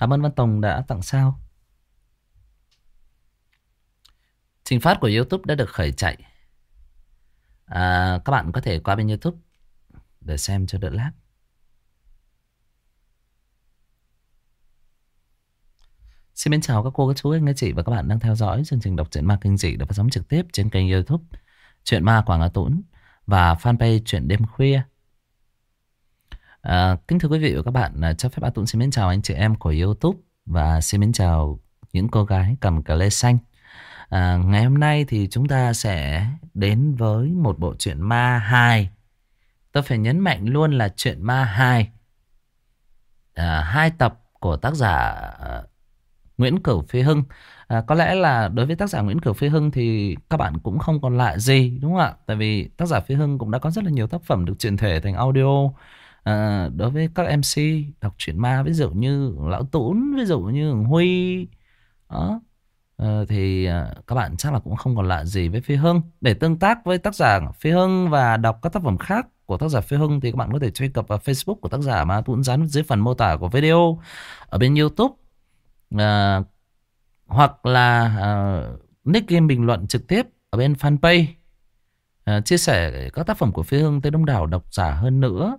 Cảm ơn Văn Tùng đã tặng sao. Trình phát của YouTube đã được khởi chạy. Các bạn có thể qua bên YouTube để xem cho đỡ lag. Xin mến chào các cô, các chú, anh chị và các bạn đang theo dõi chương trình đọc truyện ma kinh dị được phát sóng trực tiếp trên kênh YouTube Chuyện Ma Quảng Hà Tũng và fanpage Chuyện Đêm Khuya. Kính thưa quý vị và các bạn, cho phép A Tũng xin mến chào anh chị em của YouTube và xin mến chào những cô gái cầm cà lê xanh. Ngày hôm nay thì chúng ta sẽ đến với một bộ truyện ma hài. Tôi phải nhấn mạnh luôn là truyện ma hài. 2 tập của tác giả Nguyễn Cửu Phi Hưng. Có lẽ là đối với tác giả Nguyễn Cửu Phi Hưng thì các bạn cũng không còn lạ gì, đúng không ạ? Tại vì tác giả Phi Hưng cũng đã có rất là nhiều tác phẩm được chuyển thể thành audio. Đối với các MC đọc truyện ma, ví dụ như Lão Tún, ví dụ như Huy đó, thì các bạn chắc là cũng không còn lạ gì với Phi Hưng. Để tương tác với tác giả Phi Hưng và đọc các tác phẩm khác của tác giả Phi Hưng thì các bạn có thể truy cập vào Facebook của tác giả mà Tún dán dưới phần mô tả của video ở bên YouTube, hoặc là nick game bình luận trực tiếp ở bên fanpage, chia sẻ các tác phẩm của Phi Hưng tới đông đảo độc giả hơn nữa.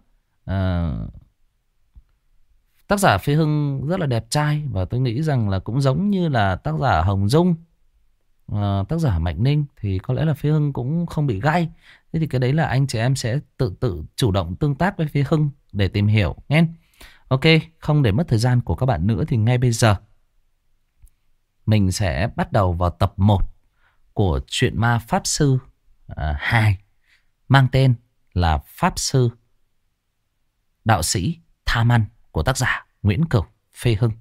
Tác giả Phi Hưng rất là đẹp trai và tôi nghĩ rằng là cũng giống như là tác giả Hồng Dung, tác giả Mạnh Ninh thì có lẽ là Phi Hưng cũng không bị gay. Thế thì cái đấy là anh chị em sẽ tự chủ động tương tác với Phi Hưng để tìm hiểu nhé. Ok, không để mất thời gian của các bạn nữa thì ngay bây giờ mình sẽ bắt đầu vào tập 1 của truyện ma Pháp Sư 2 mang tên là Pháp Sư Đạo Sĩ Tham Ăn của tác giả Nguyễn Cửu Phi Hưng.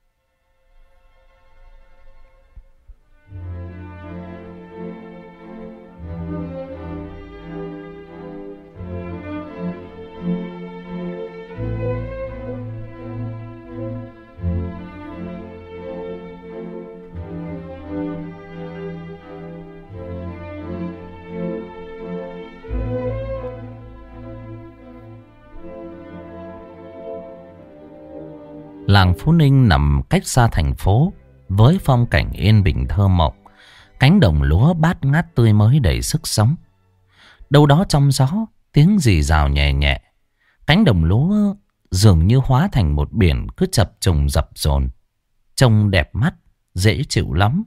Làng Phú Ninh nằm cách xa thành phố với phong cảnh yên bình thơ mộng, cánh đồng lúa bát ngát tươi mới đầy sức sống. Đâu đó trong gió tiếng rì rào nhẹ nhẹ, cánh đồng lúa dường như hóa thành một biển cứ chập trùng dập dồn, trông đẹp mắt, dễ chịu lắm.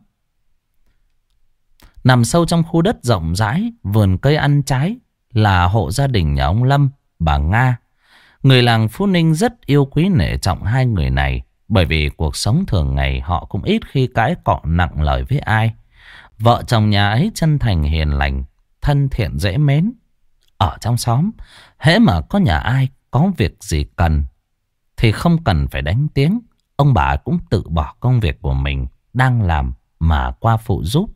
Nằm sâu trong khu đất rộng rãi, vườn cây ăn trái là hộ gia đình nhà ông Lâm, bà Nga. Người làng Phú Ninh rất yêu quý nể trọng hai người này, bởi vì cuộc sống thường ngày họ cũng ít khi cãi cọ nặng lời với ai. Vợ chồng nhà ấy chân thành hiền lành, thân thiện dễ mến. Ở trong xóm, hễ mà có nhà ai có việc gì cần thì không cần phải đánh tiếng, ông bà cũng tự bỏ công việc của mình đang làm mà qua phụ giúp.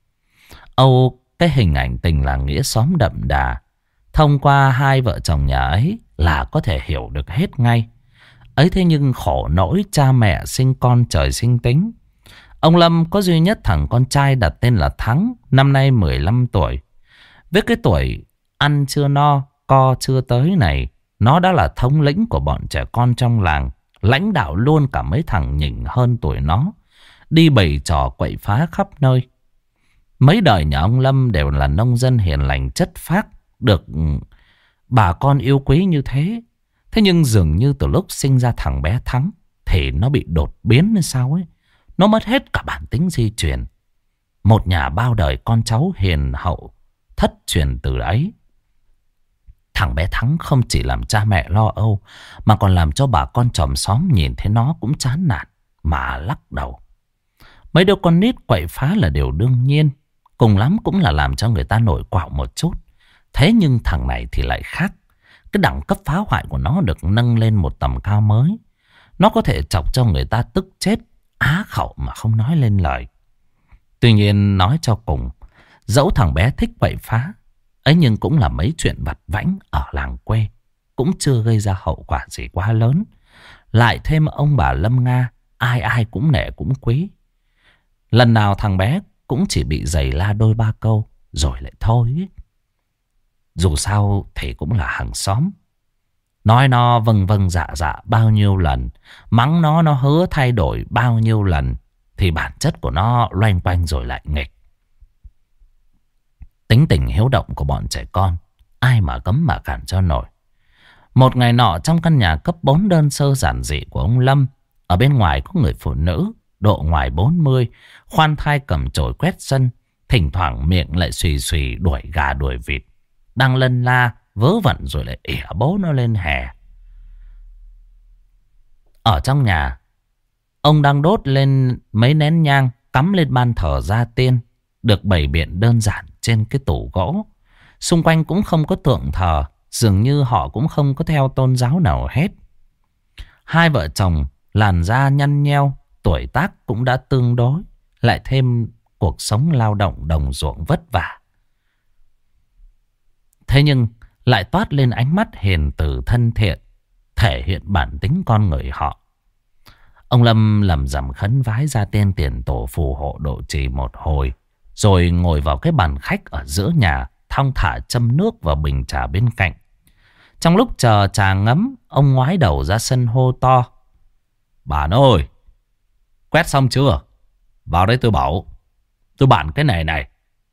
Cái hình ảnh tình làng nghĩa xóm đậm đà thông qua hai vợ chồng nhà ấy là có thể hiểu được hết ngay. Ấy thế nhưng khổ nỗi cha mẹ sinh con trời sinh tính. Ông Lâm có duy nhất thằng con trai đặt tên là Thắng, năm nay 15 tuổi. Với cái tuổi ăn chưa no, co chưa tới này, nó đã là thống lĩnh của bọn trẻ con trong làng, lãnh đạo luôn cả mấy thằng nhỉnh hơn tuổi nó, đi bày trò quậy phá khắp nơi. Mấy đời nhà ông Lâm đều là nông dân hiền lành chất phác, được bà con yêu quý như thế. Thế nhưng dường như từ lúc sinh ra thằng bé Thắng thì nó bị đột biến hay sao ấy. Nó mất hết cả bản tính di truyền. Một nhà bao đời con cháu hiền hậu thất truyền từ ấy. Thằng bé Thắng không chỉ làm cha mẹ lo âu, mà còn làm cho bà con chòm xóm nhìn thấy nó cũng chán nản mà lắc đầu. Mấy đứa con nít quậy phá là điều đương nhiên, cùng lắm cũng là làm cho người ta nổi quạo một chút. Thế nhưng thằng này thì lại khác. Cái đẳng cấp phá hoại của nó được nâng lên một tầm cao mới. Nó có thể chọc cho người ta tức chết, á khẩu mà không nói lên lời. Tuy nhiên nói cho cùng, dẫu thằng bé thích quậy phá ấy, nhưng cũng là mấy chuyện vặt vãnh ở làng quê, cũng chưa gây ra hậu quả gì quá lớn. Lại thêm ông bà Lâm Nga, ai ai cũng nể cũng quý. Lần nào thằng bé cũng chỉ bị giày la đôi ba câu rồi lại thôi. Dù sao thì cũng là hàng xóm. Nói nó vâng vâng dạ dạ bao nhiêu lần, mắng nó hứa thay đổi bao nhiêu lần, thì bản chất của nó loanh quanh rồi lại nghịch. Tính tình hiếu động của bọn trẻ con, ai mà cấm mà cản cho nổi. Một ngày nọ trong căn nhà cấp 4 đơn sơ giản dị của ông Lâm, ở bên ngoài có người phụ nữ độ ngoài 40, khoan thai cầm chổi quét sân, thỉnh thoảng miệng lại xùy xùy đuổi gà đuổi vịt, đang lân la vớ vẩn rồi lại ỉa bố nó lên hè. Ở trong nhà, ông đang đốt lên mấy nén nhang cắm lên ban thờ gia tiên, được bày biện đơn giản trên cái tủ gỗ. Xung quanh cũng không có tượng thờ, dường như họ cũng không có theo tôn giáo nào hết. Hai vợ chồng làn da nhăn nheo, tuổi tác cũng đã tương đối, lại thêm cuộc sống lao động đồng ruộng vất vả. Thế nhưng lại toát lên ánh mắt hiền từ thân thiện, thể hiện bản tính con người họ. Ông Lâm lẩm rẩm khấn vái ra tên tiền tổ phù hộ độ trì một hồi, rồi ngồi vào cái bàn khách ở giữa nhà, thong thả châm nước vào bình trà bên cạnh. Trong lúc chờ trà ngấm, ông ngoái đầu ra sân hô to: "Bạn ơi, quét xong chưa? Vào đây tôi bảo, tôi bàn cái này này."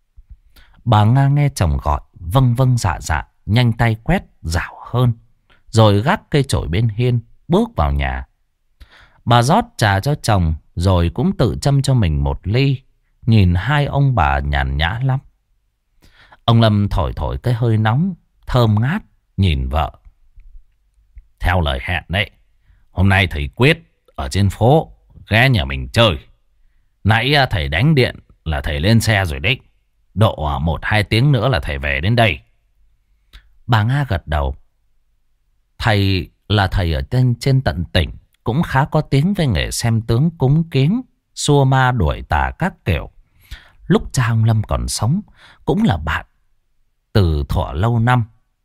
Bà Nga nghe chồng gọi, vâng vâng dạ dạ, nhanh tay quét rảo hơn, rồi gác cây chổi bên hiên, bước vào nhà. Bà rót trà cho chồng, rồi cũng tự châm cho mình một ly. Nhìn hai ông bà nhàn nhã lắm. Ông Lâm thổi thổi cái hơi nóng, thơm ngát, nhìn vợ: "Theo lời hẹn đấy, hôm nay thầy Quyết ở trên phố ghé nhà mình chơi. Nãy thầy đánh điện là thầy lên xe rồi đấy. Độ 1-2 tiếng nữa là thầy về đến đây." Bà Nga gật đầu. Thầy là thầy ở trên tận tỉnh, cũng khá có tiếng với nghề xem tướng cúng kiến, xua ma đuổi tà các kiểu. Lúc cha ông Lâm còn sống, cũng là bạn từ thuở lâu năm.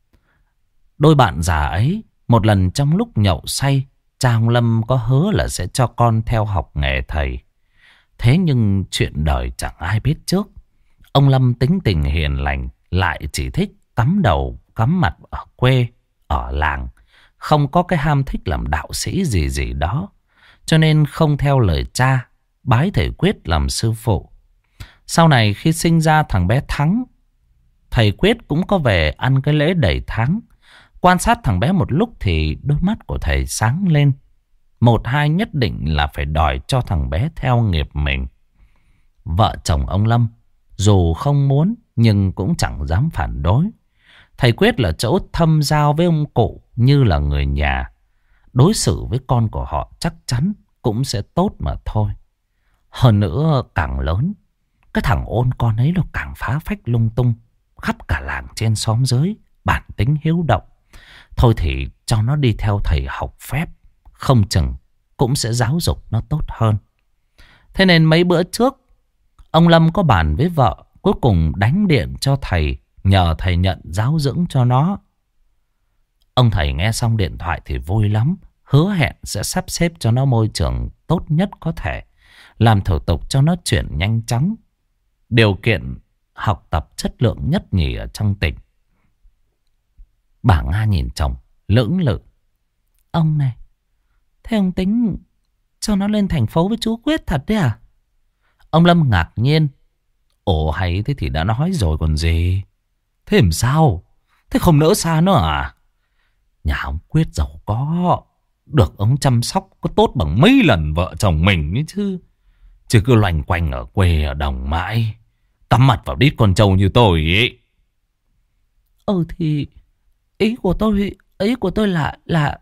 Đôi bạn già ấy, một lần trong lúc nhậu say, cha ông Lâm có hứa là sẽ cho con theo học nghề thầy. Thế nhưng chuyện đời chẳng ai biết trước. Ông Lâm tính tình hiền lành, lại chỉ thích cắm đầu cắm mặt ở quê, ở làng, không có cái ham thích làm đạo sĩ gì gì đó, cho nên không theo lời cha bái thầy Quyết làm sư phụ. Sau này khi sinh ra thằng bé Thắng, thầy Quyết cũng có về ăn cái lễ đầy tháng. Quan sát thằng bé một lúc thì đôi mắt của thầy sáng lên. 1-2 nhất định là phải đòi cho thằng bé theo nghiệp mình. Vợ chồng ông Lâm dù không muốn nhưng cũng chẳng dám phản đối. Thầy Quyết là chỗ thâm giao với ông cụ như là người nhà. Đối xử với con của họ chắc chắn cũng sẽ tốt mà thôi. Hơn nữa càng lớn, cái thằng ôn con ấy nó càng phá phách lung tung, khắp cả làng trên xóm dưới, bản tính hiếu động. Thôi thì cho nó đi theo thầy học phép, không chừng cũng sẽ giáo dục nó tốt hơn. Thế nên mấy bữa trước, ông Lâm có bàn với vợ, cuối cùng đánh điện cho thầy, nhờ thầy nhận giáo dưỡng cho nó. Ông thầy nghe xong điện thoại thì vui lắm, hứa hẹn sẽ sắp xếp cho nó môi trường tốt nhất có thể, làm thủ tục cho nó chuyển nhanh chóng, điều kiện học tập chất lượng nhất nhì ở trong tỉnh. Bà Nga nhìn chồng lưỡng lự: "Ông này, thế ông tính cho nó lên thành phố với chú Quyết thật đấy à?" Ông Lâm ngạc nhiên: "Ồ hay thế thì đã nói rồi còn gì. Thế làm sao? Thế không nỡ xa nữa à? Nhà ông Quyết giàu có, được ông chăm sóc có tốt bằng mấy lần vợ chồng mình ấy chứ. Chứ cứ loanh quanh ở quê ở đồng mãi, cắm mặt vào đít con trâu như tôi ấy." Thì ý của tôi là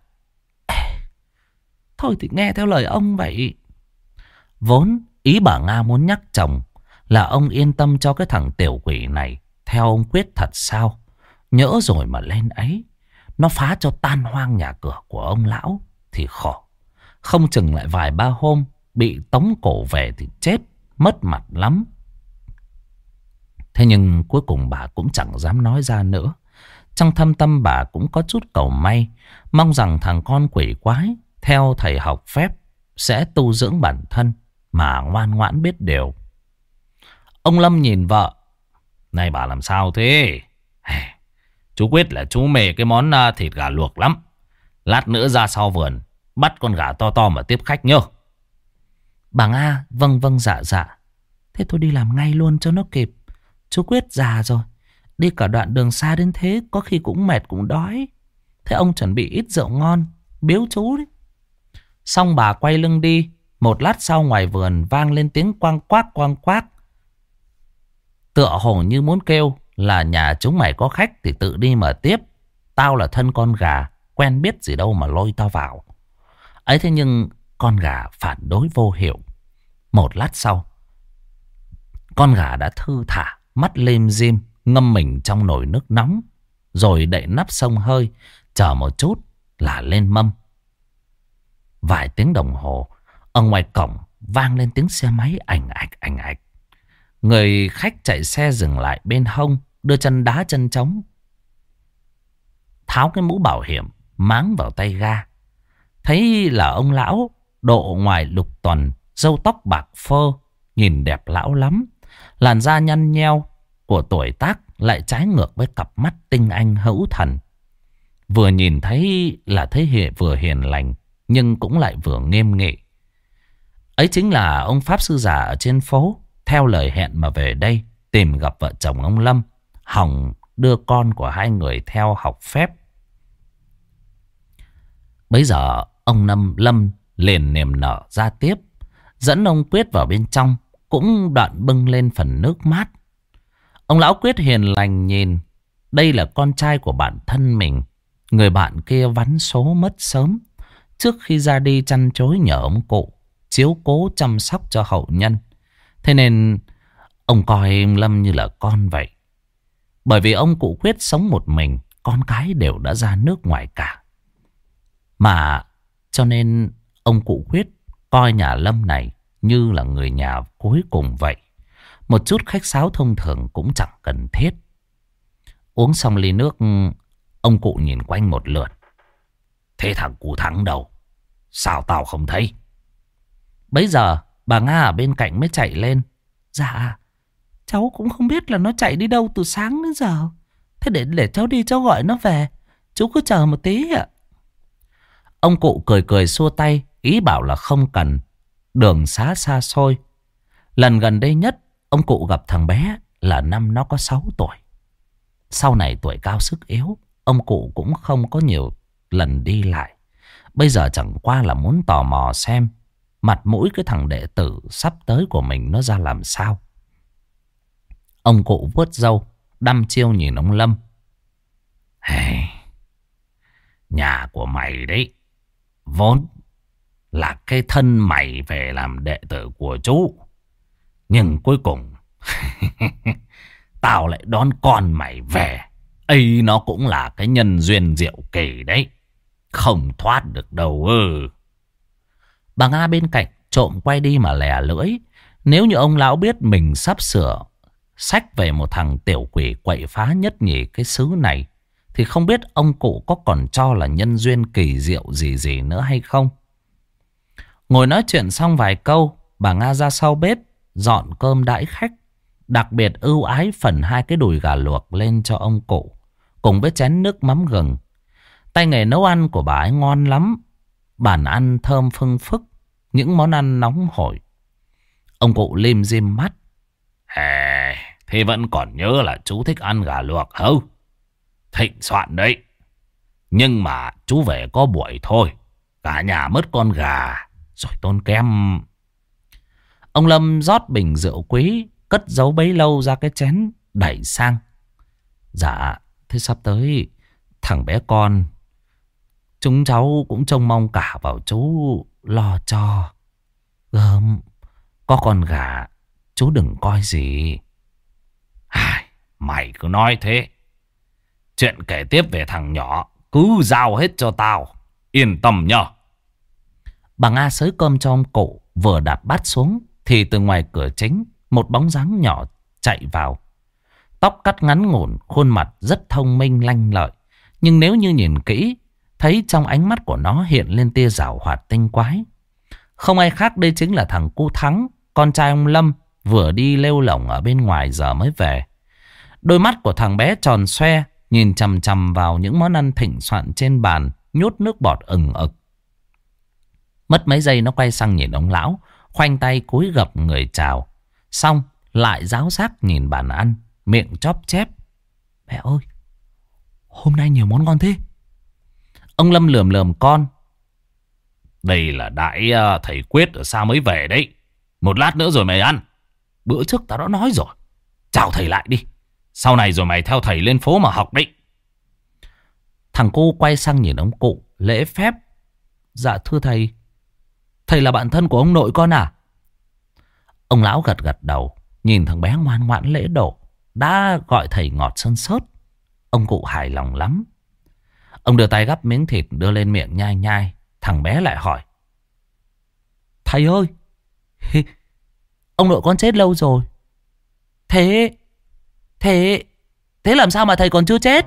thôi thì nghe theo lời ông vậy." Vốn ý bà Nga muốn nhắc chồng là ông yên tâm cho cái thằng tiểu quỷ này theo ông Quyết thật sao. Nhỡ rồi mà lên ấy, nó phá cho tan hoang nhà cửa của ông lão thì khổ. Không chừng lại vài ba hôm bị tống cổ về thì chết, mất mặt lắm. Thế nhưng cuối cùng bà cũng chẳng dám nói ra nữa. Trong thâm tâm bà cũng có chút cầu may, mong rằng thằng con quỷ quái theo thầy học phép sẽ tu dưỡng bản thân mà ngoan ngoãn biết điều. Ông Lâm nhìn vợ: "Này bà làm sao thế? Chú Quyết là chú mê cái món thịt gà luộc lắm. Lát nữa ra sau vườn, bắt con gà to to mà tiếp khách nhớ. Bà Nga vâng vâng dạ dạ. Thế tôi đi làm ngay luôn cho nó kịp. Chú Quyết già rồi, đi cả đoạn đường xa đến thế có khi cũng mệt cũng đói. Thế ông chuẩn bị ít rượu ngon biếu chú đấy. Xong bà quay lưng đi. Một lát sau ngoài vườn vang lên tiếng quang quác. Tựa hồ như muốn kêu là nhà chúng mày có khách thì tự đi mà tiếp. Tao là thân con gà, quen biết gì đâu mà lôi tao vào. Ấy thế nhưng con gà phản đối vô hiệu. Một lát sau, con gà đã thư thả, mắt lim dim, ngâm mình trong nồi nước nóng. Rồi đậy nắp xông hơi, chờ một chút là lên mâm. Vài tiếng đồng hồ, ở ngoài cổng vang lên tiếng xe máy ảnh ạch. Người khách chạy xe dừng lại bên hông, đưa chân đá chân trống, tháo cái mũ bảo hiểm máng vào tay ga. Thấy là ông lão độ ngoài lục tuần, râu tóc bạc phơ, nhìn đẹp lão lắm. Làn da nhăn nheo của tuổi tác lại trái ngược với cặp mắt tinh anh hữu thần. Vừa nhìn thấy là thấy vừa hiền lành, nhưng cũng lại vừa nghiêm nghị. Ấy chính là ông pháp sư già ở trên phố, theo lời hẹn mà về đây tìm gặp vợ chồng ông Lâm, hòng đưa con của hai người theo học phép. Bấy giờ ông Lâm liền niềm nở ra tiếp, dẫn ông Quyết vào bên trong, cũng đoạn bưng lên phần nước mát. Ông lão Quyết hiền lành nhìn, đây là con trai của bản thân mình. Người bạn kia vắn số mất sớm, trước khi ra đi chăn chối nhờ ông cụ chiếu cố chăm sóc cho hậu nhân. Thế nên ông coi ông Lâm như là con vậy. Bởi vì ông cụ Quyết sống một mình, con cái đều đã ra nước ngoài cả. Mà cho nên ông cụ Quyết coi nhà Lâm này như là người nhà cuối cùng vậy. Một chút khách sáo thông thường cũng chẳng cần thiết. Uống xong ly nước, ông cụ nhìn quanh một lượt. Thế thằng cụ Thắng đâu? Sao tao không thấy? Bấy giờ bà Nga ở bên cạnh mới chạy lên. Dạ, cháu cũng không biết là nó chạy đi đâu từ sáng đến giờ. Thế để cháu đi cháu gọi nó về. Chú cứ chờ một tí ạ. Ông cụ cười xua tay, ý bảo là không cần. Đường xá xa xôi. Lần gần đây nhất ông cụ gặp thằng bé là năm nó có 6 tuổi. Sau này tuổi cao sức yếu, ông cụ cũng không có nhiều lần đi lại. Bây giờ chẳng qua là muốn tò mò xem mặt mũi cái thằng đệ tử sắp tới của mình nó ra làm sao. Ông cụ vuốt râu, đăm chiêu nhìn ông Lâm. Hey, nhà của mày đấy, vốn là cái thân mày về làm đệ tử của chú. Nhưng cuối cùng tao lại đón con mày về. Ấy nó cũng là cái nhân duyên diệu kỳ đấy, không thoát được đâu. Bà Nga bên cạnh trộm quay đi mà lè lưỡi. Nếu như ông lão biết mình sắp sửa xách về một thằng tiểu quỷ quậy phá nhất nhì cái xứ này, thì không biết ông cụ có còn cho là nhân duyên kỳ diệu gì nữa hay không. Ngồi nói chuyện xong vài câu, bà Nga ra sau bếp dọn cơm đãi khách. Đặc biệt ưu ái phần 2 cái đùi gà luộc lên cho ông cụ, cùng với chén nước mắm gừng. Tay nghề nấu ăn của bà ấy ngon lắm. Bàn ăn thơm phưng phức, những món ăn nóng hổi. Ông cụ lim dim mắt. Thế vẫn còn nhớ là chú thích ăn gà luộc hả? Thịnh soạn đấy. Nhưng mà chú về có buổi thôi, cả nhà mất con gà rồi tốn kém. Ông Lâm rót bình rượu quý, cất giấu bấy lâu ra cái chén đẩy sang. Dạ, thế sắp tới thằng bé con, chúng cháu cũng trông mong cả vào chú lo cho. Gớm, có con gà chú đừng coi gì. Mày cứ nói thế. Chuyện kể tiếp về thằng nhỏ cứ giao hết cho tao, yên tâm nhá. Bà Nga xới cơm cho ông cụ, vừa đặt bát xuống thì từ ngoài cửa chính một bóng dáng nhỏ chạy vào. Tóc cắt ngắn ngủn, khuôn mặt rất thông minh lanh lợi. Nhưng nếu như nhìn kỹ, thấy trong ánh mắt của nó hiện lên tia giảo hoạt tinh quái. Không ai khác, đây chính là thằng cu Thắng, con trai ông Lâm, vừa đi lêu lổng ở bên ngoài giờ mới về. Đôi mắt của thằng bé tròn xoe, nhìn chằm chằm vào những món ăn thịnh soạn trên bàn, nhốt nước bọt ừng ực. Mất mấy giây nó quay sang nhìn ông lão, khoanh tay cúi gập người chào. Xong lại ráo rác nhìn bàn ăn, miệng chóp chép. Mẹ ơi, hôm nay nhiều món ngon thế. Ông Lâm lườm lườm con. Đây là đại thầy Quyết ở xa mới về đấy. Một lát nữa rồi mày ăn. Bữa trước tao đã nói rồi, chào thầy lại đi. Sau này rồi mày theo thầy lên phố mà học đấy. Thằng cu quay sang nhìn ông cụ, lễ phép. Dạ thưa thầy, thầy là bạn thân của ông nội con à? Ông lão gật gật đầu, nhìn thằng bé ngoan ngoãn lễ độ, đã gọi thầy ngọt sơn sớt. Ông cụ hài lòng lắm. Ông đưa tay gắp miếng thịt đưa lên miệng nhai nhai. Thằng bé lại hỏi. Thầy ơi, ông nội con chết lâu rồi. Thế làm sao mà thầy còn chưa chết?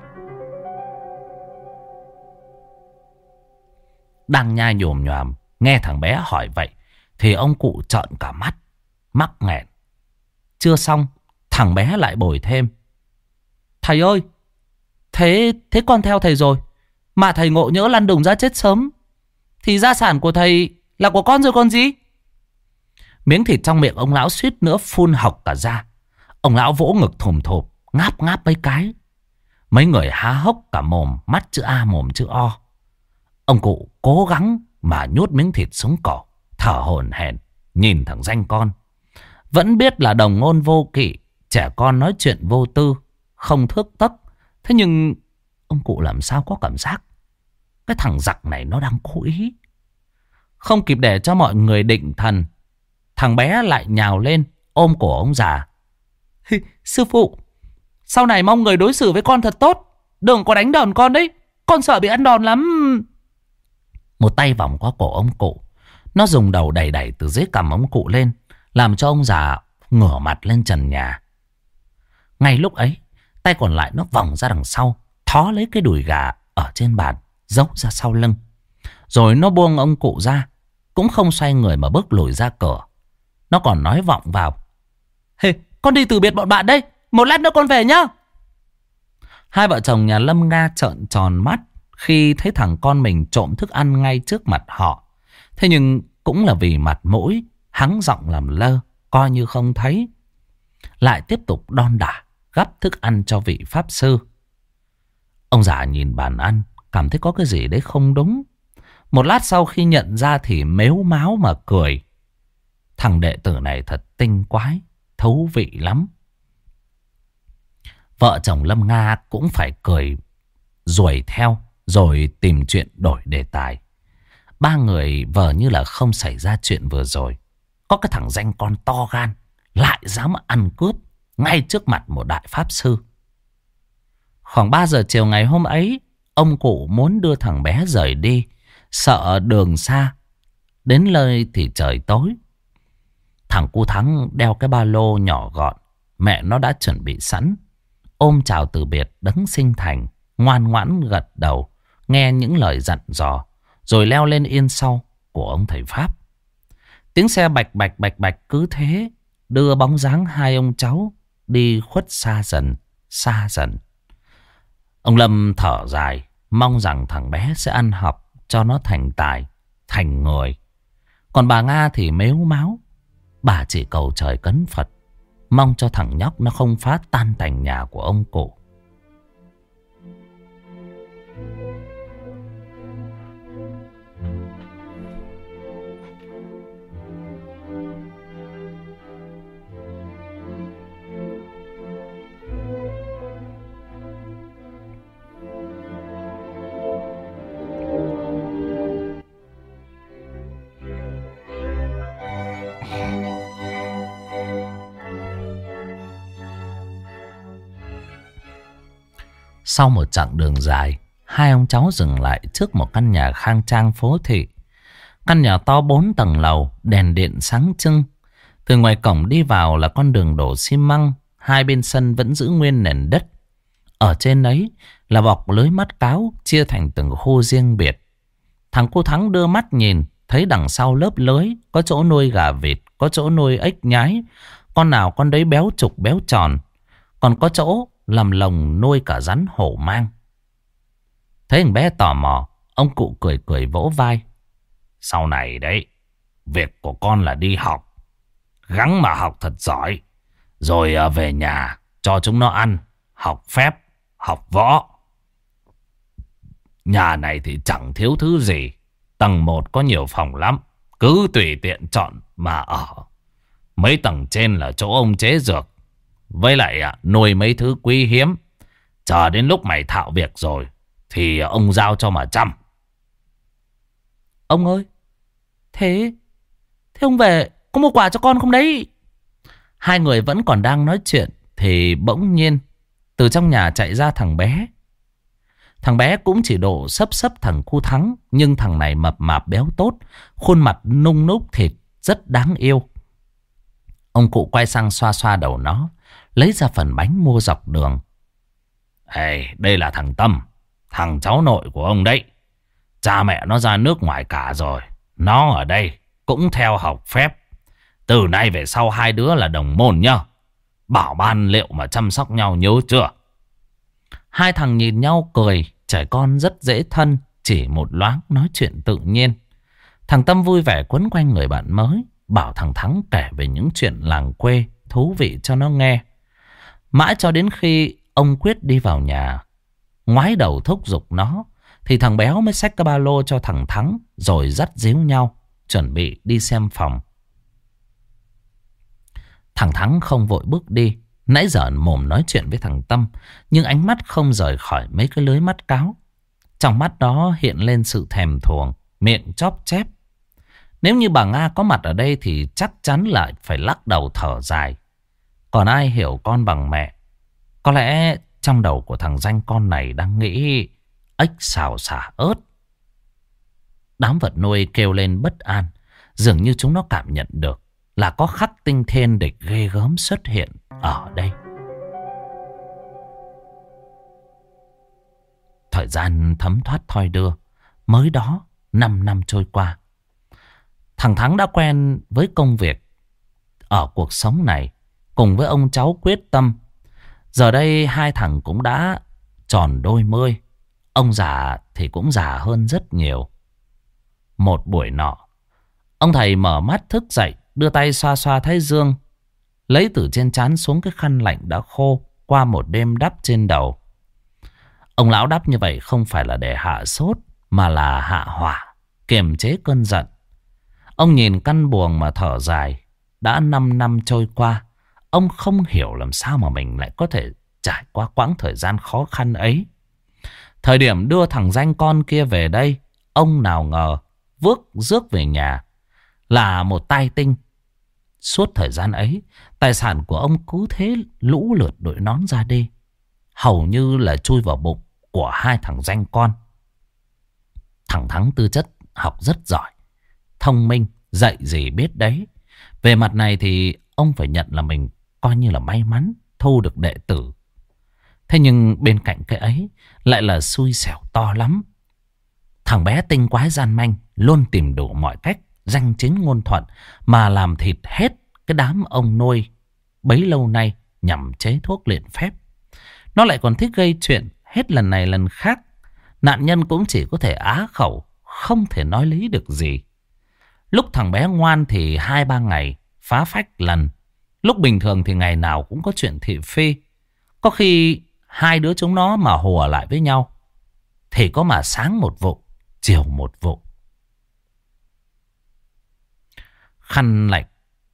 Đang nhai nhồm nhòm, nghe thằng bé hỏi vậy thì ông cụ trợn cả mắt, mắc nghẹn. Chưa xong, thằng bé lại bồi thêm. Thầy ơi, thế con theo thầy rồi, mà thầy ngộ nhỡ lăn đùng ra chết sớm, thì gia sản của thầy là của con rồi còn gì? Miếng thịt trong miệng ông lão suýt nữa phun hộc cả ra. Ông lão vỗ ngực thùm thụp, ngáp ngáp mấy cái. Mấy người há hốc cả mồm, mắt chữ A mồm chữ O. Ông cụ cố gắng mà nhốt miếng thịt xuống cổ, thở hổn hển nhìn thằng danh con. Vẫn biết là đồng ngôn vô kỵ, trẻ con nói chuyện vô tư, không thước tấc. Thế nhưng ông cụ làm sao có cảm giác cái thằng giặc này nó đang cố ý. Không kịp để cho mọi người định thần, thằng bé lại nhào lên ôm cổ ông già. Sư phụ, sau này mong người đối xử với con thật tốt, đừng có đánh đòn con đấy, con sợ bị ăn đòn lắm. Một tay vòng qua cổ ông cụ, nó dùng đầu đẩy đẩy từ dưới cằm ông cụ lên, làm cho ông già ngửa mặt lên trần nhà. Ngay lúc ấy, tay còn lại nó vòng ra đằng sau, thó lấy cái đùi gà ở trên bàn, giấu ra sau lưng. Rồi nó buông ông cụ ra, cũng không xoay người mà bước lùi ra cửa. Nó còn nói vọng vào. Con đi từ biệt bọn bạn đây, một lát nữa con về nhá. Hai vợ chồng nhà Lâm Nga trợn tròn mắt khi thấy thằng con mình trộm thức ăn ngay trước mặt họ. Thế nhưng cũng là vì mặt mũi, hắng giọng làm lơ, coi như không thấy. Lại tiếp tục đon đả gắp thức ăn cho vị pháp sư. Ông già nhìn bàn ăn, cảm thấy có cái gì đấy không đúng. Một lát sau khi nhận ra thì mếu máo mà cười. Thằng đệ tử này thật tinh quái, thú vị lắm. Vợ chồng Lâm Nga cũng phải cười ruổi theo, rồi tìm chuyện đổi đề tài. Ba người vờ như là không xảy ra chuyện vừa rồi. Có cái thằng danh con to gan lại dám ăn cướp ngay trước mặt một đại pháp sư. Khoảng 3 giờ chiều ngày hôm ấy, ông cụ muốn đưa thằng bé rời đi, sợ đường xa, đến nơi thì trời tối. Thằng cu Thắng đeo cái ba lô nhỏ gọn mẹ nó đã chuẩn bị sẵn, ôm chào từ biệt đấng sinh thành, ngoan ngoãn gật đầu nghe những lời dặn dò, rồi leo lên yên sau của ông thầy Pháp. Tiếng xe bạch bạch cứ thế đưa bóng dáng hai ông cháu đi khuất xa dần, xa dần. Ông Lâm thở dài, mong rằng thằng bé sẽ ăn học cho nó thành tài, thành người. Còn bà Nga thì mếu máo. Bà chỉ cầu trời cấn Phật, mong cho thằng nhóc nó không phá tan tành nhà của ông cụ. Sau một chặng đường dài, hai ông cháu dừng lại trước một căn nhà khang trang phố thị. Căn nhà to 4 tầng lầu, đèn điện sáng trưng. Từ ngoài cổng đi vào là con đường đổ xi măng, hai bên sân vẫn giữ nguyên nền đất. Ở trên ấy là bọc lưới mắt cáo, chia thành từng khu riêng biệt. Thằng cô Thắng đưa mắt nhìn, thấy đằng sau lớp lưới có chỗ nuôi gà vịt, có chỗ nuôi ếch nhái, con nào con đấy béo trục béo tròn, còn có chỗ làm lồng nuôi cả rắn hổ mang. Thấy thằng bé tò mò, ông cụ cười cười vỗ vai. Sau này đấy, việc của con là đi học. Gắng mà học thật giỏi. Rồi về nhà cho chúng nó ăn, học phép, học võ. Nhà này thì chẳng thiếu thứ gì. Tầng 1 có nhiều phòng lắm. Cứ tùy tiện chọn mà ở. Mấy tầng trên là chỗ ông chế dược. Với lại nuôi mấy thứ quý hiếm. Chờ đến lúc mày thạo việc rồi thì ông giao cho mà chăm. Ông ơi, thế ông về có mua quà cho con không đấy? Hai người vẫn còn đang nói chuyện thì bỗng nhiên từ trong nhà chạy ra thằng bé. Thằng bé cũng chỉ độ xấp thằng Cu Thắng, nhưng thằng này mập mạp béo tốt, khuôn mặt nung núc thịt rất đáng yêu. Ông cụ quay sang xoa xoa đầu nó, lấy ra phần bánh mua dọc đường. Đây là thằng Tâm, thằng cháu nội của ông đấy. Cha mẹ nó ra nước ngoài cả rồi. Nó ở đây cũng theo học phép. Từ nay về sau hai đứa là đồng môn nhá. Bảo ban liệu mà chăm sóc nhau, nhớ chưa? Hai thằng nhìn nhau cười. Trẻ con rất dễ thân, chỉ một loáng nói chuyện tự nhiên. Thằng Tâm vui vẻ quấn quanh người bạn mới, bảo thằng Thắng kể về những chuyện làng quê thú vị cho nó nghe. Mãi cho đến khi ông Quyết đi vào nhà, ngoái đầu thúc giục nó, thì thằng béo mới xách cái ba lô cho thằng Thắng, rồi dắt díu nhau chuẩn bị đi xem phòng. Thằng Thắng không vội bước đi. Nãy giờ mồm nói chuyện với thằng Tâm, nhưng ánh mắt không rời khỏi mấy cái lưới mắt cáo. Trong mắt đó hiện lên sự thèm thuồng, miệng chóp chép. Nếu như bà Nga có mặt ở đây thì chắc chắn lại phải lắc đầu thở dài. Còn ai hiểu con bằng mẹ. Có lẽ trong đầu của thằng danh con này đang nghĩ ếch xào xả ớt. Đám vật nuôi kêu lên bất an, dường như chúng nó cảm nhận được là có khắc tinh thiên địch ghê gớm xuất hiện ở đây. Thời gian thấm thoát thoi đưa. Mới đó 5 năm trôi qua. Thằng Thắng đã quen với công việc ở cuộc sống này, cùng với ông cháu quyết tâm. Giờ đây hai thằng cũng đã tròn đôi mươi. Ông già thì cũng già hơn rất nhiều. Một buổi nọ, ông thầy mở mắt thức dậy, đưa tay xoa xoa thái dương, lấy từ trên trán xuống cái khăn lạnh đã khô qua một đêm đắp trên đầu. Ông lão đắp như vậy không phải là để hạ sốt, mà là hạ hỏa, kiềm chế cơn giận. Ông nhìn căn buồng mà thở dài. Đã 5 năm trôi qua, ông không hiểu làm sao mà mình lại có thể trải qua quãng thời gian khó khăn ấy. Thời điểm đưa thằng danh con kia về đây, ông nào ngờ rước về nhà là một tai tinh. Suốt thời gian ấy, tài sản của ông cứ thế lũ lượt đội nón ra đi, hầu như là chui vào bụng của hai thằng danh con. Thằng Thắng tư chất học rất giỏi, thông minh, dạy gì biết đấy. Về mặt này thì ông phải nhận là mình coi như là may mắn thu được đệ tử. Thế nhưng bên cạnh cái ấy lại là xui xẻo to lắm. Thằng bé tinh quái gian manh, luôn tìm đủ mọi cách danh chính ngôn thuận mà làm thịt hết cái đám ông nuôi bấy lâu nay nhằm chế thuốc luyện phép. Nó lại còn thích gây chuyện, hết lần này lần khác. Nạn nhân cũng chỉ có thể á khẩu, không thể nói lý được gì. Lúc thằng bé ngoan thì 2-3 ngày phá phách lần. Lúc bình thường thì ngày nào cũng có chuyện thị phi. Có khi hai đứa chúng nó mà hùa lại với nhau thì có mà sáng một vụ, chiều một vụ. Khăn lạnh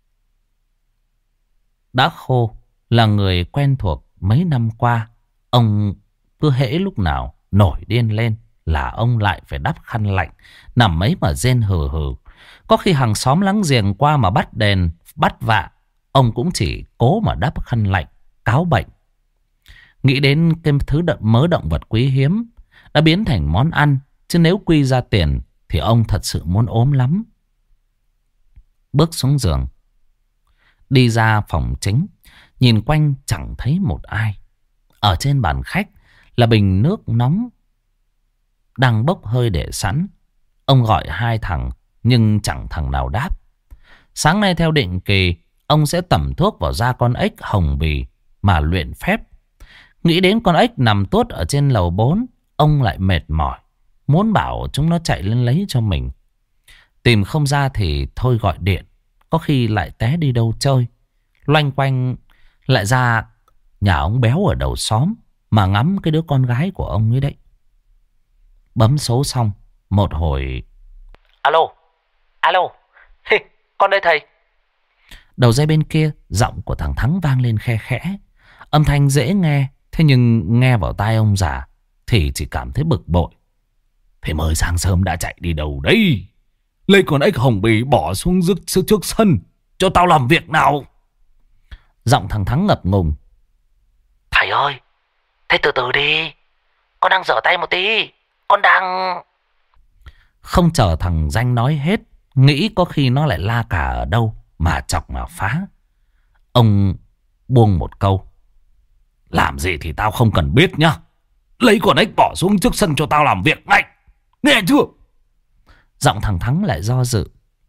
đã khô là người quen thuộc mấy năm qua. Ông cứ hễ lúc nào nổi điên lên là ông lại phải đắp khăn lạnh, nằm mấy mà rên hừ hừ. Có khi hàng xóm láng giềng qua mà bắt đèn, bắt vạ, ông cũng chỉ cố mà đắp khăn lạnh, cáo bệnh. Nghĩ đến cái thứ mớ động vật quý hiếm đã biến thành món ăn, chứ nếu quy ra tiền thì ông thật sự muốn ốm lắm. Bước xuống giường, đi ra phòng chính, nhìn quanh chẳng thấy một ai. Ở trên bàn khách là bình nước nóng đang bốc hơi để sẵn. Ông gọi hai thằng nhưng chẳng thằng nào đáp. Sáng nay theo định kỳ, ông sẽ tẩm thuốc vào da con ếch hồng bì mà luyện phép. Nghĩ đến con ếch nằm tuốt ở trên lầu 4, ông lại mệt mỏi, muốn bảo chúng nó chạy lên lấy cho mình. Tìm không ra thì thôi gọi điện, có khi lại té đi đâu chơi. Loanh quanh lại ra nhà ông Béo ở đầu xóm mà ngắm cái đứa con gái của ông ấy đấy. Bấm số xong, một hồi: Alo, alo, con đây thầy. Đầu dây bên kia, giọng của thằng Thắng vang lên khe khẽ. Âm thanh dễ nghe, thế nhưng nghe vào tai ông già thì chỉ cảm thấy bực bội. Thế mới sáng sớm đã chạy đi đâu đấy? Lấy con ếch hồng bì bỏ xuống trước sân cho tao làm việc nào. Giọng thằng Thắng ngập ngùng. Thầy ơi, thế từ từ đi, con đang giở tay một tí. Con đang... Không chờ thằng Danh nói hết, nghĩ có khi nó lại la cả ở đâu mà chọc mà phá. Ông buông một câu: làm gì thì tao không cần biết nhá. Lấy con ếch bỏ xuống trước sân cho tao làm việc ngay, nghe chưa? Giọng thằng Thắng lại do dự.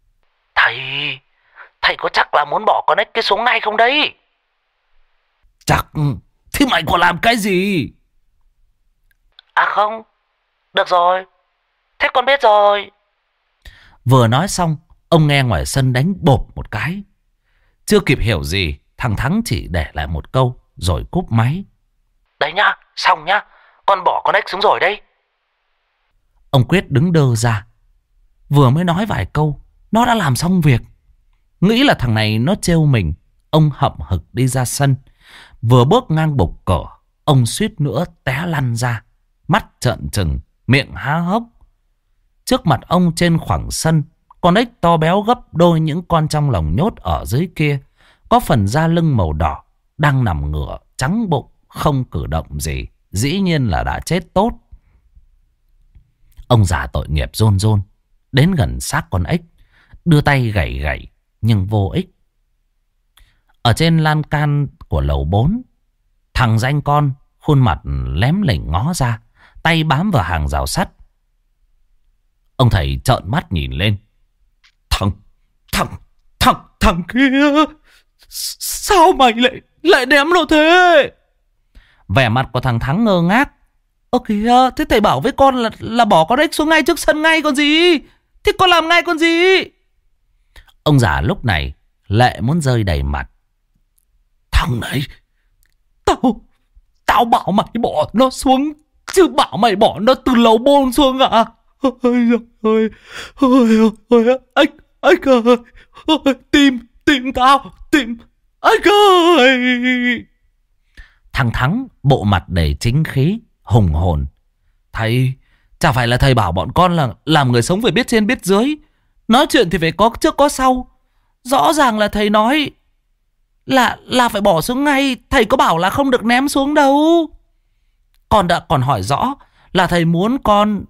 Thầy có chắc là muốn bỏ con ếch cái xuống ngay không đấy? Chắc. Thế mày còn làm cái gì? À không, được rồi, thế con biết rồi. Vừa nói xong, ông nghe ngoài sân đánh bộp một cái. Chưa kịp hiểu gì, thằng Thắng chỉ để lại một câu rồi cúp máy. Đấy nhá, xong nhá, con bỏ con ếch xuống rồi đấy. Ông Quyết đứng đơ ra. Vừa mới nói vài câu, nó đã làm xong việc. Nghĩ là thằng này nó trêu mình, ông hậm hực đi ra sân. Vừa bước ngang bục cửa, ông suýt nữa té lăn ra, mắt trợn trừng, miệng há hốc. Trước mặt ông trên khoảng sân, con ếch to béo gấp đôi những con trong lồng nhốt ở dưới kia, có phần da lưng màu đỏ, đang nằm ngửa trắng bụng, không cử động gì. Dĩ nhiên là đã chết tốt. Ông già tội nghiệp rôn rôn đến gần xác con ếch, đưa tay gẩy gẩy nhưng vô ích. Ở trên lan can của lầu 4, thằng Danh con khuôn mặt lém lỉnh ngó ra, tay bám vào hàng rào sắt. Ông thầy trợn mắt nhìn lên. Thằng kia, sao mày lại ném nó thế? Vẻ mặt của thằng Thắng ngơ ngác. Ơ kìa, thế thầy bảo với con là bỏ con ếch xuống ngay trước sân ngay còn gì? Thế con làm ngay còn gì? Ông già lúc này lệ muốn rơi đầy mặt. Thằng này, tao bảo mày bỏ nó xuống, chứ bảo mày bỏ nó từ lầu 4 xuống à? Ôi ếch ơi, tìm tao, ếch ơi. Thằng Thắng bộ mặt đầy chính khí, hùng hồn. Thầy, chả phải là thầy bảo bọn con là làm người sống phải biết trên biết dưới, nói chuyện thì phải có trước có sau. Rõ ràng là thầy nói là phải bỏ xuống ngay, thầy có bảo là không được ném xuống đâu. Con đã còn hỏi rõ là thầy muốn con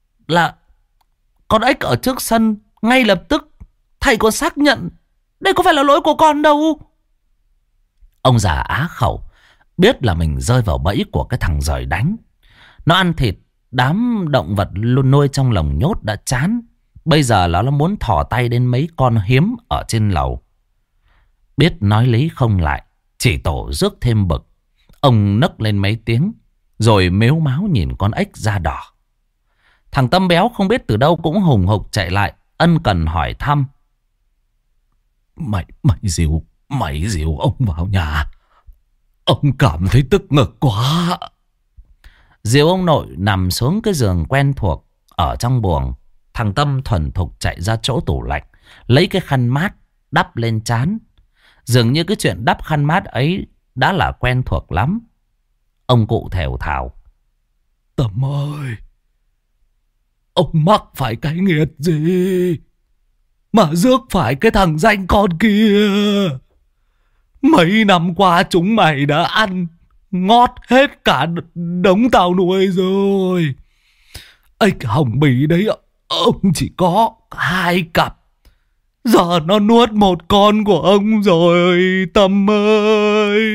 ếch ở trước sân ngay lập tức. Thầy còn xác nhận đây có phải là lỗi của con đâu. Ông già á khẩu, biết là mình rơi vào bẫy của cái thằng giời đánh. Nó ăn thịt đám động vật luôn nuôi trong lồng nhốt đã chán, bây giờ nó muốn thò tay đến mấy con hiếm ở trên lầu. Biết nói lý không lại, chỉ tổ rước thêm bực. Ông nấc lên mấy tiếng, rồi mếu máo nhìn con ếch da đỏ. Thằng Tâm béo không biết từ đâu cũng hùng hục chạy lại, ân cần hỏi thăm. Mày dìu ông vào nhà. Ông cảm thấy tức ngực quá. Dìu ông nội nằm xuống cái giường quen thuộc ở trong buồng. Thằng Tâm thuần thục chạy ra chỗ tủ lạnh, lấy cái khăn mát đắp lên trán. Dường như cái chuyện đắp khăn mát ấy đã là quen thuộc lắm. Ông cụ thều thào. Tâm ơi, ông mắc phải cái nghiệt gì mà rước phải cái thằng Danh con kia? Mấy năm qua chúng mày đã ăn ngót hết cả đống tao nuôi rồi. Ếch hồng bì đấy ông chỉ có 2 cặp, giờ nó nuốt một con của ông rồi, Tâm ơi.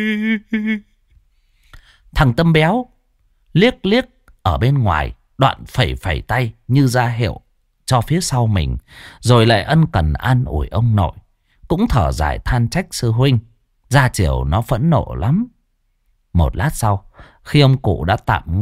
Thằng Tâm béo liếc liếc ở bên ngoài, đoạn phẩy phẩy tay như ra hiệu cho phía sau mình, rồi lại ân cần an ủi ông nội, cũng thở dài than trách sư huynh. Ra chiều nó phẫn nộ lắm. Một lát sau, khi ông cụ đã tạm nguôi,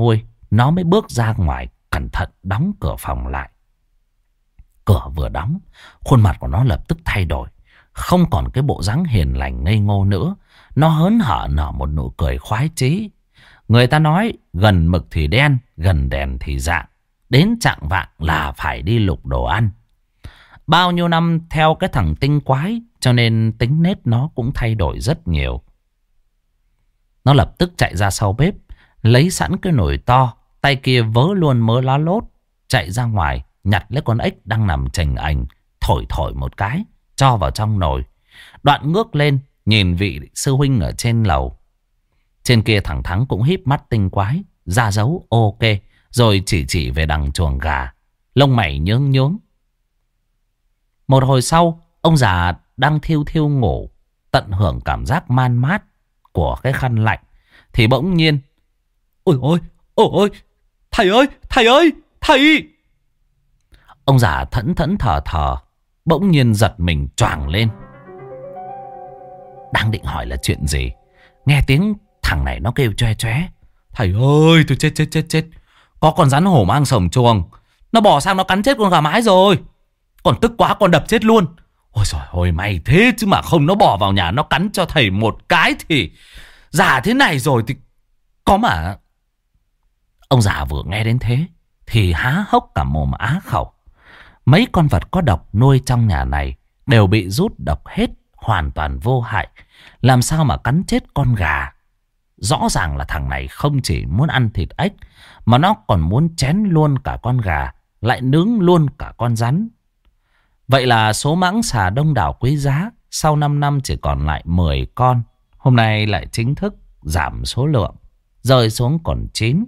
nó mới bước ra ngoài, cẩn thận đóng cửa phòng lại. Cửa vừa đóng, khuôn mặt của nó lập tức thay đổi. Không còn cái bộ dáng hiền lành ngây ngô nữa. Nó hớn hở nở một nụ cười khoái chí. Người ta nói gần mực thì đen, gần đèn thì rạng. Đến chạng vạng là phải đi lục đồ ăn. Bao nhiêu năm theo cái thằng tinh quái, cho nên tính nết nó cũng thay đổi rất nhiều. Nó lập tức chạy ra sau bếp, lấy sẵn cái nồi to, tay kia vớ luôn mớ lá lốt, chạy ra ngoài, nhặt lấy con ếch đang nằm chềnh ành, thổi thổi một cái, cho vào trong nồi. Đoạn ngước lên, nhìn vị sư huynh ở trên lầu. Trên kia thằng Thắng cũng híp mắt tinh quái, ra dấu ok, rồi chỉ về đằng chuồng gà, lông mày nhướng nhướng. Một hồi sau, ông già đang thiêu thiêu ngủ, tận hưởng cảm giác man mát của cái khăn lạnh, thì bỗng nhiên: ôi ôi, ôi ôi, thầy ơi, thầy ơi, thầy! Ông già thẫn thẫn thờ thờ, bỗng nhiên giật mình choàng lên. Đang định hỏi là chuyện gì, nghe tiếng thằng này nó kêu choe choé: thầy ơi, tôi chết. Có con rắn hổ mang sổng chuồng, nó bò sang nó cắn chết con gà mái rồi. Còn tức quá, con đập chết luôn. Ôi giời ơi, may thế chứ mà không nó bò vào nhà nó cắn cho thầy một cái thì già thế này rồi thì có mà. Ông già vừa nghe đến thế thì há hốc cả mồm á khẩu. Mấy con vật có độc nuôi trong nhà này đều bị rút độc hết, hoàn toàn vô hại. Làm sao mà cắn chết con gà? Rõ ràng là thằng này không chỉ muốn ăn thịt ếch, mà nó còn muốn chén luôn cả con gà, lại nướng luôn cả con rắn. Vậy là số mãng xà đông đảo quý giá sau 5 năm chỉ còn lại 10 con. Hôm nay lại chính thức giảm số lượng, rơi xuống còn 9.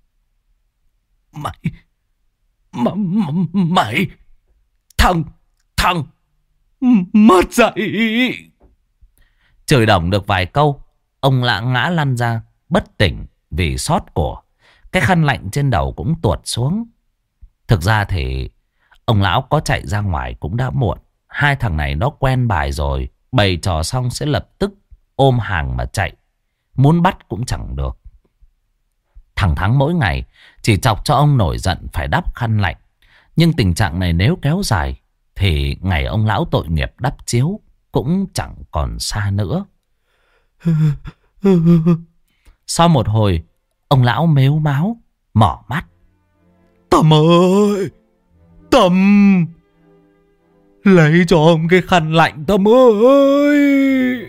Mày, thằng mất dậy. Chửi đồng được vài câu, ông lã ngã lăn ra bất tỉnh vì sót cổ. Cái khăn lạnh trên đầu cũng tuột xuống. Thực ra thì ông lão có chạy ra ngoài cũng đã muộn. Hai thằng này nó quen bài rồi, bày trò xong sẽ lập tức ôm hàng mà chạy. Muốn bắt cũng chẳng được. Thằng Thắng mỗi ngày chỉ chọc cho ông nổi giận phải đắp khăn lạnh. Nhưng tình trạng này nếu kéo dài thì ngày ông lão tội nghiệp đắp chiếu cũng chẳng còn xa nữa. Sau một hồi, ông lão mếu máo mở mắt. Tâm ơi, Tâm, lấy cho ông cái khăn lạnh Tâm ơi.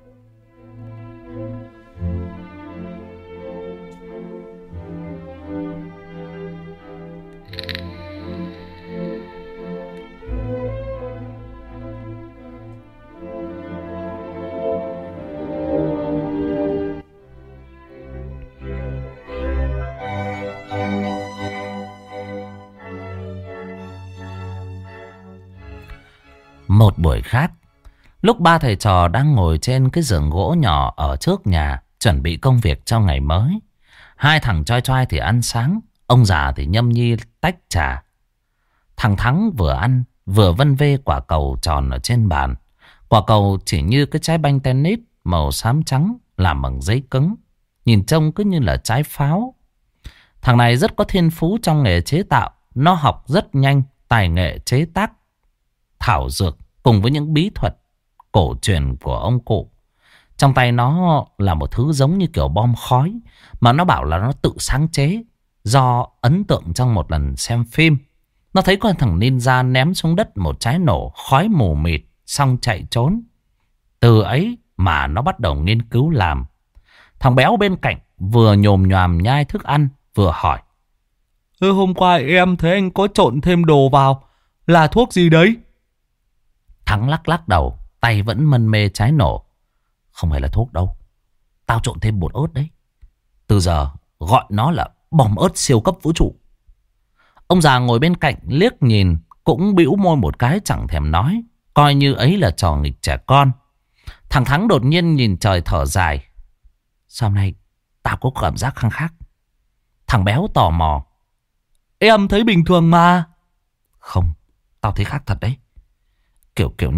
Một buổi khác, lúc ba thầy trò đang ngồi trên cái giường gỗ nhỏ ở trước nhà, chuẩn bị công việc cho ngày mới. Hai thằng choi choi thì ăn sáng, ông già thì nhâm nhi tách trà. Thằng Thắng vừa ăn, vừa vân vê quả cầu tròn ở trên bàn. Quả cầu chỉ như cái trái banh tennis màu xám trắng làm bằng giấy cứng, nhìn trông cứ như là trái pháo. Thằng này rất có thiên phú trong nghề chế tạo. Nó học rất nhanh tài nghệ chế tác thảo dược cùng với những bí thuật cổ truyền của ông cụ. Trong tay nó là một thứ giống như kiểu bom khói, mà nó bảo là nó tự sáng chế do ấn tượng trong một lần xem phim. Nó thấy con thằng ninja ném xuống đất một trái nổ khói mù mịt, xong chạy trốn. Từ ấy mà nó bắt đầu nghiên cứu làm. Thằng béo bên cạnh vừa nhồm nhoàm nhai thức ăn vừa hỏi: hôm qua em thấy anh có trộn thêm đồ vào, là thuốc gì đấy? Thắng lắc lắc đầu, tay vẫn mân mê trái nổ. Không phải là thuốc đâu, tao trộn thêm bột ớt đấy. Từ giờ gọi nó là bom ớt siêu cấp vũ trụ. Ông già ngồi bên cạnh liếc nhìn, cũng bĩu môi một cái chẳng thèm nói, coi như ấy là trò nghịch trẻ con. Thằng Thắng đột nhiên nhìn trời thở dài. Sao hôm nay tao có cảm giác khác khác? Thằng béo tò mò. Em thấy bình thường mà. Không, tao thấy khác thật đấy. Kiểu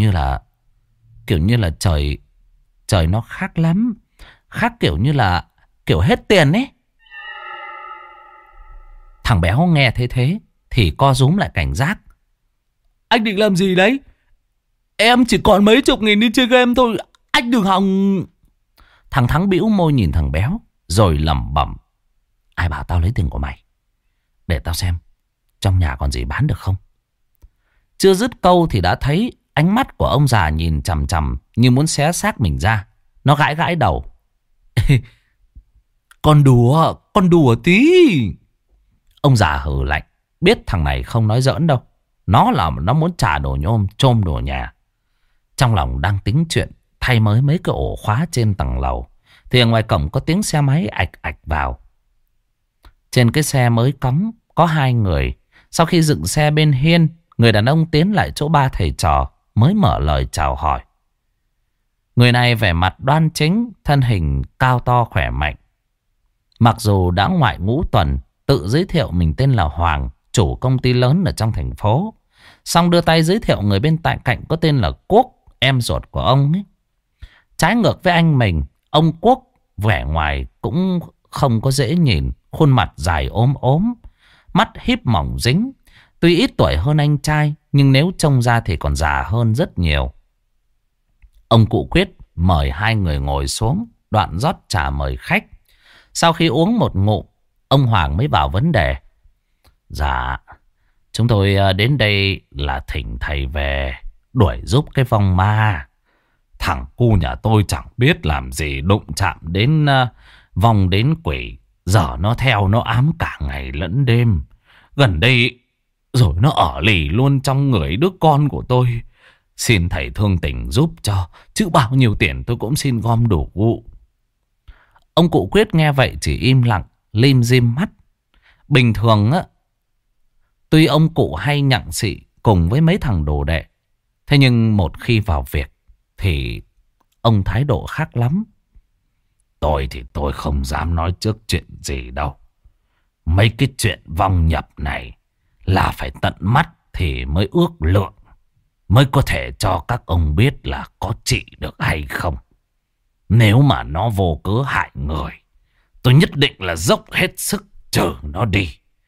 như là trời nó khác lắm. Khác kiểu như là kiểu hết tiền ấy. Thằng béo nghe thấy thế thì co rúm lại cảnh giác. Anh định làm gì đấy? Em chỉ còn mấy chục nghìn đi chơi game thôi, anh đừng hòng. Thằng Thắng bĩu môi nhìn thằng béo rồi lẩm bẩm. Ai bảo tao lấy tiền của mày? Để tao xem trong nhà còn gì bán được không. Chưa dứt câu thì đã thấy ánh mắt của ông già nhìn chằm chằm như muốn xé xác mình ra. Nó gãi gãi đầu. Con đùa tí. Ông già hừ lạnh, biết thằng này không nói giỡn đâu. Nó muốn trả đồ nhôm chôm đồ nhà. Trong lòng đang tính chuyện thay mới mấy cái ổ khóa trên tầng lầu thì ở ngoài cổng có tiếng xe máy ạch ạch vào. Trên cái xe mới cóng có 2 người. Sau khi dựng xe bên hiên, người đàn ông tiến lại chỗ 3 thầy trò mới mở lời chào hỏi. Người này vẻ mặt đoan chính, thân hình cao to khỏe mạnh. Mặc dù đã ngoại ngũ tuần, tự giới thiệu mình tên là Hoàng, chủ công ty lớn ở trong thành phố. Xong đưa tay giới thiệu người bên cạnh có tên là Quốc, em ruột của ông ấy. Trái ngược với anh mình, ông Quốc vẻ ngoài cũng không có dễ nhìn, khuôn mặt dài ốm ốm, mắt híp mỏng dính. Tuy ít tuổi hơn anh trai, nhưng nếu trông ra thì còn già hơn rất nhiều. Ông cụ Quyết mời 2 người ngồi xuống, đoạn rót trà mời khách. Sau khi uống một ngụm, ông Hoàng mới vào vấn đề. Dạ, chúng tôi đến đây là thỉnh thầy về đuổi giúp cái vong ma. Thằng cu nhà tôi chẳng biết làm gì đụng chạm đến vong đến quỷ. Giờ nó theo nó ám cả ngày lẫn đêm. Gần đây rồi nó ở lì luôn trong người đứa con của tôi. Xin thầy thương tình giúp cho, chứ bao nhiêu tiền tôi cũng xin gom đủ vụ. Ông cụ Quyết nghe vậy chỉ im lặng, lim dim mắt. Bình thường á, tuy ông cụ hay nhặng xị cùng với mấy thằng đồ đệ, thế nhưng một khi vào việc thì ông thái độ khác lắm. Tôi thì tôi không dám nói trước chuyện gì đâu. Mấy cái chuyện vong nhập này là phải tận mắt thì mới ước lượng, mới có thể cho các ông biết là có trị được hay không. Nếu mà nó vô cớ hại người, tôi nhất định là dốc hết sức trừ nó đi.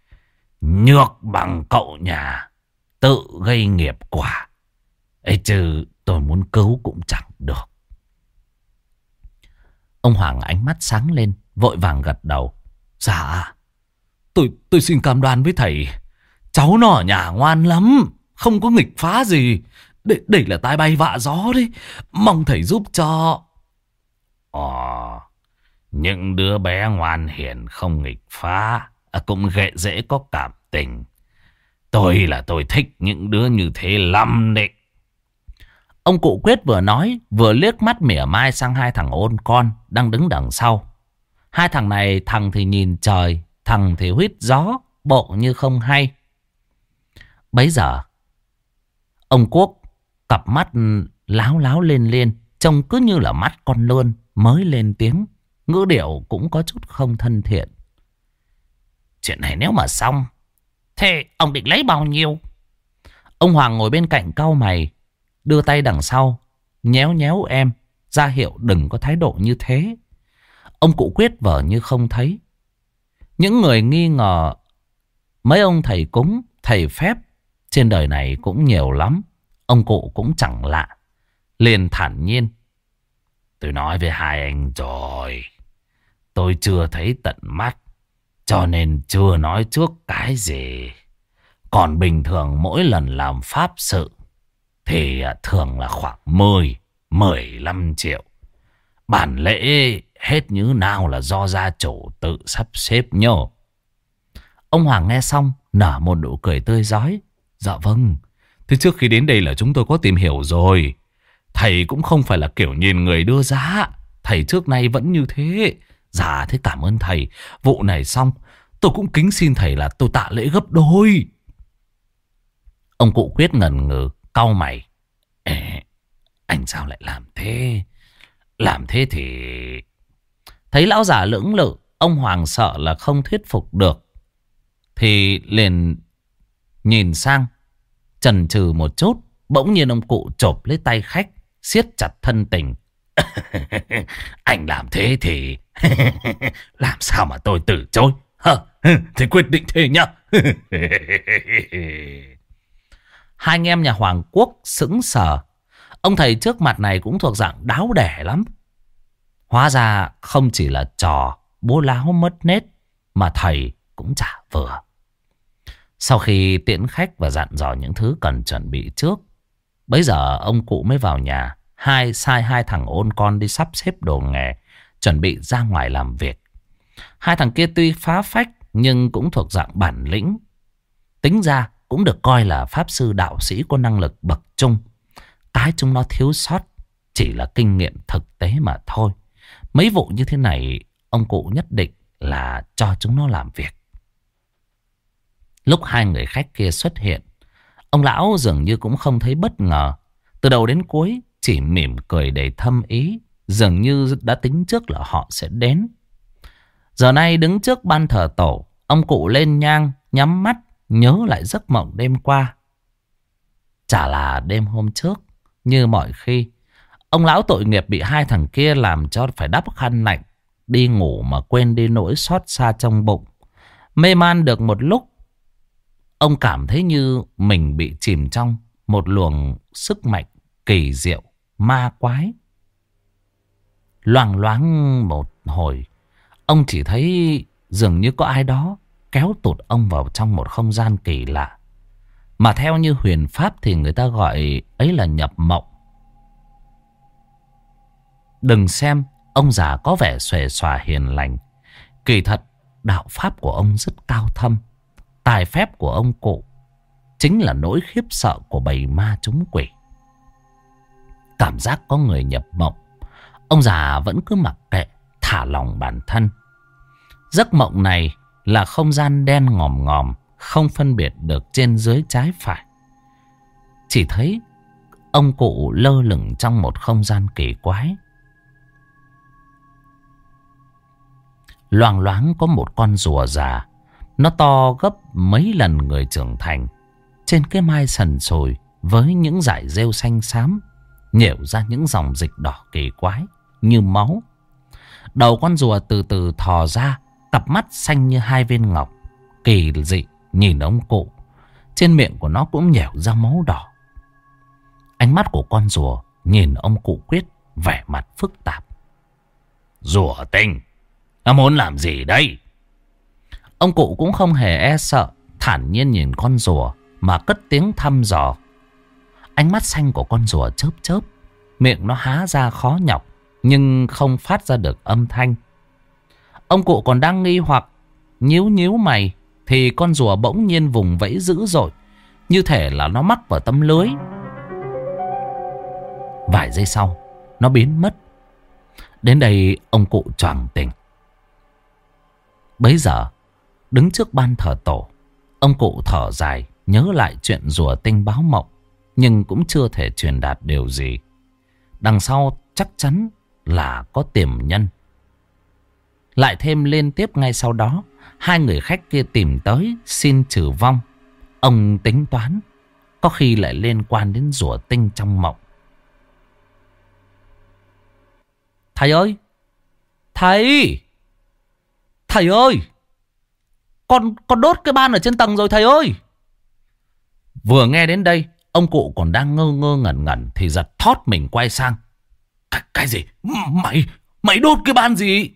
Nhược bằng cậu nhà tự gây nghiệp quả ấy, chứ tôi muốn cứu cũng chẳng được. Ông Hoàng ánh mắt sáng lên, vội vàng gật đầu. Dạ, tôi xin cam đoan với thầy, cháu nó ở nhà ngoan lắm, không có nghịch phá gì. Đây là tai bay vạ gió đấy, mong thầy giúp cho. Những đứa bé ngoan hiền không nghịch phá cũng dễ có cảm tình. Tôi thích những đứa như thế lắm đấy. Ông cụ Quyết vừa nói vừa liếc mắt mỉa mai sang 2 thằng ôn con đang đứng đằng sau. 2 thằng này, thằng thì nhìn trời, thằng thì huýt gió, bộ như không hay. Bấy giờ ông Quốc cặp mắt láo láo lên lên, trông cứ như là mắt con lươn, mới lên tiếng, ngữ điệu cũng có chút không thân thiện. Chuyện này nếu mà xong, thế ông định lấy bao nhiêu? Ông Hoàng ngồi bên cạnh cau mày, đưa tay đằng sau nhéo nhéo em, ra hiệu đừng có thái độ như thế. Ông cụ Quyết vờ như không thấy. Những người nghi ngờ mấy ông thầy cúng, thầy phép trên đời này cũng nhiều lắm. Ông cụ cũng chẳng lạ, liền thản nhiên. Tôi nói với 2 anh rồi, tôi chưa thấy tận mắt, cho nên chưa nói trước cái gì. Còn bình thường mỗi lần làm pháp sự thì thường là khoảng 10-15 triệu. Bản lễ hết như nào là do gia chủ tự sắp xếp nhờ. Ông Hoàng nghe xong nở một nụ cười tươi rói. Dạ vâng, thế trước khi đến đây là chúng tôi có tìm hiểu rồi. Thầy cũng không phải là kiểu nhìn người đưa giá. Thầy trước nay vẫn như thế. Dạ thế cảm ơn thầy. Vụ này xong, tôi cũng kính xin thầy là tôi tạ lễ gấp đôi. Ông cụ Quyết ngần ngừ, cau mày. Anh sao lại làm thế? Làm thế thì... Thấy lão già lưỡng lự, ông Hoàng sợ là không thuyết phục được, thì liền nhìn sang, chần chừ một chút. Bỗng nhiên ông cụ chộp lấy tay khách, siết chặt thân tình. Anh làm thế thì làm sao mà tôi từ chối Thì quyết định thế nhá. Hai anh em nhà Hoàng Quốc sững sờ. Ông thầy trước mặt này cũng thuộc dạng đáo đẻ lắm. Hóa ra không chỉ là trò bố láo mất nết, mà thầy cũng chả vừa. Sau khi tiễn khách và dặn dò những thứ cần chuẩn bị trước, bấy giờ ông cụ mới vào nhà, sai hai thằng ôn con đi sắp xếp đồ nghề, chuẩn bị ra ngoài làm việc. Hai thằng kia tuy phá phách nhưng cũng thuộc dạng bản lĩnh. Tính ra cũng được coi là pháp sư đạo sĩ có năng lực bậc trung. Cái chúng nó thiếu sót chỉ là kinh nghiệm thực tế mà thôi. Mấy vụ như thế này, ông cụ nhất định là cho chúng nó làm việc. Lúc hai người khách kia xuất hiện, ông lão dường như cũng không thấy bất ngờ. Từ đầu đến cuối chỉ mỉm cười đầy thâm ý, dường như đã tính trước là họ sẽ đến. Giờ này đứng trước ban thờ tổ, ông cụ lên nhang, nhắm mắt, nhớ lại giấc mộng đêm qua. Chả là đêm hôm trước, như mọi khi, ông lão tội nghiệp bị hai thằng kia làm cho phải đắp khăn lạnh, đi ngủ mà quên đi nỗi xót xa trong bụng. Mê man được một lúc, ông cảm thấy như mình bị chìm trong một luồng sức mạnh kỳ diệu, ma quái. Loang loáng một hồi, ông chỉ thấy dường như có ai đó kéo tụt ông vào trong một không gian kỳ lạ. Mà theo như huyền pháp thì người ta gọi ấy là nhập mộng. Đừng xem ông già có vẻ xuề xòa hiền lành, kỳ thật đạo pháp của ông rất cao thâm. Tài phép của ông cụ chính là nỗi khiếp sợ của bầy ma chúng quỷ. Cảm giác có người nhập mộng, ông già vẫn cứ mặc kệ, thả lòng bản thân. Giấc mộng này là không gian đen ngòm ngòm, không phân biệt được trên dưới trái phải. Chỉ thấy ông cụ lơ lửng trong một không gian kỳ quái. Loang loáng có một con rùa già, nó to gấp mấy lần người trưởng thành. Trên cái mai sần sùi với những dải rêu xanh xám, nhểu ra những dòng dịch đỏ kỳ quái như máu. Đầu con rùa từ từ thò ra, cặp mắt xanh như hai viên ngọc, kỳ dị nhìn ông cụ. Trên miệng của nó cũng nhểu ra máu đỏ. Ánh mắt của con rùa nhìn ông cụ Quyết, vẻ mặt phức tạp. Rùa tinh, nó muốn làm gì đây? Ông cụ cũng không hề e sợ, thản nhiên nhìn con rùa mà cất tiếng thăm dò. Ánh mắt xanh của con rùa chớp chớp, miệng nó há ra khó nhọc nhưng không phát ra được âm thanh. Ông cụ còn đang nghi hoặc, nhíu nhíu mày, thì con rùa bỗng nhiên vùng vẫy dữ dội, như thể là nó mắc vào tấm lưới. Vài giây sau, nó biến mất. Đến đây ông cụ choàng tỉnh. Bấy giờ, đứng trước ban thờ tổ, ông cụ thở dài, nhớ lại chuyện rùa tinh báo mộng, nhưng cũng chưa thể truyền đạt điều gì. Đằng sau chắc chắn là có tiềm nhân. Lại thêm liên tiếp ngay sau đó, hai người khách kia tìm tới xin trừ vong. Ông tính toán, có khi lại liên quan đến rùa tinh trong mộng. Thầy ơi! Thầy! Thầy ơi! Con đốt cái ban ở trên tầng rồi thầy ơi! Vừa nghe đến đây, ông cụ còn đang ngơ ngơ ngẩn ngẩn thì giật thót mình quay sang. Cái gì? Mày đốt cái ban gì?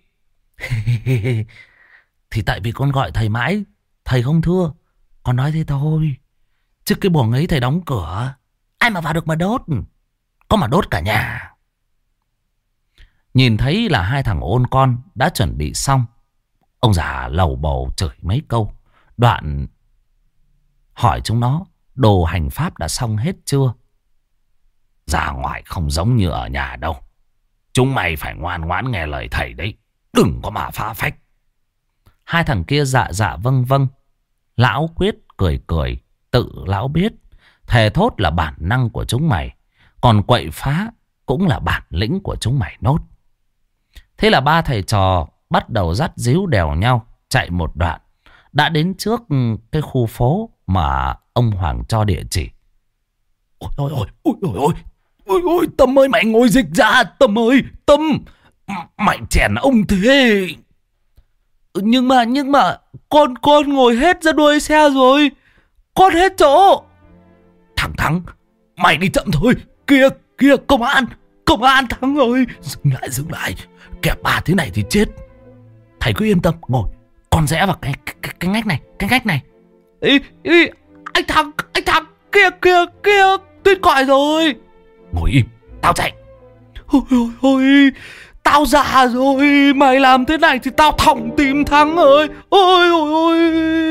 Thì tại vì con gọi thầy mãi, thầy không thưa. Con nói thế thôi. Chứ cái buồng ấy thầy đóng cửa, ai mà vào được mà đốt. Có mà đốt cả nhà. Nhìn thấy là hai thằng ôn con đã chuẩn bị xong, ông già lầu bầu chửi mấy câu, đoạn hỏi chúng nó đồ hành pháp đã xong hết chưa. Ra ngoài không giống như ở nhà đâu. Chúng mày phải ngoan ngoãn nghe lời thầy đấy, đừng có mà phá phách. Hai thằng kia dạ dạ vâng vâng. Lão Quyết cười cười, tự lão biết, thề thốt là bản năng của chúng mày, còn quậy phá cũng là bản lĩnh của chúng mày nốt. Thế là ba thầy trò bắt đầu dắt díu đèo nhau chạy một đoạn, đã đến trước cái khu phố mà ông Hoàng cho địa chỉ. Ôi, Tâm ơi, mày ngồi dịch ra. Tâm ơi, Tâm, mày chèn ông thế. Nhưng mà con ngồi hết ra đuôi xe rồi. Con hết chỗ. Thằng Thắng, mày đi chậm thôi. Kìa, công an Thắng ơi. Dừng lại. Kẹp bà thế này thì chết. Thầy cứ yên tâm, ngồi. Con rẽ vào cái ngách này. Ý, anh Thắng, kìa, tuyết còi rồi. Ngồi im, tao chạy. Ôi, tao già rồi, mày làm thế này thì tao thòng tìm Thắng ơi. Ôi.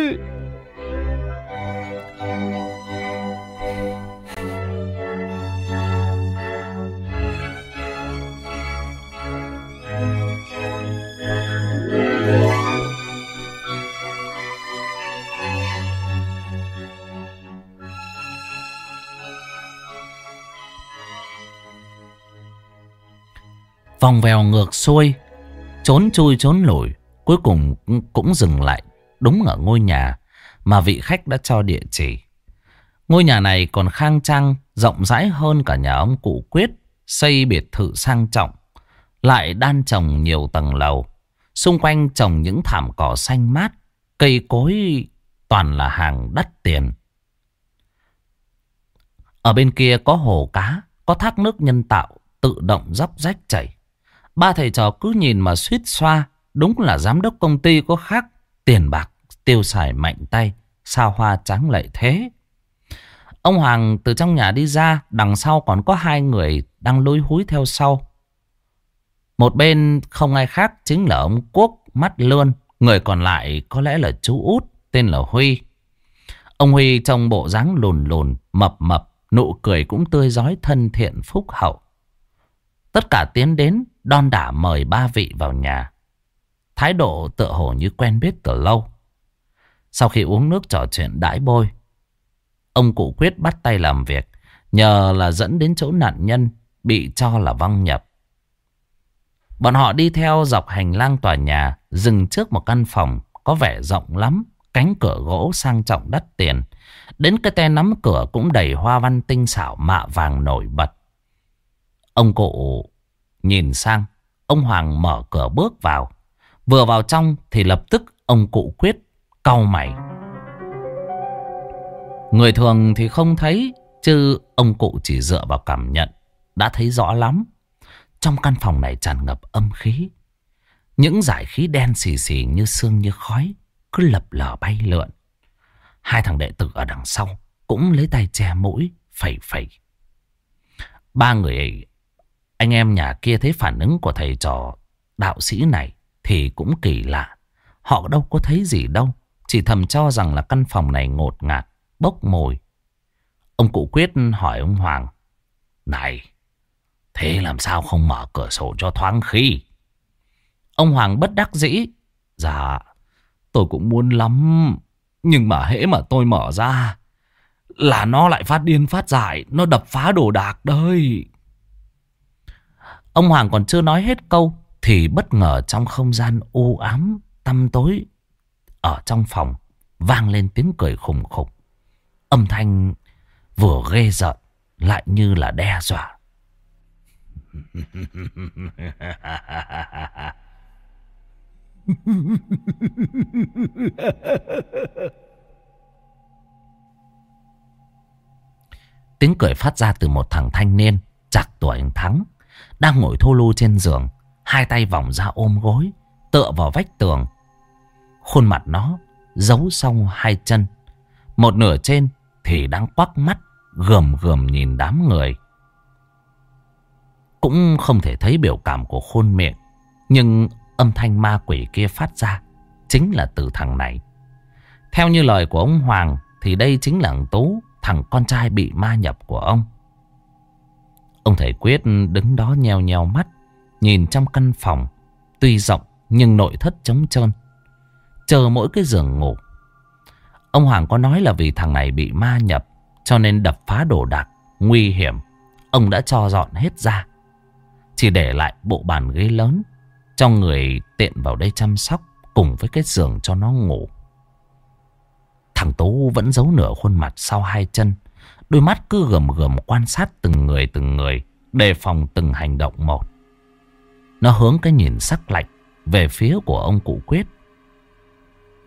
Vòng vèo ngược xuôi, trốn chui trốn lủi, cuối cùng cũng dừng lại đúng ở ngôi nhà mà vị khách đã cho địa chỉ. Ngôi nhà này còn khang trang, rộng rãi hơn cả nhà ông cụ Quyết, xây biệt thự sang trọng, lại đan trồng nhiều tầng lầu. Xung quanh trồng những thảm cỏ xanh mát, cây cối toàn là hàng đắt tiền. Ở bên kia có hồ cá, có thác nước nhân tạo tự động róc rách chảy. Ba thầy trò cứ nhìn mà suýt xoa. Đúng là giám đốc công ty có khác. Tiền bạc tiêu xài mạnh tay, sao hoa tráng lệ thế. Ông Hoàng từ trong nhà đi ra. Đằng sau còn có hai người đang lúi húi theo sau. Một bên không ai khác chính là ông Quốc mắt lươn. Người còn lại có lẽ là chú út tên là Huy. Ông Huy trông bộ dáng lùn lùn, mập mập, nụ cười cũng tươi rói thân thiện phúc hậu. Tất cả tiến đến đon đả mời ba vị vào nhà. Thái độ tựa hồ như quen biết từ lâu. Sau khi uống nước trò chuyện đãi bôi, ông cụ Quyết bắt tay làm việc, nhờ là dẫn đến chỗ nạn nhân bị cho là vong nhập. Bọn họ đi theo dọc hành lang tòa nhà, dừng trước một căn phòng có vẻ rộng lắm, cánh cửa gỗ sang trọng đắt tiền. Đến cái te nắm cửa cũng đầy hoa văn tinh xảo mạ vàng nổi bật. Ông cụ nhìn sang, ông Hoàng mở cửa bước vào. Vừa vào trong thì lập tức ông cụ Quyết cau mày. Người thường thì không thấy, chứ ông cụ chỉ dựa vào cảm nhận đã thấy rõ lắm. Trong căn phòng này tràn ngập âm khí. Những dải khí đen xì xì như sương như khói cứ lập lờ bay lượn. Hai thằng đệ tử ở đằng sau cũng lấy tay che mũi, phẩy phẩy. Ba người anh em nhà kia thấy phản ứng của thầy trò đạo sĩ này thì cũng kỳ lạ. Họ đâu có thấy gì đâu, chỉ thầm cho rằng là căn phòng này ngột ngạt, bốc mùi. Ông cụ Quyết hỏi ông Hoàng: "Này, thế làm sao không mở cửa sổ cho thoáng khí?" Ông Hoàng bất đắc dĩ: "Dạ, tôi cũng muốn lắm, nhưng mà hễ mà tôi mở ra là nó lại phát điên phát dại, nó đập phá đồ đạc đấy." Ông Hoàng còn chưa nói hết câu thì bất ngờ trong không gian u ám tăm tối ở trong phòng vang lên tiếng cười khùng khục. Âm thanh vừa ghê rợn lại như là đe dọa. Tiếng cười phát ra từ một thằng thanh niên trạc tuổi anh Thắng, đang ngồi thô lu trên giường, hai tay vòng ra ôm gối, tựa vào vách tường. Khuôn mặt nó giấu sau hai chân, một nửa trên thì đang quắc mắt gườm gườm nhìn đám người. Cũng không thể thấy biểu cảm của khuôn miệng, nhưng âm thanh ma quỷ kia phát ra chính là từ thằng này. Theo như lời của ông Hoàng thì đây chính là thằng Tú, thằng con trai bị ma nhập của ông. Ông thầy Quyết đứng đó nheo nheo mắt, nhìn trong căn phòng tuy rộng nhưng nội thất trống trơn, chờ mỗi cái giường ngủ. Ông Hoàng có nói là vì thằng này bị ma nhập cho nên đập phá đồ đạc nguy hiểm, ông đã cho dọn hết ra, chỉ để lại bộ bàn ghế lớn cho người tiện vào đây chăm sóc, cùng với cái giường cho nó ngủ. Thằng Tú vẫn giấu nửa khuôn mặt sau hai chân, đôi mắt cứ gườm gườm quan sát từng người, đề phòng từng hành động một. Nó hướng cái nhìn sắc lạnh về phía của ông cụ Quyết.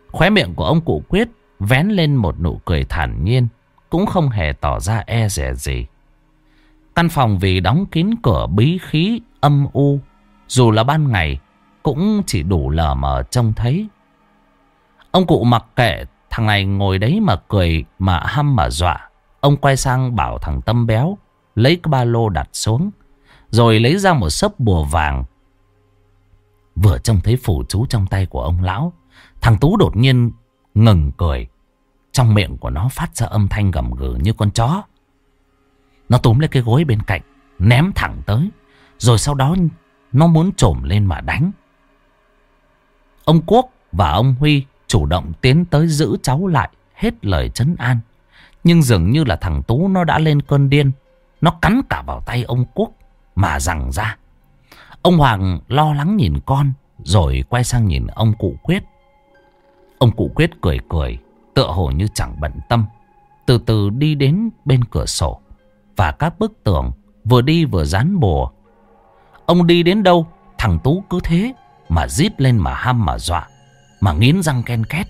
Khóe miệng của ông cụ Quyết vén lên một nụ cười thản nhiên, cũng không hề tỏ ra e dè gì. Căn phòng vì đóng kín cửa bí khí âm u, dù là ban ngày cũng chỉ đủ lờ mờ trông thấy. Ông cụ mặc kệ thằng này ngồi đấy mà cười mà hăm mà dọa. Ông quay sang bảo thằng Tâm béo lấy cái ba lô đặt xuống, rồi lấy ra một xấp bùa vàng. Vừa trông thấy phù chú trong tay của ông lão, thằng Tú đột nhiên ngừng cười. Trong miệng của nó phát ra âm thanh gầm gừ như con chó. Nó túm lấy cái gối bên cạnh, ném thẳng tới, rồi sau đó nó muốn trồm lên mà đánh. Ông Quốc và ông Huy chủ động tiến tới giữ cháu lại, hết lời trấn an. Nhưng dường như là thằng Tú nó đã lên cơn điên. Nó cắn cả vào tay ông Quốc mà giằng ra. Ông Hoàng lo lắng nhìn con, rồi quay sang nhìn ông cụ Quyết. Ông cụ Quyết cười cười, tựa hồ như chẳng bận tâm, từ từ đi đến bên cửa sổ và các bức tường, vừa đi vừa dán bùa. Ông đi đến đâu, thằng Tú cứ thế mà rít lên mà hăm mà dọa, mà nghiến răng ken két.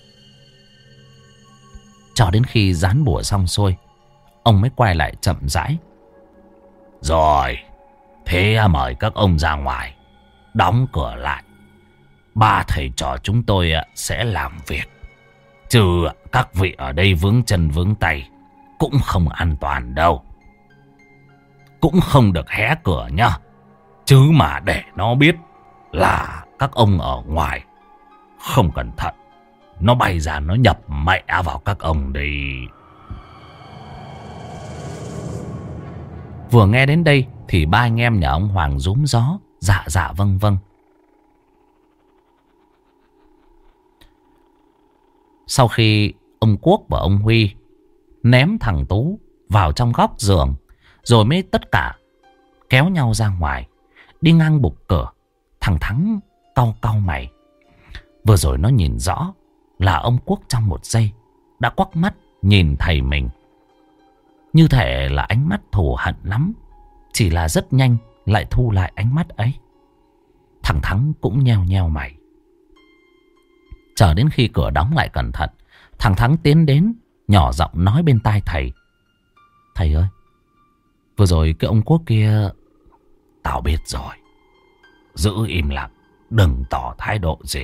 Cho đến khi dán bùa xong xuôi, ông mới quay lại chậm rãi. Rồi, thế mời các ông ra ngoài, đóng cửa lại. Ba thầy trò chúng tôi sẽ làm việc, chứ các vị ở đây vướng chân vướng tay cũng không an toàn đâu. Cũng không được hé cửa nhá, chứ mà để nó biết là các ông ở ngoài, không cẩn thận nó bay ra nó nhập mẹ vào các ông đi. Vừa nghe đến đây thì ba anh em nhà ông Hoàng rúm gió, dạ dạ vâng vâng. Sau khi ông Quốc và ông Huy ném thằng Tú vào trong góc giường, rồi mới tất cả kéo nhau ra ngoài. Đi ngang bục cửa, thằng Thắng cau cau mày. Vừa rồi nó nhìn rõ là ông Quốc trong một giây đã quắc mắt nhìn thầy mình, như thể là ánh mắt thù hận lắm. Chỉ là rất nhanh lại thu lại ánh mắt ấy. Thằng Thắng cũng nheo nheo mày. Chờ đến khi cửa đóng lại cẩn thận, thằng Thắng tiến đến, nhỏ giọng nói bên tai thầy. Thầy ơi, vừa rồi cái ông Quốc kia... Tao biết rồi. Giữ im lặng, đừng tỏ thái độ gì.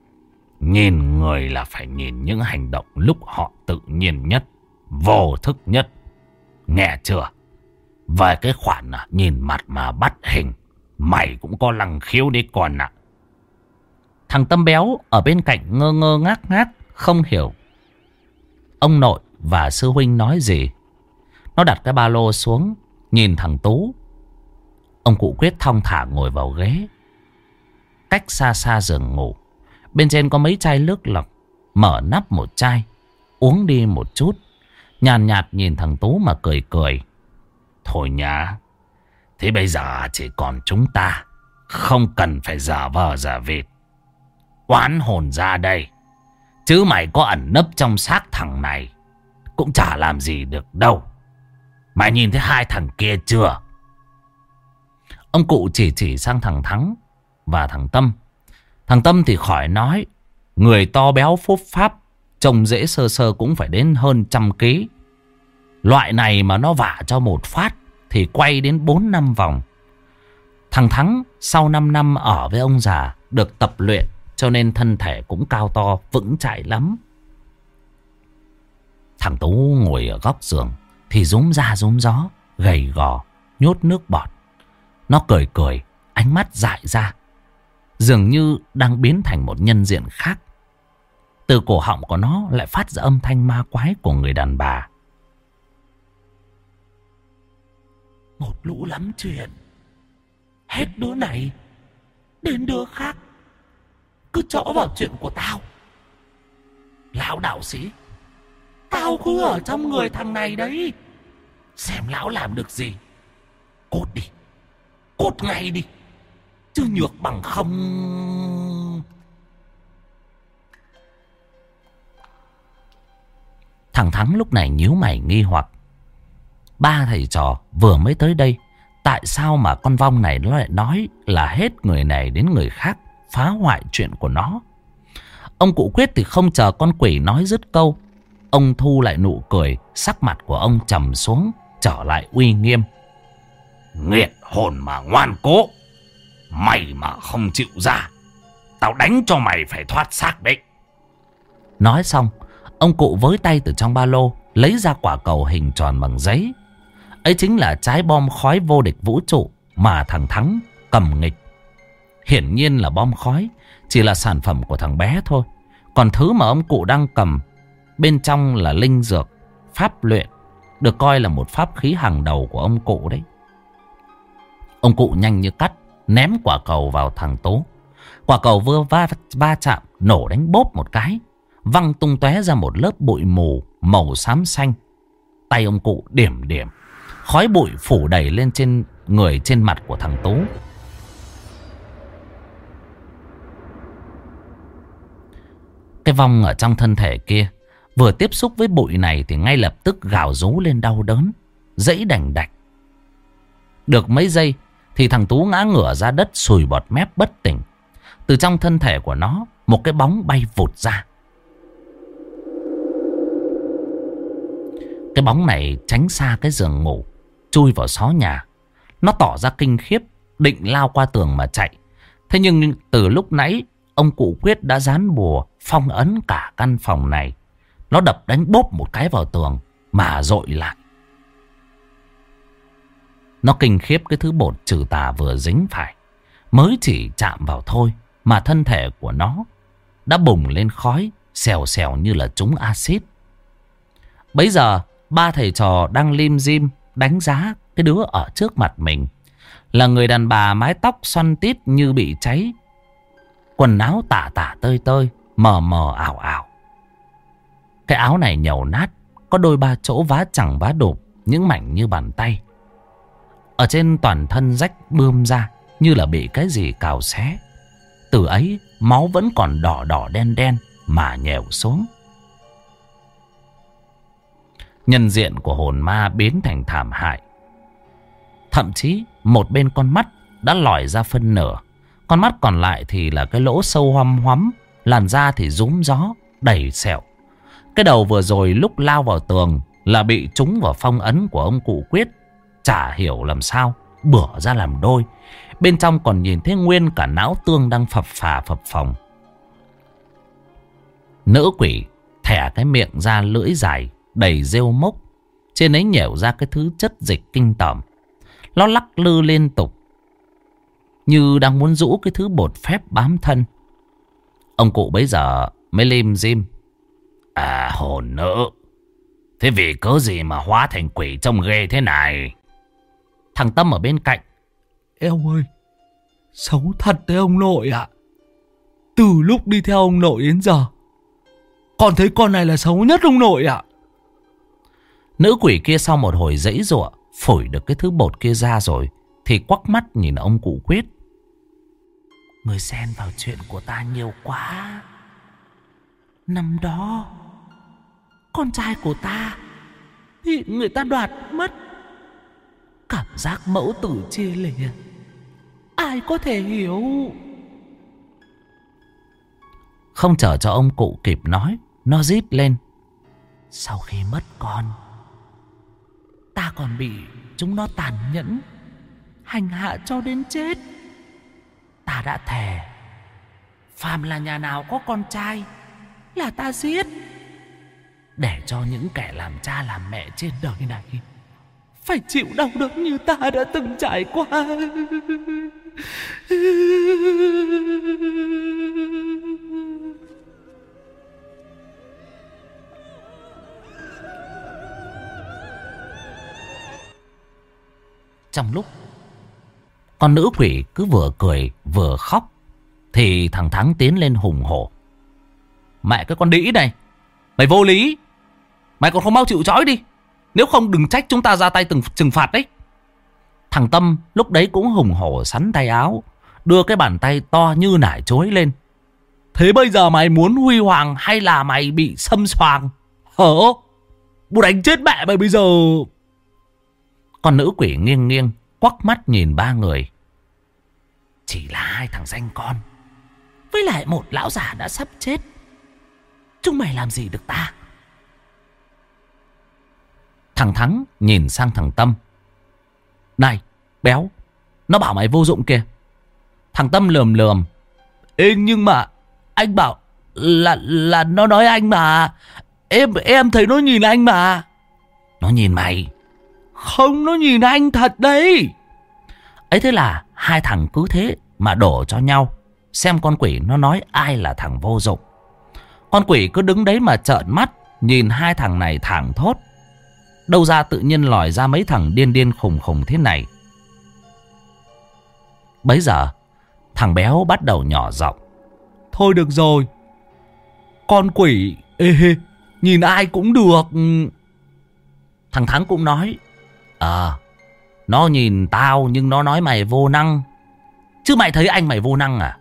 Nhìn người là phải nhìn những hành động lúc họ tự nhiên nhất, vô thức nhất. Nghe chưa? Về cái khoản nhìn mặt mà bắt hình, mày cũng có năng khiếu đấy con ạ. Thằng Tâm béo ở bên cạnh ngơ ngơ ngác ngác, không hiểu ông nội và sư huynh nói gì. Nó đặt cái ba lô xuống, nhìn thằng Tú. Ông cụ Quyết thong thả ngồi vào ghế, cách xa xa giường ngủ. Bên trên có mấy chai nước lọc. Mở nắp một chai, uống đi một chút, nhàn nhạt nhìn thằng Tú mà cười cười. Thôi nhá, thế bây giờ chỉ còn chúng ta, không cần phải giả vờ giả vịt. Oán hồn ra đây, chứ mày có ẩn nấp trong xác thằng này cũng chả làm gì được đâu. Mày nhìn thấy hai thằng kia chưa? Ông cụ chỉ sang thằng Thắng và thằng Tâm. Thằng Tâm thì khỏi nói, người to béo phốp pháp, trông dễ sơ sơ cũng phải đến hơn 100 ký. Loại này mà nó vả cho một phát thì quay đến 4-5 vòng. Thằng Thắng sau 5 năm ở với ông già, được tập luyện, cho nên thân thể cũng cao to, vững chãi lắm. Thằng Tú ngồi ở góc giường thì rúm ra rúm gió, gầy gò, nhốt nước bọt. Nó cười cười, ánh mắt dại ra, dường như đang biến thành một nhân diện khác. Từ cổ họng của nó lại phát ra âm thanh ma quái của người đàn bà. Một lũ lắm chuyện, hết đứa này đến đứa khác, cứ chõ vào chuyện của tao. Lão đạo sĩ, tao cứ ở trong người thằng này đấy, xem lão làm được gì. Cốt đi, cốt ngay đi, chứ nhược bằng không. Thằng Thắng lúc này nhíu mày nghi hoặc. Ba thầy trò vừa mới tới đây, tại sao mà con vong này nó lại nói là hết người này đến người khác phá hoại chuyện của nó? Ông cụ Quyết thì không chờ con quỷ nói dứt câu, ông thu lại nụ cười, sắc mặt của ông trầm xuống, trở lại uy nghiêm. Nghiệt hồn mà ngoan cố, mày mà không chịu ra, tao đánh cho mày phải thoát xác đấy. Nói xong, ông cụ với tay từ trong ba lô lấy ra quả cầu hình tròn bằng giấy. Ấy chính là trái bom khói vô địch vũ trụ mà thằng Thắng cầm nghịch. Hiển nhiên là bom khói chỉ là sản phẩm của thằng bé thôi. Còn thứ mà ông cụ đang cầm bên trong là linh dược pháp luyện, được coi là một pháp khí hàng đầu của ông cụ đấy. Ông cụ nhanh như cắt ném quả cầu vào thằng Tố. Quả cầu vừa va chạm, nổ đánh bốp một cái, văng tung tóe ra một lớp bụi mù màu xám xanh. Tay ông cụ điểm điểm, khói bụi phủ đầy lên trên người, trên mặt của thằng Tố. Cái vong ở trong thân thể kia vừa tiếp xúc với bụi này thì ngay lập tức gào rú lên đau đớn, dãy đành đạch. Được mấy giây thì thằng Tú ngã ngửa ra đất, sùi bọt mép bất tỉnh. Từ trong thân thể của nó, một cái bóng bay vụt ra. Cái bóng này tránh xa cái giường ngủ, chui vào xó nhà. Nó tỏ ra kinh khiếp, định lao qua tường mà chạy. Thế nhưng từ lúc nãy, ông cụ Quyết đã dán bùa phong ấn cả căn phòng này. Nó đập đánh bốp một cái vào tường mà dội lại. Nó kinh khiếp cái thứ bột trừ tà vừa dính phải. Mới chỉ chạm vào thôi mà thân thể của nó đã bùng lên khói, xèo xèo như là trúng axit. Bấy giờ ba thầy trò đang lim dim đánh giá cái đứa ở trước mặt mình. Là người đàn bà mái tóc xoăn tít như bị cháy, quần áo tả tả tơi tơi, mờ mờ ảo ảo. Cái áo này nhầu nát, có đôi ba chỗ vá chẳng vá đụp, những mảnh như bàn tay. Ở trên toàn thân rách bươm ra như là bị cái gì cào xé. Từ ấy máu vẫn còn đỏ đỏ đen đen mà nhèo xuống. Nhân diện của hồn ma biến thành thảm hại. Thậm chí một bên con mắt đã lòi ra phân nửa. Con mắt còn lại thì là cái lỗ sâu hoăm hoắm. Làn da thì rúm gió, đầy sẹo. Cái đầu vừa rồi lúc lao vào tường là bị trúng vào phong ấn của ông cụ Quyết. Chả hiểu làm sao bửa ra làm đôi. Bên trong còn nhìn thấy nguyên cả não tương đang phập phà phập phồng. Nữ quỷ thẻ cái miệng ra, lưỡi dài đầy rêu mốc. Trên ấy nhẻo ra cái thứ chất dịch kinh tởm. Nó lắc lư liên tục như đang muốn rũ cái thứ bột phép bám thân. Ông cụ bấy giờ mới lim dim. À, hồn nữ, thế vì cớ gì mà hóa thành quỷ trông ghê thế này? Thằng Tâm ở bên cạnh. Ê ông ơi, xấu thật đấy ông nội ạ. Từ lúc đi theo ông nội đến giờ, con thấy con này là xấu nhất ông nội ạ. Nữ quỷ kia sau một hồi giãy giụa phổi được cái thứ bột kia ra rồi thì quắc mắt nhìn ông cụ Quyết. Người xen vào chuyện của ta nhiều quá. Năm đó con trai của ta bị người ta đoạt mất. Cảm giác mẫu tử chia lìa, ai có thể hiểu. Không chờ cho ông cụ kịp nói, nó rít lên. Sau khi mất con, ta còn bị chúng nó tàn nhẫn hành hạ cho đến chết. Ta đã thề, phàm là nhà nào có con trai là ta giết, để cho những kẻ làm cha làm mẹ trên đời này phải chịu đau đớn như ta đã từng trải qua. Trong lúc con nữ quỷ cứ vừa cười vừa khóc thì thằng Thắng tiến lên hùng hổ. Mẹ cái con đĩ này, mày vô lý. Mày còn không mau chịu trói đi, nếu không đừng trách chúng ta ra tay trừng phạt đấy. Thằng Tâm lúc đấy cũng hùng hổ sắn tay áo, đưa cái bàn tay to như nải chuối lên. Thế bây giờ mày muốn huy hoàng hay là mày bị xâm xoàng? Hở? Bố đánh chết mẹ mày bây giờ. Con nữ quỷ nghiêng nghiêng quắc mắt nhìn ba người. Chỉ là hai thằng danh con với lại một lão già đã sắp chết, Chúng mày làm gì được ta? Thằng Thắng nhìn sang thằng Tâm. Này béo, nó bảo mày vô dụng kìa. Thằng Tâm lườm lườm. Ê, nhưng mà anh bảo là nó nói anh mà. Em thấy nó nhìn anh mà. Nó nhìn mày. Không, nó nhìn anh thật đấy. Ấy thế là hai thằng cứ thế mà đổ cho nhau, xem con quỷ nó nói ai là thằng vô dụng. Con quỷ cứ đứng đấy mà trợn mắt nhìn hai thằng này thảng thốt. Đâu ra tự nhiên lòi ra mấy thằng điên điên khùng khùng thế này. Bấy giờ thằng béo bắt đầu nhỏ giọng. Thôi được rồi, con quỷ nhìn ai cũng được. Thằng Thắng cũng nói. Nó nhìn tao nhưng nó nói mày vô năng. Chứ mày thấy anh mày vô năng à?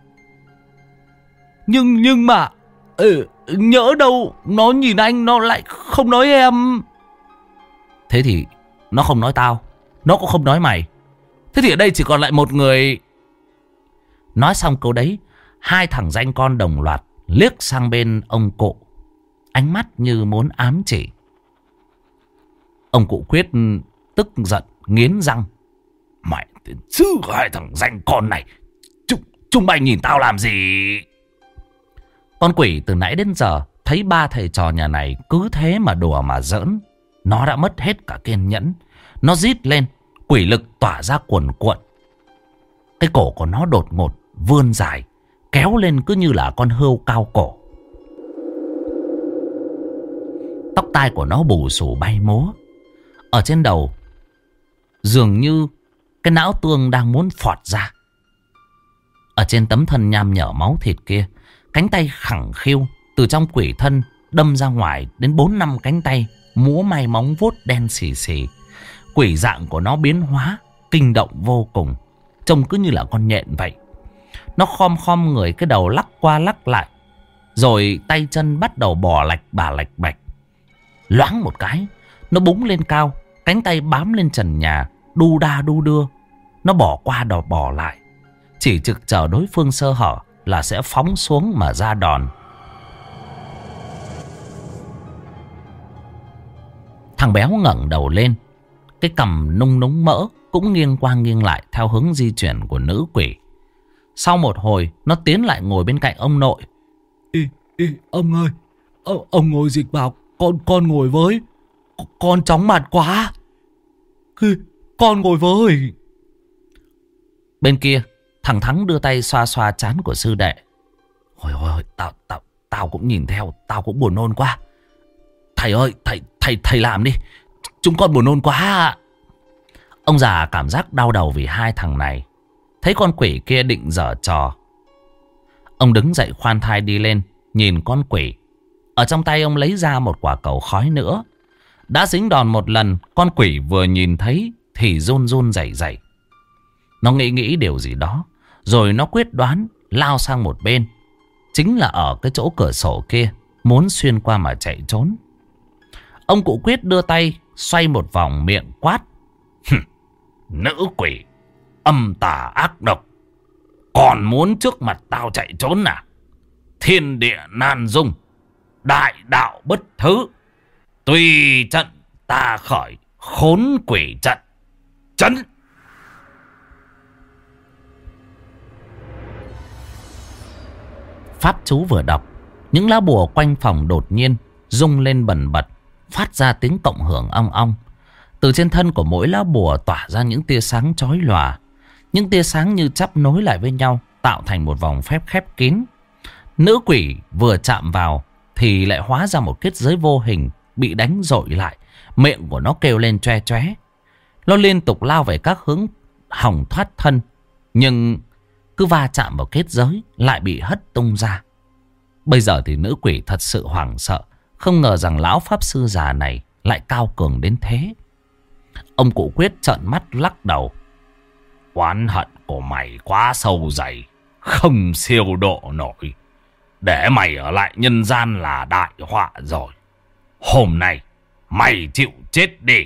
Nhưng mà nhỡ đâu nó nhìn anh nó lại không nói em. Thế thì nó không nói tao, nó cũng không nói mày. Thế thì ở đây chỉ còn lại một người. Nói xong câu đấy, hai thằng danh con đồng loạt liếc sang bên ông cụ, ánh mắt như muốn ám chỉ. Ông cụ Quyết tức giận nghiến răng. Mày chứ hai thằng danh con này, chúng mày nhìn tao làm gì? Con quỷ từ nãy đến giờ thấy ba thầy trò nhà này cứ thế mà đùa mà giỡn, nó đã mất hết cả kiên nhẫn. Nó rít lên, quỷ lực tỏa ra cuồn cuộn. Cái cổ của nó đột ngột vươn dài, kéo lên cứ như là con hươu cao cổ. Tóc tai của nó bù xù bay múa. Ở trên đầu dường như cái não tương đang muốn phọt ra. Ở trên tấm thân nham nhở máu thịt kia, cánh tay khẳng khiu từ trong quỷ thân đâm ra ngoài đến 4-5 cánh tay múa may móng vuốt đen xì xì. Quỷ dạng của nó biến hóa kinh động vô cùng, trông cứ như là con nhện vậy. Nó khom khom người, cái đầu lắc qua lắc lại, rồi tay chân bắt đầu bò lạch bà lạch bạch. Loáng một cái, nó búng lên cao, cánh tay bám lên trần nhà, đu đa đu đưa. Nó bỏ qua đò bỏ lại, chỉ trực chờ đối phương sơ hở là sẽ phóng xuống mà ra đòn. Thằng béo ngẩng đầu lên, cái cằm nung núng mỡ cũng nghiêng qua nghiêng lại theo hướng di chuyển của nữ quỷ. Sau một hồi, nó tiến lại ngồi bên cạnh ông nội. Ông ơi, ông ngồi dịch vào, con ngồi với. Con chóng mặt quá. Con ngồi với. Bên kia, thằng Thắng đưa tay xoa xoa trán của sư đệ. Ôi, tao cũng nhìn theo, tao cũng buồn nôn quá. Thầy ơi, thầy làm đi, chúng con buồn nôn quá. Ông già cảm giác đau đầu vì hai thằng này. Thấy con quỷ kia định giở trò, ông đứng dậy khoan thai đi lên nhìn con quỷ. Ở trong tay ông lấy ra một quả cầu khói nữa. Đã dính đòn một lần, con quỷ vừa nhìn thấy thì run run rẩy rẩy. Nó nghĩ điều gì đó, rồi nó quyết đoán lao sang một bên, chính là ở cái chỗ cửa sổ kia, muốn xuyên qua mà chạy trốn. Ông cụ Quyết đưa tay xoay một vòng, miệng quát. Nữ quỷ âm tà ác độc, còn muốn trước mặt tao chạy trốn à? Thiên địa nan dung, đại đạo bất thứ, tùy trận ta khởi khốn quỷ trận. Chấn! Pháp chú vừa đọc, những lá bùa quanh phòng đột nhiên rung lên bần bật, phát ra tiếng cộng hưởng ong ong. Từ trên thân của mỗi lá bùa tỏa ra những tia sáng chói lòa. Những tia sáng như chắp nối lại với nhau, tạo thành một vòng phép khép kín. Nữ quỷ vừa chạm vào thì lại hóa ra một kết giới vô hình, bị đánh dội lại. Miệng của nó kêu lên choe choé. Nó liên tục lao về các hướng hòng thoát thân, nhưng cứ va chạm vào kết giới lại bị hất tung ra. Bây giờ thì nữ quỷ thật sự hoảng sợ, không ngờ rằng lão pháp sư già này lại cao cường đến thế. Ông cụ Quyết trợn mắt lắc đầu. Oán hận của mày quá sâu dày, không siêu độ nổi. Để mày ở lại nhân gian là đại họa rồi. Hôm nay mày chịu chết đi.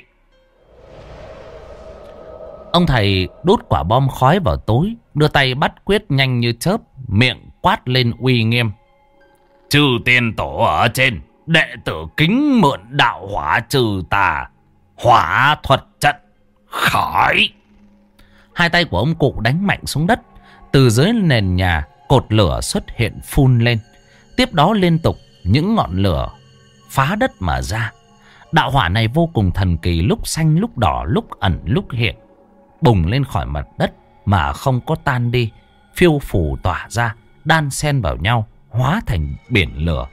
Ông thầy đút quả bom khói vào túi, đưa tay bắt Quyết nhanh như chớp, miệng quát lên uy nghiêm. Trừ tiên tổ ở trên, đệ tử kính mượn đạo hỏa trừ tà. Hỏa thuật trận khởi. Hai tay của ông cụ đánh mạnh xuống đất. Từ dưới nền nhà, cột lửa xuất hiện phun lên. Tiếp đó liên tục những ngọn lửa phá đất mà ra. Đạo hỏa này vô cùng thần kỳ, lúc xanh lúc đỏ, lúc ẩn lúc hiện, bùng lên khỏi mặt đất mà không có tan đi, phiêu phù tỏa ra, đan xen vào nhau, hóa thành biển lửa.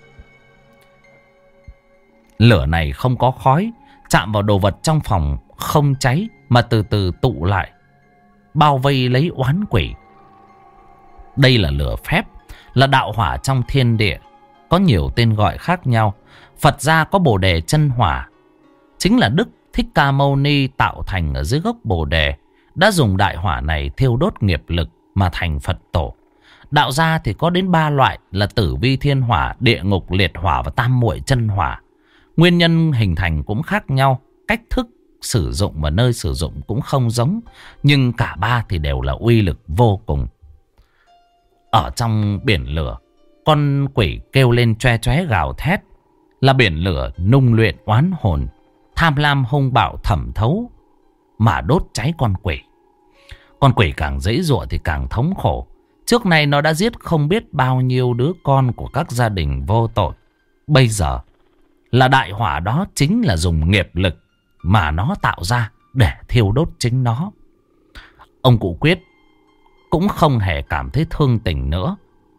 Lửa này không có khói, chạm vào đồ vật trong phòng không cháy, mà từ từ tụ lại, bao vây lấy oán quỷ. Đây là lửa phép, là đạo hỏa trong thiên địa, có nhiều tên gọi khác nhau. Phật gia có bồ đề chân hỏa, chính là Đức Thích Ca Mâu Ni tạo thành ở dưới gốc bồ đề, đã dùng đại hỏa này thiêu đốt nghiệp lực mà thành Phật tổ. Đạo gia thì có đến 3 loại là Tử Vi Thiên Hỏa, Địa Ngục Liệt Hỏa và Tam Muội Chân Hỏa. Nguyên nhân hình thành cũng khác nhau, cách thức sử dụng và nơi sử dụng cũng không giống, nhưng cả ba thì đều là uy lực vô cùng. Ở trong biển lửa, con quỷ kêu lên choe choé gào thét, là biển lửa nung luyện oán hồn, tham lam hung bạo thẩm thấu mà đốt cháy con quỷ. Con quỷ càng giãy giụa thì càng thống khổ. Trước nay nó đã giết không biết bao nhiêu đứa con của các gia đình vô tội. Bây giờ là đại hỏa đó chính là dùng nghiệp lực mà nó tạo ra để thiêu đốt chính nó. Ông cụ Quyết cũng không hề cảm thấy thương tình nữa.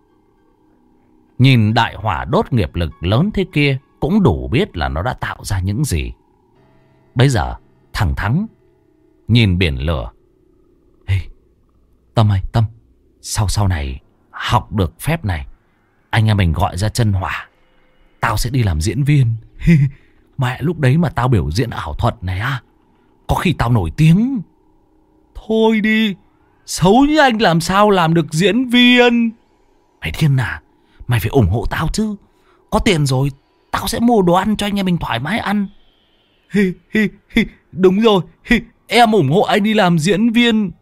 Nhìn đại hỏa đốt nghiệp lực lớn thế kia cũng đủ biết là nó đã tạo ra những gì. Bây giờ thằng Thắng nhìn biển lửa. Ê, Tâm ơi, Tâm, sau này học được phép này, anh em mình gọi ra chân hỏa, tao sẽ đi làm diễn viên. Mẹ, lúc đấy mà tao biểu diễn ảo thuật này á, có khi tao nổi tiếng. Thôi đi, xấu như anh làm sao làm được diễn viên. Mày thiên à, mày phải ủng hộ tao chứ. Có tiền rồi tao sẽ mua đồ ăn cho anh em mình thoải mái ăn. Đúng rồi, em ủng hộ anh đi làm diễn viên.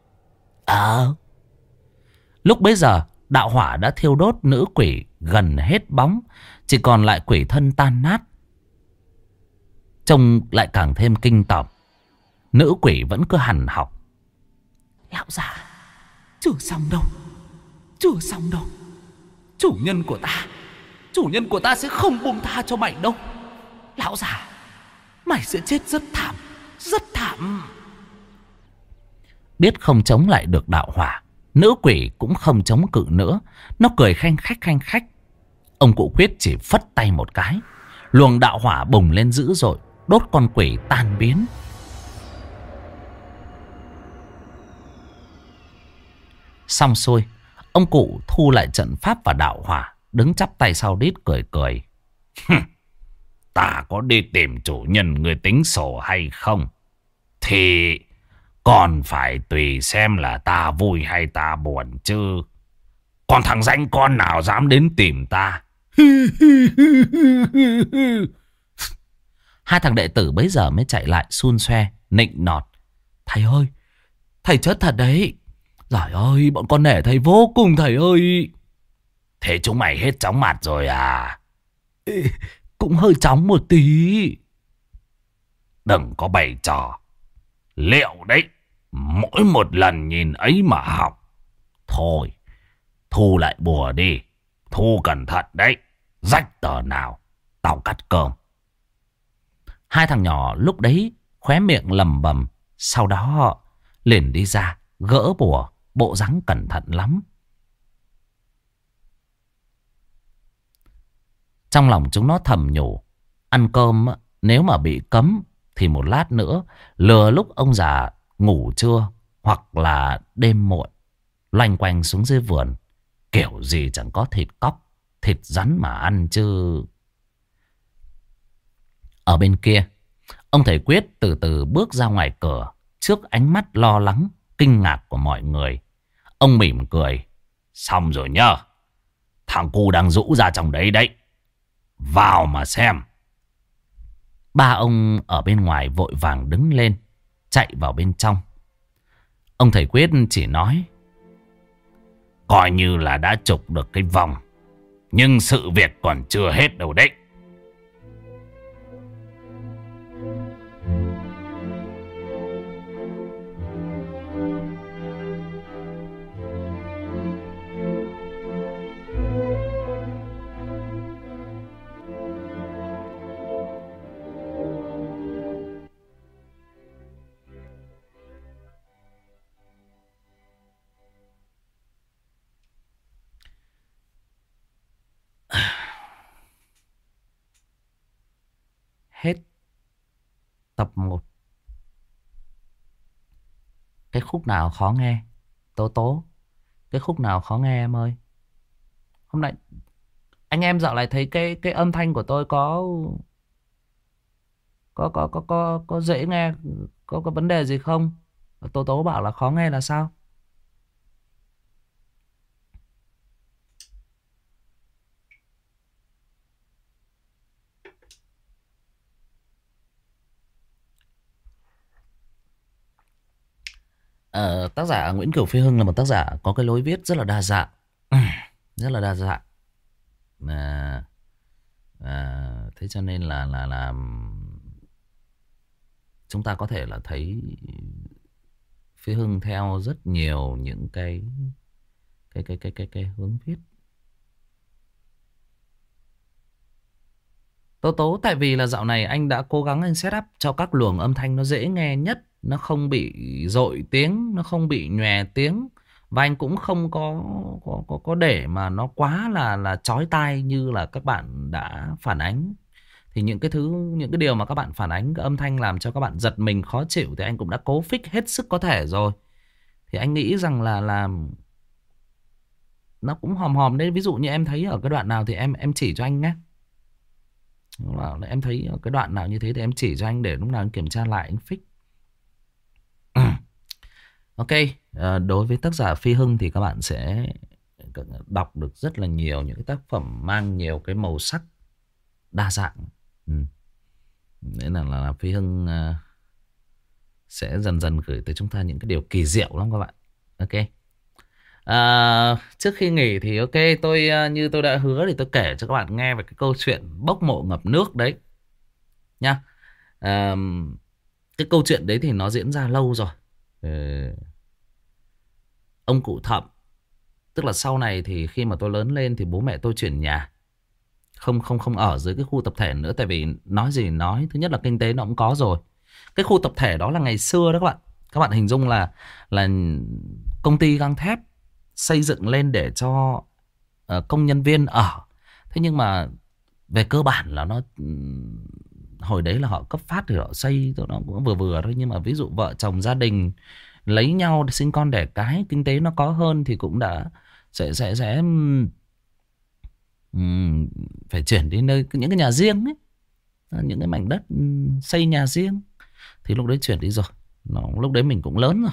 Lúc bấy giờ đạo hỏa đã thiêu đốt nữ quỷ gần hết bóng, chỉ còn lại quỷ thân tan nát, trông lại càng thêm kinh tởm. Nữ quỷ vẫn cứ hằn học. Lão già, chưa xong đâu, chưa xong đâu. Chủ nhân của ta sẽ không buông tha cho mày đâu. Lão già, mày sẽ chết rất thảm, rất thảm. Biết không chống lại được đạo hỏa, nữ quỷ cũng không chống cự nữa. Nó cười khanh khách. Ông cụ Quyết chỉ phất tay một cái, luồng đạo hỏa bùng lên dữ dội, đốt con quỷ tan biến. Xong xuôi, ông cụ thu lại trận pháp và đạo hỏa, đứng chắp tay sau đít cười. Ta có đi tìm chủ nhân người tính sổ hay không thì còn phải tùy xem là ta vui hay ta buồn chứ. Còn thằng danh con nào dám đến tìm ta. Hai thằng đệ tử bấy giờ mới chạy lại xun xoe nịnh nọt. Thầy ơi, thầy chết thật đấy. Giời ơi, bọn con nể thầy vô cùng thầy ơi. Thế chúng mày hết chóng mặt rồi à? Cũng hơi chóng một tí. Đừng có bày trò liệu đấy, mỗi một lần nhìn ấy mà học. Thôi, thu lại bùa đi. Thu cẩn thận đấy, rách tờ nào tao cắt cơm. Hai thằng nhỏ lúc đấy khóe miệng lẩm bẩm, sau đó liền đi ra gỡ bùa, bộ dáng cẩn thận lắm. Trong lòng chúng nó thầm nhủ, ăn cơm nếu mà bị cấm thì một lát nữa lừa lúc ông già ngủ trưa hoặc là đêm muộn loanh quanh xuống dưới vườn, kiểu gì chẳng có thịt cóc, thịt rắn mà ăn chứ. Ở bên kia, ông thầy Quyết từ từ bước ra ngoài cửa trước ánh mắt lo lắng, kinh ngạc của mọi người. Ông mỉm cười. Xong rồi nhá, thằng cu đang rũ ra trong đấy đấy, vào mà xem. Ba ông ở bên ngoài vội vàng đứng lên, chạy vào bên trong. Ông thầy Quyết chỉ nói, coi như là đã trục được cái vòng, Nhưng sự việc còn chưa hết đâu đấy. Hết tập 1. Cái khúc nào khó nghe? Tố Tố, cái khúc nào khó nghe em ơi? Hôm nay anh em dạo lại thấy cái âm thanh của tôi có dễ nghe, có vấn đề gì không? Tố Tố bảo là khó nghe là sao? Tác giả Nguyễn Kiều Phi Hưng là một tác giả có cái lối viết rất là đa dạng. Rất là đa dạng. À, thế cho nên là chúng ta có thể là thấy Phi Hưng theo rất nhiều những cái hướng viết. Tố Tố, tại vì là dạo này anh đã cố gắng anh set up cho các luồng âm thanh nó dễ nghe nhất, nó không bị dội tiếng, nó không bị nhòe tiếng, và anh cũng không có để mà nó quá là chói tai như là các bạn đã phản ánh. Thì những cái điều mà các bạn phản ánh, cái âm thanh làm cho các bạn giật mình khó chịu thì anh cũng đã cố fix hết sức có thể rồi. Thì anh nghĩ rằng là nó cũng hòm hòm đấy. Ví dụ như em thấy ở cái đoạn nào thì em chỉ cho anh nhé. Em thấy ở cái đoạn nào như thế thì em chỉ cho anh để lúc nào anh kiểm tra lại anh fix. Ok, đối với tác giả Phi Hưng thì các bạn sẽ đọc được rất là nhiều những cái tác phẩm mang nhiều cái màu sắc đa dạng. Nên là Phi Hưng sẽ dần dần gửi tới chúng ta những cái điều kỳ diệu lắm các bạn. Ok. Trước khi nghỉ thì ok, tôi như tôi đã hứa thì tôi kể cho các bạn nghe về cái câu chuyện bốc mộ ngập nước đấy nha. Cái câu chuyện đấy thì nó diễn ra lâu rồi. Ông cụ Thậm, tức là sau này thì khi mà tôi lớn lên thì bố mẹ tôi chuyển nhà, không ở dưới cái khu tập thể nữa. Tại vì nói gì nói, thứ nhất là kinh tế nó cũng có rồi. Cái khu tập thể đó là ngày xưa đó các bạn hình dung là công ty gang thép xây dựng lên để cho công nhân viên ở. Thế nhưng mà về cơ bản là nó hồi đấy là họ cấp phát thì họ xây cho nó cũng vừa vừa thôi. Nhưng mà ví dụ vợ chồng gia đình lấy nhau sinh con đẻ cái, kinh tế nó có hơn thì cũng đã sẽ phải chuyển đến nơi những cái nhà riêng ấy, những cái mảnh đất xây nhà riêng. Thì lúc đấy chuyển đi rồi. Lúc đấy mình cũng lớn rồi,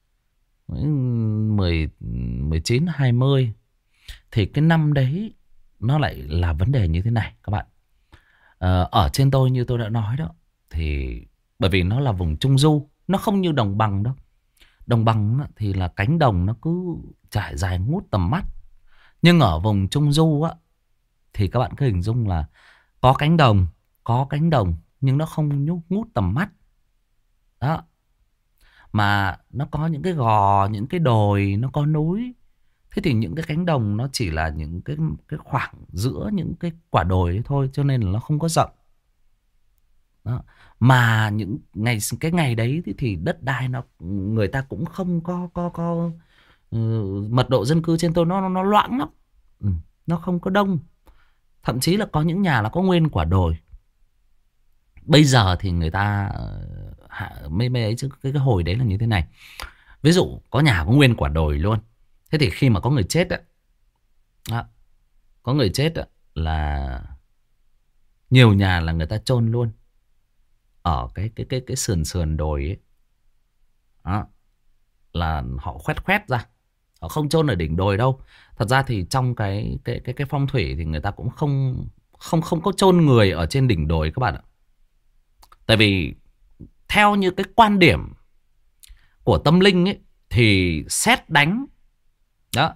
19, 20. Thì cái năm đấy nó lại là vấn đề như thế này các bạn. Ở trên tôi như tôi đã nói đó, thì bởi vì nó là vùng trung du, nó không như đồng bằng đâu. Đồng bằng thì là cánh đồng nó cứ trải dài ngút tầm mắt. Nhưng ở vùng trung du á, thì các bạn cứ hình dung là có cánh đồng nhưng nó không ngút tầm mắt đó, mà nó có những cái gò, những cái đồi, nó có núi. Thế thì những cái cánh đồng nó chỉ là những cái khoảng giữa những cái quả đồi ấy thôi, cho nên là nó không có rộng đó. Mà những cái ngày đấy thì đất đai nó, người ta cũng không có mật độ dân cư trên tôi nó loãng lắm. Nó không có đông. Thậm chí là có những nhà là có nguyên quả đồi. Bây giờ thì người ta mấy ấy chứ cái hồi đấy là như thế này. Ví dụ có nhà có nguyên quả đồi luôn. Thế thì khi mà có người chết á, có người chết á, là nhiều nhà là người ta chôn luôn ở cái sườn đồi ấy. Đó. Là họ khoét ra. Họ không chôn ở đỉnh đồi đâu. Thật ra thì trong cái phong thủy thì người ta cũng không có chôn người ở trên đỉnh đồi các bạn ạ. Tại vì theo như cái quan điểm của tâm linh ấy, thì sét đánh đó,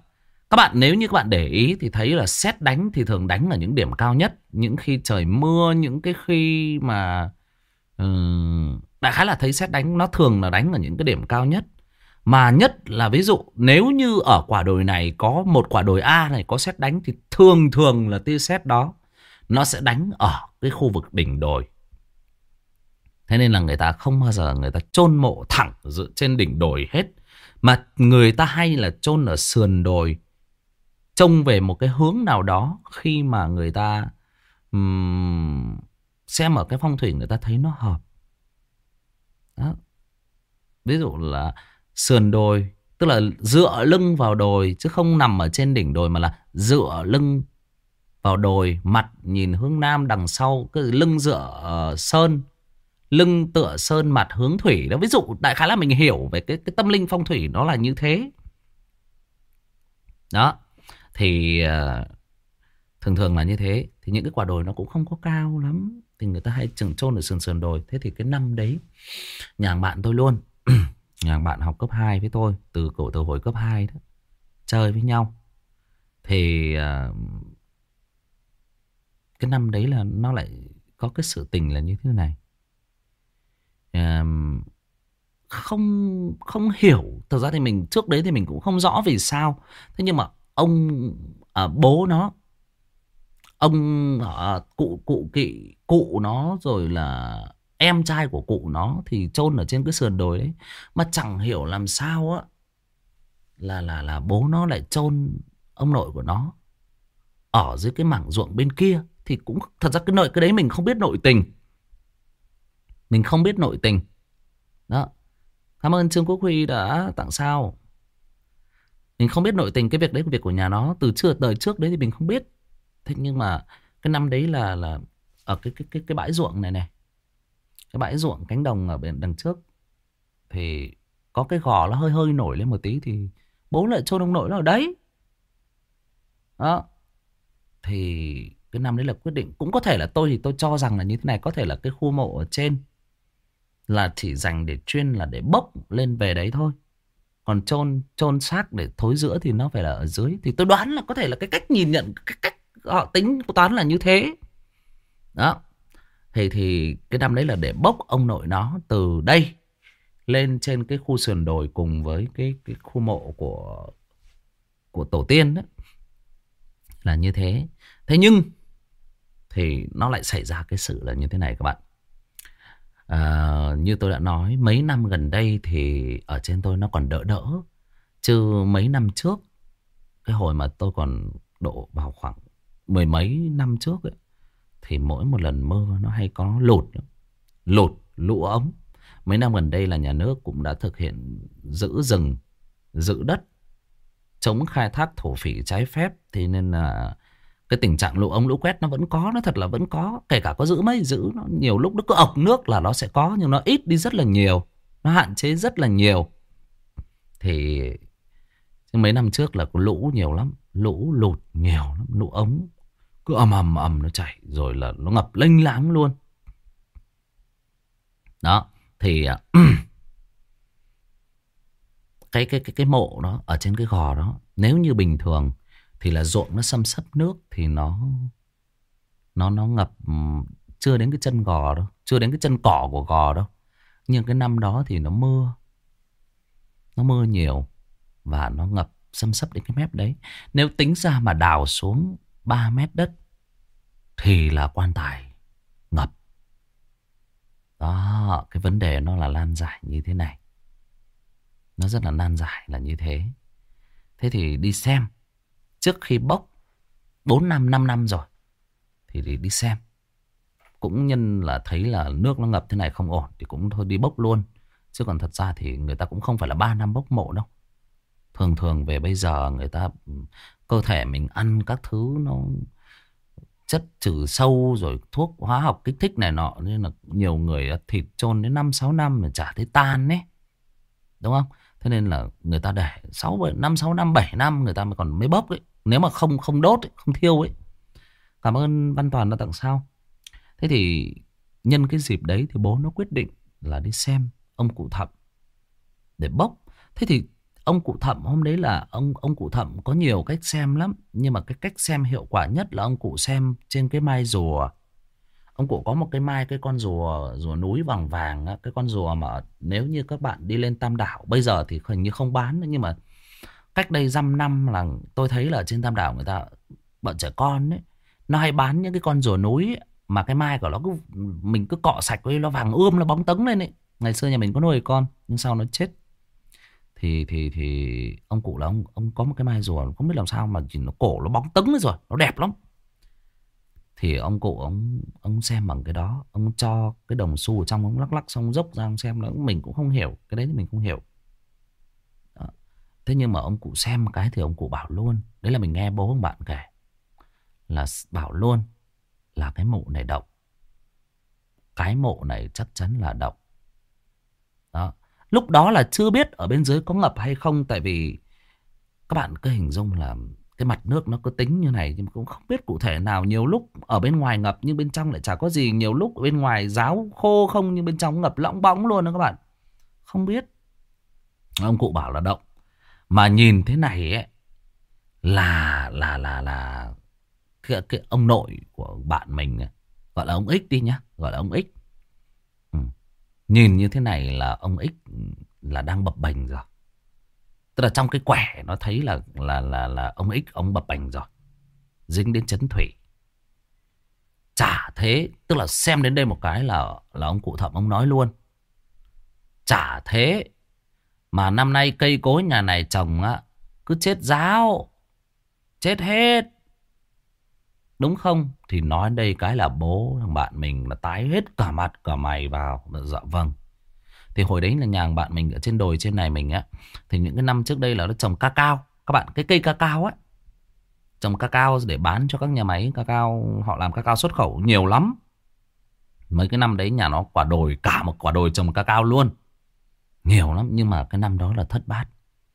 Các bạn nếu như các bạn để ý thì thấy là sét đánh thì thường đánh ở những điểm cao nhất. Những khi trời mưa, những cái khi mà đại khái là thấy sét đánh nó thường là đánh ở những cái điểm cao nhất. Mà nhất là ví dụ nếu như ở quả đồi này có một quả đồi A này có sét đánh thì thường thường là tia sét đó nó sẽ đánh ở cái khu vực đỉnh đồi. Thế nên là người ta không bao giờ người ta chôn mộ thẳng dựa trên đỉnh đồi hết. Mà người ta hay là chôn ở sườn đồi, trông về một cái hướng nào đó khi mà người ta xem ở cái phong thủy người ta thấy nó hợp. Đó. Ví dụ là sườn đồi, tức là dựa lưng vào đồi chứ không nằm ở trên đỉnh đồi, mà là dựa lưng vào đồi, mặt nhìn hướng nam, đằng sau cái lưng dựa sơn, lưng tựa sơn, mặt hướng thủy đó. Ví dụ đại khái là mình hiểu về cái tâm linh phong thủy nó là như thế. Đó. Thì thường thường là như thế. Thì những cái quả đồi nó cũng không có cao lắm, thì người ta hay chôn ở sườn sườn đồi. Thế thì cái năm đấy nhà hàng bạn tôi luôn nhà hàng bạn học cấp 2 với tôi, từ hồi cấp 2 đó, chơi với nhau. Thì cái năm đấy là nó lại có cái sự tình là như thế này. Không không hiểu. Thực ra thì mình trước đấy thì mình cũng không rõ vì sao. Thế nhưng mà ông bố nó, ông cụ nó, rồi là em trai của cụ nó thì chôn ở trên cái sườn đồi đấy. Mà chẳng hiểu làm sao á, là bố nó lại chôn ông nội của nó ở dưới cái mảng ruộng bên kia. Thì cũng thật ra cái đấy mình không biết nội tình. Mình không biết nội tình. Đó. Cảm ơn Trương Quốc Huy đã tặng sao. Mình không biết nội tình cái việc đấy, việc của nhà nó từ đời trước đấy thì mình không biết. Thế nhưng mà cái năm đấy là ở cái bãi ruộng này này, cái bãi ruộng cánh đồng ở bên đằng trước thì có cái gò nó hơi hơi nổi lên một tí, thì bố lại chôn ông nội nó ở đấy. Đó. Thì cái năm đấy là quyết định. Cũng có thể là tôi cho rằng là như thế này, có thể là cái khu mộ ở trên là chỉ dành để chuyên là để bốc lên về đấy thôi. Còn chôn xác để thối rữa thì nó phải là ở dưới. Thì tôi đoán là có thể là cái cách nhìn nhận, cái cách họ tính toán là như thế. Đó. Thì cái năm đấy là để bốc ông nội nó từ đây lên trên cái khu sườn đồi cùng với cái khu mộ của tổ tiên đó. Là như thế. Thế nhưng thì nó lại xảy ra cái sự là như thế này các bạn. Như tôi đã nói, mấy năm gần đây thì ở trên tôi nó còn đỡ đỡ. Chứ mấy năm trước, cái hồi mà tôi còn độ vào khoảng mười mấy năm trước ấy, thì mỗi một lần mưa nó hay có lũ ống. Mấy năm gần đây là nhà nước cũng đã thực hiện giữ rừng, giữ đất, chống khai thác thổ phỉ trái phép. Thì nên là cái tình trạng lũ ống lũ quét nó vẫn có, nó thật là vẫn có. Kể cả có giữ mấy giữ, nó nhiều lúc nó cứ ọc nước là nó sẽ có, nhưng nó ít đi rất là nhiều, nó hạn chế rất là nhiều. Thì mấy năm trước là có lũ nhiều lắm, lũ lụt nhiều lắm, lũ ống cứ ầm nó chảy, rồi là nó ngập lênh láng luôn. Đó. Thì cái mộ đó ở trên cái gò đó, nếu như bình thường thì là ruộng nó xâm xấp nước thì nó ngập chưa đến cái chân gò đâu, chưa đến cái chân cỏ của gò đâu. Nhưng cái năm đó thì nó mưa nhiều và nó ngập xâm xấp đến cái mép đấy. Nếu tính ra mà đào xuống 3 mét đất thì là quan tài ngập. Đó, cái vấn đề nó là lan giải như thế này. Nó rất là nan giải là như thế. Thế thì đi xem. Trước khi bốc 4 năm, 5 năm rồi thì đi xem. Cũng nhân là thấy là nước nó ngập thế này không ổn thì cũng thôi đi bốc luôn. Chứ còn thật ra thì người ta cũng không phải là 3 năm bốc mộ đâu. Thường thường về bây giờ người ta, cơ thể mình ăn các thứ nó chất trừ sâu rồi thuốc hóa học kích thích này nọ, nên là nhiều người thịt chôn đến 5-6 năm mà chả thấy tan ấy. Đúng không? Thế nên là người ta để 6 năm 7 năm người ta mới bốc ấy. Nếu mà không đốt ấy, không thiêu ấy. Cảm ơn Văn Toàn đã tặng sao. Thế thì nhân cái dịp đấy thì bố nó quyết định là đi xem ông cụ Thậm để bốc. Thế thì ông cụ Thậm hôm đấy là ông cụ Thậm có nhiều cách xem lắm. Nhưng mà cái cách xem hiệu quả nhất là ông cụ xem trên cái mai rùa. Ông cụ có một cái mai, cái con rùa núi vàng vàng á, cái con rùa mà nếu như các bạn đi lên Tam Đảo, bây giờ thì hình như không bán nữa, nhưng mà cách đây dăm năm là tôi thấy là trên Tam Đảo người ta, bọn trẻ con ấy, nó hay bán những cái con rùa núi ấy, mà cái mai của nó cứ, mình cứ cọ sạch với nó vàng nó bóng tấn lên ấy. Ngày xưa nhà mình có nuôi con nhưng sau nó chết. Thì ông cụ là ông có một cái mai rùa không biết làm sao mà chỉ nó cổ nó bóng tấn rồi, nó đẹp lắm. Thì ông cụ ông xem bằng cái đó, ông cho cái đồng xu ở trong, ông lắc lắc xong dốc ra ông xem. Nó mình cũng không hiểu cái đấy, thì mình không hiểu đó. Thế nhưng mà ông cụ xem một cái thì ông cụ bảo luôn, đấy là mình nghe bố ông bạn kể, là bảo luôn là cái mộ này động, cái mộ này chắc chắn là động đó. Lúc đó là chưa biết ở bên dưới có ngập hay không, tại vì các bạn cứ hình dung là cái mặt nước nó cứ tính như này, nhưng mà cũng không biết cụ thể nào. Nhiều lúc ở bên ngoài ngập nhưng bên trong lại chả có gì. Nhiều lúc ở bên ngoài ráo khô không nhưng bên trong ngập lõng bõng luôn đó các bạn. Không biết. Ông cụ bảo là động. Mà nhìn thế này ấy, là cái ông nội của bạn mình, gọi là ông Ích đi nhá, gọi là ông Ích. Nhìn như thế này là ông Ích là đang bập bềnh rồi. Tức là trong cái quẻ nó thấy là ông Ích ông bập bềnh rồi, dính đến chấn thủy. Chả thế, tức là xem đến đây một cái là ông cụ Thậm ông nói luôn. Chả thế mà năm nay cây cối nhà này trồng á cứ chết ráo, chết hết, đúng không? Thì nói đây cái là bố thằng bạn mình là tái hết cả mặt cả mày vào. Dạ vâng. Thì hồi đấy là nhà bạn mình ở trên đồi trên này mình á, thì những cái năm trước đây là nó trồng cacao. Các bạn, cái cây cacao á, trồng cacao để bán cho các nhà máy cacao, họ làm cacao xuất khẩu nhiều lắm. Mấy cái năm đấy nhà nó quả đồi, cả một quả đồi trồng cacao luôn, nhiều lắm. Nhưng mà cái năm đó là thất bát.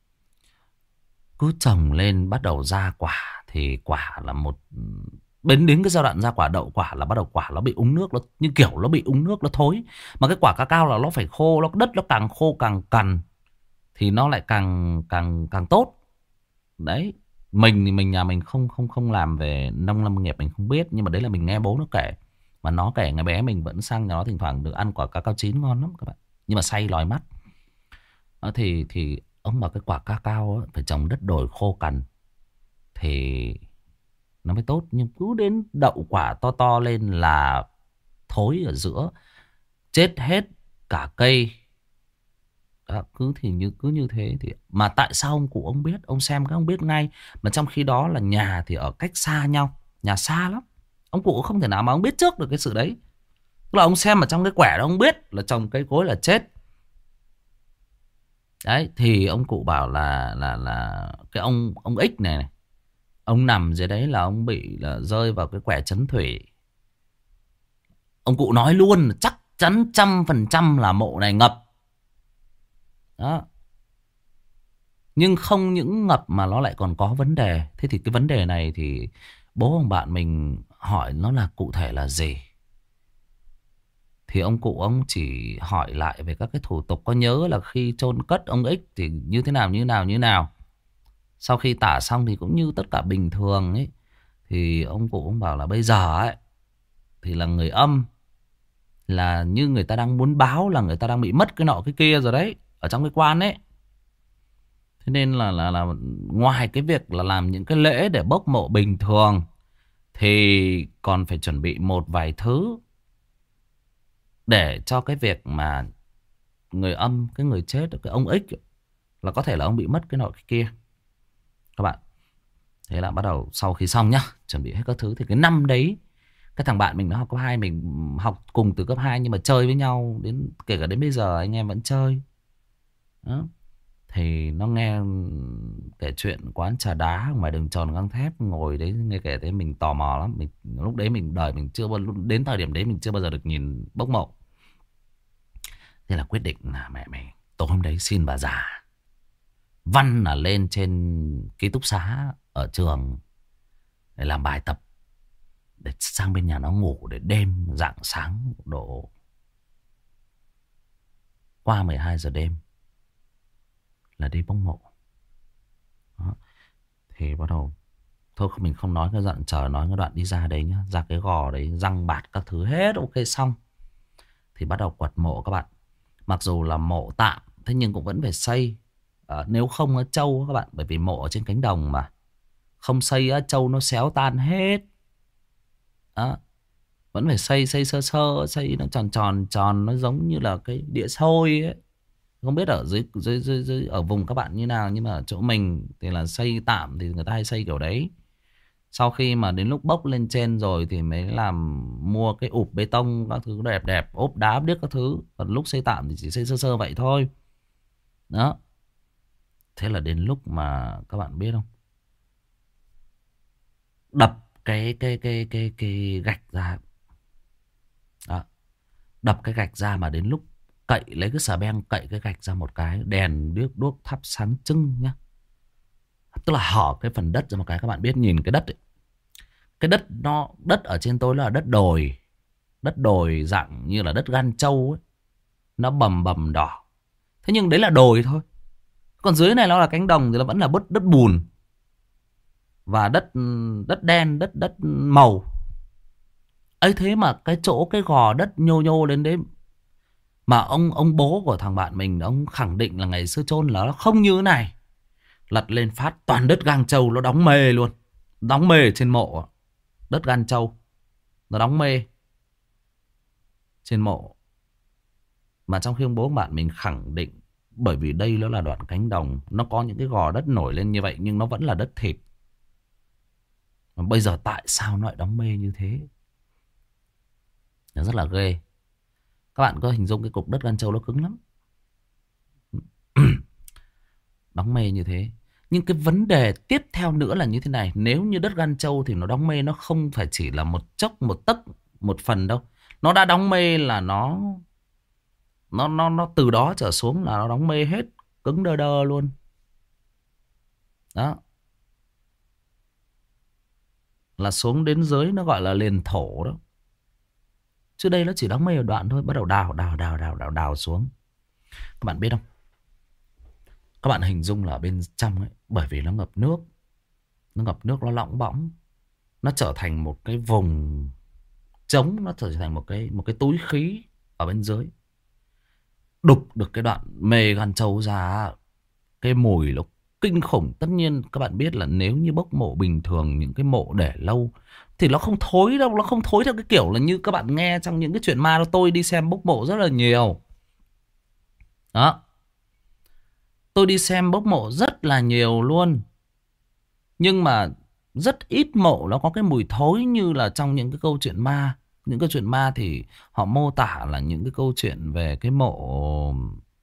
Cứ trồng lên bắt đầu ra quả, thì quả là một, đến cái giai đoạn ra quả đậu quả là bắt đầu quả nó bị úng nước, nó như kiểu nó bị úng nước, nó thối. Mà cái quả cacao là nó phải khô, nó đất nó càng khô càng cằn thì nó lại càng tốt. Đấy, mình thì nhà mình không làm về nông lâm nghiệp, mình không biết, nhưng mà đấy là mình nghe bố nó kể. Mà nó kể ngày bé mình vẫn sang nhà nó thỉnh thoảng được ăn quả cacao chín ngon lắm các bạn, nhưng mà say lòi mắt. Thì ông bảo cái quả cacao á, phải trồng đất đồi khô cằn thì nó mới tốt. Nhưng cứ đến đậu quả to to lên là thối ở giữa, chết hết cả cây. Đó, cứ như thế thì mà tại sao ông cụ ông biết, ông xem các ông biết ngay. Mà trong khi đó là nhà thì ở cách xa nhau, nhà xa lắm, ông cụ không thể nào mà ông biết trước được cái sự đấy. Tức là ông xem ở trong cái quẻ đó, ông biết là trồng cây cối là chết. Đấy, thì ông cụ bảo là cái ông Ích này, ông nằm dưới đấy là ông bị là rơi vào cái quẻ chấn thủy. Ông cụ nói luôn là chắc chắn 100% là mộ này ngập. Đó. Nhưng không những ngập mà nó lại còn có vấn đề. Thế thì cái vấn đề này thì bố ông bạn mình hỏi nó là cụ thể là gì. Thì ông cụ ông chỉ hỏi lại về các cái thủ tục. Có nhớ là khi chôn cất ông Ích thì như thế nào như nào. Sau khi tả xong thì cũng như tất cả bình thường ấy. Thì ông cụ ông bảo là bây giờ ấy thì là người âm, là như người ta đang muốn báo là người ta đang bị mất cái nọ cái kia rồi đấy, ở trong cái quan ấy. Thế nên là ngoài cái việc là làm những cái lễ để bốc mộ bình thường thì còn phải chuẩn bị một vài thứ để cho cái việc mà người âm, cái người chết, cái ông Ích là có thể là ông bị mất cái nọ cái kia các bạn. Thế là bắt đầu sau khi xong nhá, chuẩn bị hết các thứ thì cái năm đấy cái thằng bạn mình nó học cấp 2, mình học cùng từ cấp 2 nhưng mà chơi với nhau đến kể cả đến bây giờ anh em vẫn chơi. Đó. Thì nó nghe kể chuyện quán trà đá ngoài đường Tròn Găng Thép, ngồi đấy nghe kể thế mình tò mò lắm. Mình lúc đấy mình đời mình chưa đến thời điểm đấy mình chưa bao giờ được nhìn bốc mộ. Thế là quyết định là mẹ mày tối hôm đấy xin bà già văn là lên trên ký túc xá ở trường để làm bài tập, để sang bên nhà nó ngủ, để đêm rạng sáng độ qua 12 giờ đêm là đi bốc mộ. Thì bắt đầu thôi mình không nói cái đoạn chờ, nói cái đoạn đi ra đấy nhá. Ra cái gò đấy răng bạt các thứ hết ok xong. Thì bắt đầu quật mộ các bạn. Mặc dù là mộ tạm, thế nhưng cũng vẫn phải xây. Nếu không á trâu các bạn, bởi vì mộ ở trên cánh đồng mà. Không xây á trâu nó xéo tan hết. Đó. Vẫn phải xây sơ sơ, xây nó tròn, nó giống như là cái đĩa xôi ấy. Không biết ở dưới ở vùng các bạn như nào, nhưng mà ở chỗ mình thì là xây tạm thì người ta hay xây kiểu đấy. Sau khi mà đến lúc bốc lên trên rồi thì mới làm mua cái ụp bê tông các thứ đẹp đẹp, ốp đá ốp điếc các thứ. Còn lúc xây tạm thì chỉ xây sơ sơ vậy thôi. Đó. Thế là đến lúc mà các bạn biết không? Đập cái gạch ra. Đó. Đập cái gạch ra mà đến lúc cậy lấy cái xà beng cậy cái gạch ra một cái, đèn điếc đuốc thắp sáng trưng nhá. Tức là hở cái phần đất ra một cái, các bạn biết nhìn cái đất ấy. Cái đất ở trên tôi là đất đồi. Đất đồi dạng như là đất gan trâu ấy. Nó bầm bầm đỏ. Thế nhưng đấy là đồi thôi. Còn dưới này nó là cánh đồng thì nó vẫn là đất bùn. Và đất đen, đất màu. Ấy thế mà cái chỗ cái gò đất nhô nhô lên đấy. Mà ông bố của thằng bạn mình, ông khẳng định là ngày xưa chôn là nó không như thế này. Lật lên phát toàn đất gang trâu, nó đóng mê luôn. Đóng mê trên mộ. Đất gan trâu nó đóng mê trên mộ. Mà trong khi ông bố bạn mình khẳng định, bởi vì đây nó là đoạn cánh đồng, nó có những cái gò đất nổi lên như vậy nhưng nó vẫn là đất thịt. Mà bây giờ tại sao nó lại đóng mê như thế? Nó rất là ghê. Các bạn có hình dung cái cục đất gan trâu nó cứng lắm. Đóng mê như thế. Nhưng cái vấn đề tiếp theo nữa là như thế này. Nếu như đất gan trâu thì nó đóng mê, nó không phải chỉ là một chốc, một tấc, một phần đâu. Nó đã đóng mê là nó từ đó trở xuống là nó đóng mê hết. Cứng đơ đơ luôn. Đó. Là xuống đến dưới nó gọi là liền thổ đó. Chứ đây nó chỉ đóng mê ở đoạn thôi. Bắt đầu đào xuống. Các bạn biết không? Các bạn hình dung là ở bên trong ấy, bởi vì nó ngập nước. Nó ngập nước, nó lỏng bõng. Nó trở thành một cái vùng trống. Nó trở thành một cái túi khí ở bên dưới. Đục được cái đoạn mê gan trâu ra, cái mùi nó kinh khủng. Tất nhiên các bạn biết là nếu như bốc mộ bình thường, những cái mộ để lâu thì nó không thối đâu. Nó không thối theo cái kiểu là như các bạn nghe trong những cái chuyện ma đó. Tôi đi xem bốc mộ rất là nhiều. Đó. Tôi đi xem bốc mộ rất là nhiều luôn. Nhưng mà rất ít mộ nó có cái mùi thối như là trong những cái câu chuyện ma. Những câu chuyện ma thì họ mô tả là những cái câu chuyện về cái mộ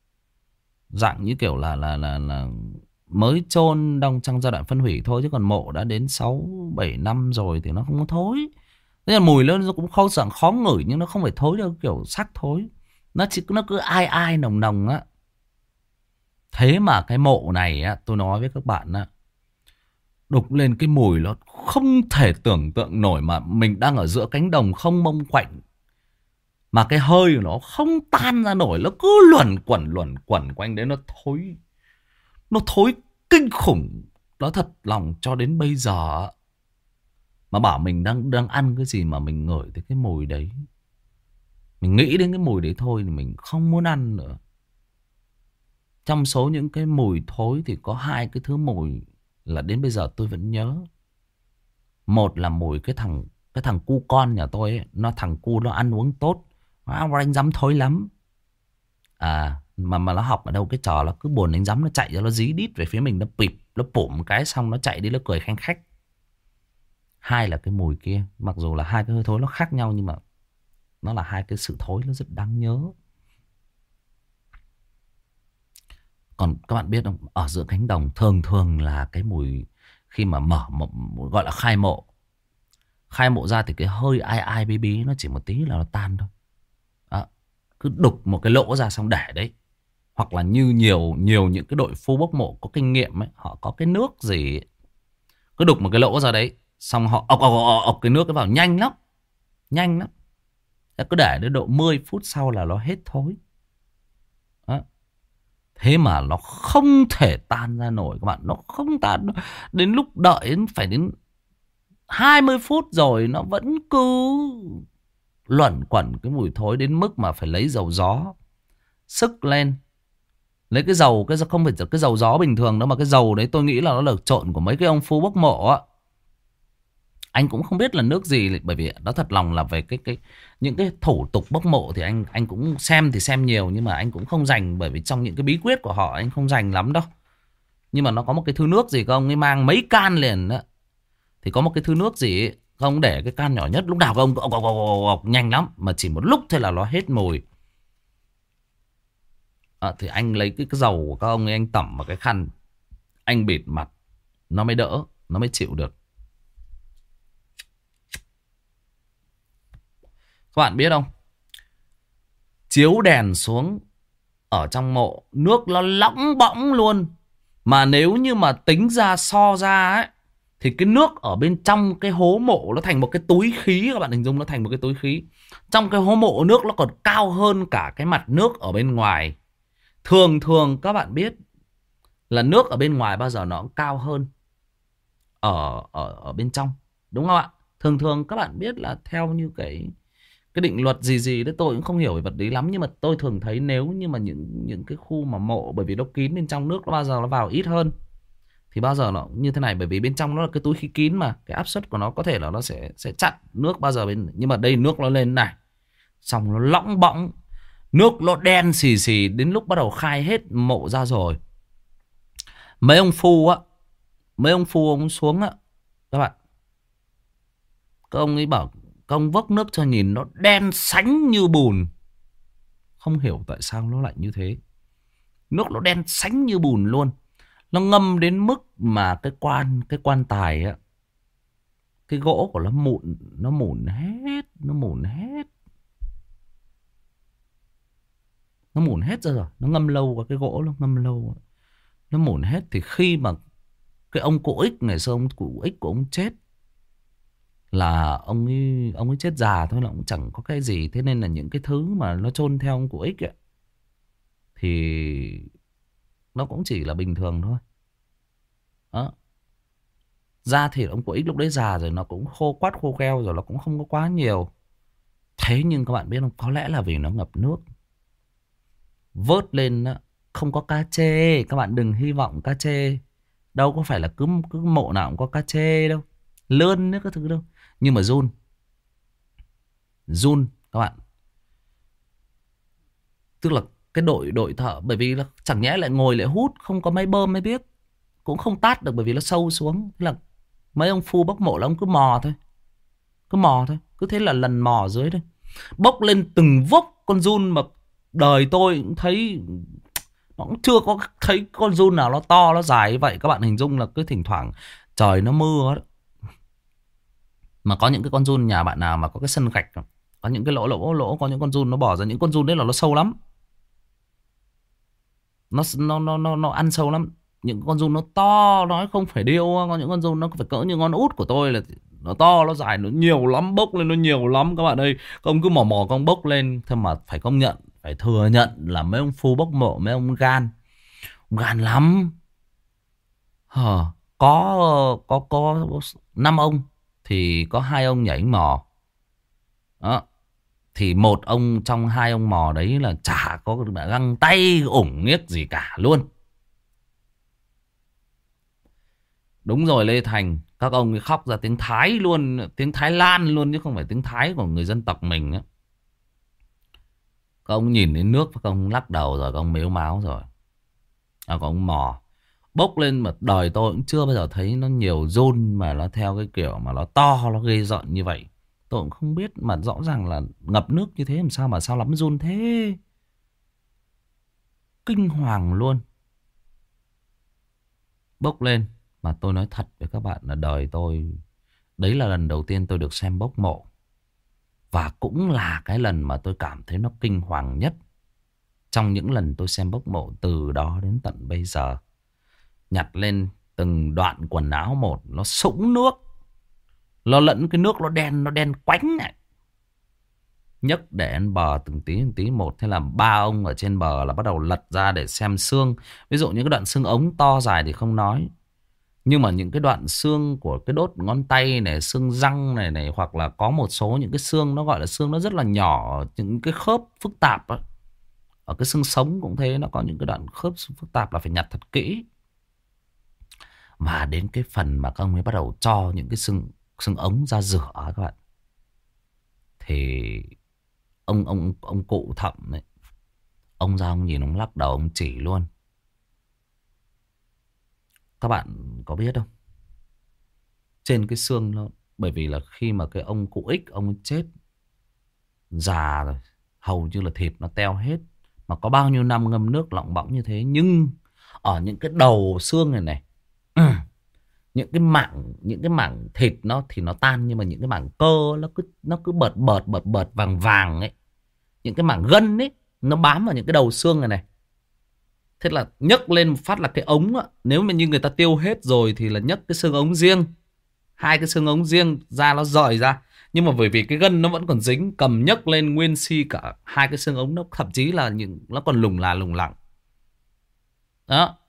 dạng như kiểu là mới chôn đang trong giai đoạn phân hủy thôi. Chứ còn mộ đã đến 6-7 năm rồi thì nó không có thối. Thế là mùi nó cũng không dạng khó ngửi, nhưng nó không phải thối đâu kiểu sắc thối. Nó cứ ai nồng nồng á. Thế mà cái mộ này á, tôi nói với các bạn á, đục lên cái mùi nó không thể tưởng tượng nổi. Mà mình đang ở giữa cánh đồng không mông quạnh, mà cái hơi của nó không tan ra nổi. Nó cứ luẩn quẩn quanh đấy. Nó thối. Nó thối kinh khủng. Nó thật lòng cho đến bây giờ. Mà bảo mình đang ăn cái gì mà mình ngửi thấy cái mùi đấy, mình nghĩ đến cái mùi đấy thôi thì mình không muốn ăn nữa. Trong số những cái mùi thối thì có hai cái thứ mùi là đến bây giờ tôi vẫn nhớ. Một là mùi cái thằng cu con nhà tôi ấy. Thằng cu nó ăn uống tốt, nó đánh giấm thối lắm. Mà nó học ở đâu cái trò là cứ buồn đánh giấm, nó chạy ra nó dí đít về phía mình, nó bịp, nó bủm cái xong nó chạy đi, nó cười khanh khách. Hai là cái mùi kia. Mặc dù là hai cái hơi thối nó khác nhau, nhưng mà nó là hai cái sự thối nó rất đáng nhớ. Còn các bạn biết không, ở giữa cánh đồng thường là cái mùi khi mà gọi là khai mộ. Khai mộ ra thì cái hơi ai bí bí nó chỉ một tí là nó tan thôi. Đó. Cứ đục một cái lỗ ra xong để đấy. Hoặc là như nhiều những cái đội phu bốc mộ có kinh nghiệm ấy, họ có cái nước gì ấy. Cứ đục một cái lỗ ra đấy, xong họ ọc cái nước cái vào nhanh lắm. Nhanh lắm. Cứ để đến độ 10 phút sau là nó hết thối. Đó. Thế mà nó không thể tan ra nổi các bạn. Nó không tan. Đến lúc đợi phải đến 20 phút rồi nó vẫn cứ luẩn quẩn cái mùi thối đến mức mà phải lấy dầu gió sức lên. Lấy cái dầu, không phải cái dầu gió bình thường đâu, mà cái dầu đấy tôi nghĩ là nó được trộn của mấy cái ông phu bốc mộ á. Anh cũng không biết là nước gì, bởi vì nó thật lòng là về những cái thủ tục bốc mộ thì anh cũng xem thì xem nhiều, nhưng mà anh cũng không dành, bởi vì trong những cái bí quyết của họ anh không dành lắm đâu. Nhưng mà nó có một cái thứ nước gì các ông ấy mang mấy can liền đó. Thì có một cái thứ nước gì ấy, các ông để cái can nhỏ nhất, lúc nào các ông nhanh lắm, mà chỉ một lúc thôi là nó hết mùi. Thì anh lấy cái dầu của các ông ấy, anh tẩm vào cái khăn, anh bịt mặt, nó mới đỡ, nó mới chịu được. Các bạn biết không, chiếu đèn xuống ở trong mộ, nước nó lỏng bõng luôn. Mà nếu như mà tính ra so ra ấy, thì cái nước ở bên trong cái hố mộ nó thành một cái túi khí. Các bạn hình dung nó thành một cái túi khí. Trong cái hố mộ nước nó còn cao hơn cả cái mặt nước ở bên ngoài. Thường thường các bạn biết là nước ở bên ngoài bao giờ nó cũng cao hơn ở bên trong, đúng không ạ? Thường thường các bạn biết là theo như cái định luật gì đấy, tôi cũng không hiểu về vật lý lắm, nhưng mà tôi thường thấy nếu như mà những cái khu mà mộ, bởi vì nó kín bên trong, nước nó bao giờ nó vào ít hơn, thì bao giờ nó như thế này, bởi vì bên trong nó là cái túi khí kín mà cái áp suất của nó có thể là nó sẽ chặn nước bao giờ bên, nhưng mà đây nước nó lên này, xong nó lõng bõng, nước nó đen xì xì. Đến lúc bắt đầu khai hết mộ ra rồi, mấy ông phu ông xuống á các bạn, các ông ấy bảo các ông vốc nước cho nhìn nó đen sánh như bùn. Không hiểu tại sao nó lại như thế. Nước nó đen sánh như bùn luôn. Nó ngâm đến mức mà cái quan tài á, cái gỗ của nó mụn hết. Nó mụn hết ra rồi. Nó ngâm lâu qua cái gỗ, nó ngâm lâu. Nó mụn hết. Thì khi mà cái ông cụ Ích, ngày xưa ông cụ Ích của ông chết, là ông ấy chết già thôi, là cũng chẳng có cái gì. Thế nên là những cái thứ mà nó chôn theo ông cụ Ích ấy, thì nó cũng chỉ là bình thường thôi. Đó. Da thịt ông cụ Ích lúc đấy già rồi, nó cũng khô kheo rồi, nó cũng không có quá nhiều. Thế nhưng các bạn biết không, có lẽ là vì nó ngập nước. Vớt lên không có cá chê. Các bạn đừng hy vọng cá chê. Đâu có phải là cứ mộ nào cũng có cá chê đâu, lươn nữa các thứ đâu. Nhưng mà run các bạn. Tức là cái đội thợ, bởi vì là chẳng nhẽ lại ngồi lại hút, không có máy bơm mới biết, cũng không tát được bởi vì nó sâu xuống. Thế là mấy ông phu bốc mộ là ông cứ mò thôi. Cứ thế là lần mò dưới thôi. Bốc lên từng vốc con giun mà đời tôi cũng thấy, nó cũng chưa có thấy con giun nào nó to nó dài như vậy. Các bạn hình dung là cứ thỉnh thoảng trời nó mưa đó, mà có những cái con giun, nhà bạn nào mà có cái sân gạch, có những cái lỗ có những con giun nó bỏ ra, những con giun đấy là nó sâu lắm. Nó ăn sâu lắm. Những con giun nó to, nói không phải điêu, có những con giun nó phải cỡ như ngón út của tôi, là nó to, nó dài, nó nhiều lắm, bốc lên nó nhiều lắm các bạn ơi. Không cứ mò con bốc lên. Thế mà phải công nhận, phải thừa nhận là mấy ông phu bốc mộ, mấy ông gan lắm. Có 5 ông thì có 2 ông nhảy mò. Đó. Thì một ông trong 2 ông mò đấy là chả có găng tay ủng nghiếc gì cả luôn. Đúng rồi Lê Thành, các ông ấy khóc ra tiếng Thái luôn, tiếng Thái Lan luôn, chứ không phải tiếng Thái của người dân tộc mình ấy. Các ông nhìn đến nước các ông lắc đầu rồi, các ông mếu máo rồi. Các ông mò bốc lên, mà đời tôi cũng chưa bao giờ thấy nó nhiều giun mà nó theo cái kiểu mà nó to, nó ghê rợn như vậy. Tôi cũng không biết, mà rõ ràng là ngập nước như thế làm sao mà sao lắm giun thế. Kinh hoàng luôn. Bốc lên, mà tôi nói thật với các bạn là đời tôi, đấy là lần đầu tiên tôi được xem bốc mộ. Và cũng là cái lần mà tôi cảm thấy nó kinh hoàng nhất trong những lần tôi xem bốc mộ từ đó đến tận bây giờ. Nhặt lên từng đoạn quần áo một, nó sũng nước, nó lẫn cái nước nó đen quánh này. nhấc để lên bờ từng tí một. Thế là ba ông ở trên bờ là bắt đầu lật ra để xem xương. Ví dụ những cái đoạn xương ống to dài thì không nói, nhưng mà những cái đoạn xương của cái đốt ngón tay này, xương răng này, hoặc là có một số những cái xương nó gọi là xương nó rất là nhỏ, những cái khớp phức tạp á. Ở cái xương sống cũng thế, nó có những cái đoạn khớp phức tạp là phải nhặt thật kỹ. Và đến cái phần mà các ông ấy bắt đầu cho những cái xương ống ra rửa các bạn, thì ông cụ Thậm ấy, ông ra ông nhìn, ông lắc đầu, ông chỉ luôn. Các bạn có biết không, trên cái xương nó, bởi vì là khi mà cái ông cụ Ích ông ấy chết già rồi, hầu như là thịt nó teo hết, mà có bao nhiêu năm ngâm nước lọng bõng như thế, nhưng ở những cái đầu xương này này, những cái mảng thịt nó thì nó tan, nhưng mà những cái mảng cơ nó cứ bợt vàng vàng ấy, những cái mảng gân ấy nó bám vào những cái đầu xương này này. Thế là nhấc lên một phát là cái ống á, nếu mà như người ta tiêu hết rồi thì là nhấc cái xương ống riêng, hai cái xương ống riêng ra nó rời ra, nhưng mà bởi vì cái gân nó vẫn còn dính, cầm nhấc lên nguyên si cả hai cái xương ống, nó thậm chí là nó còn lủng lẳng đó,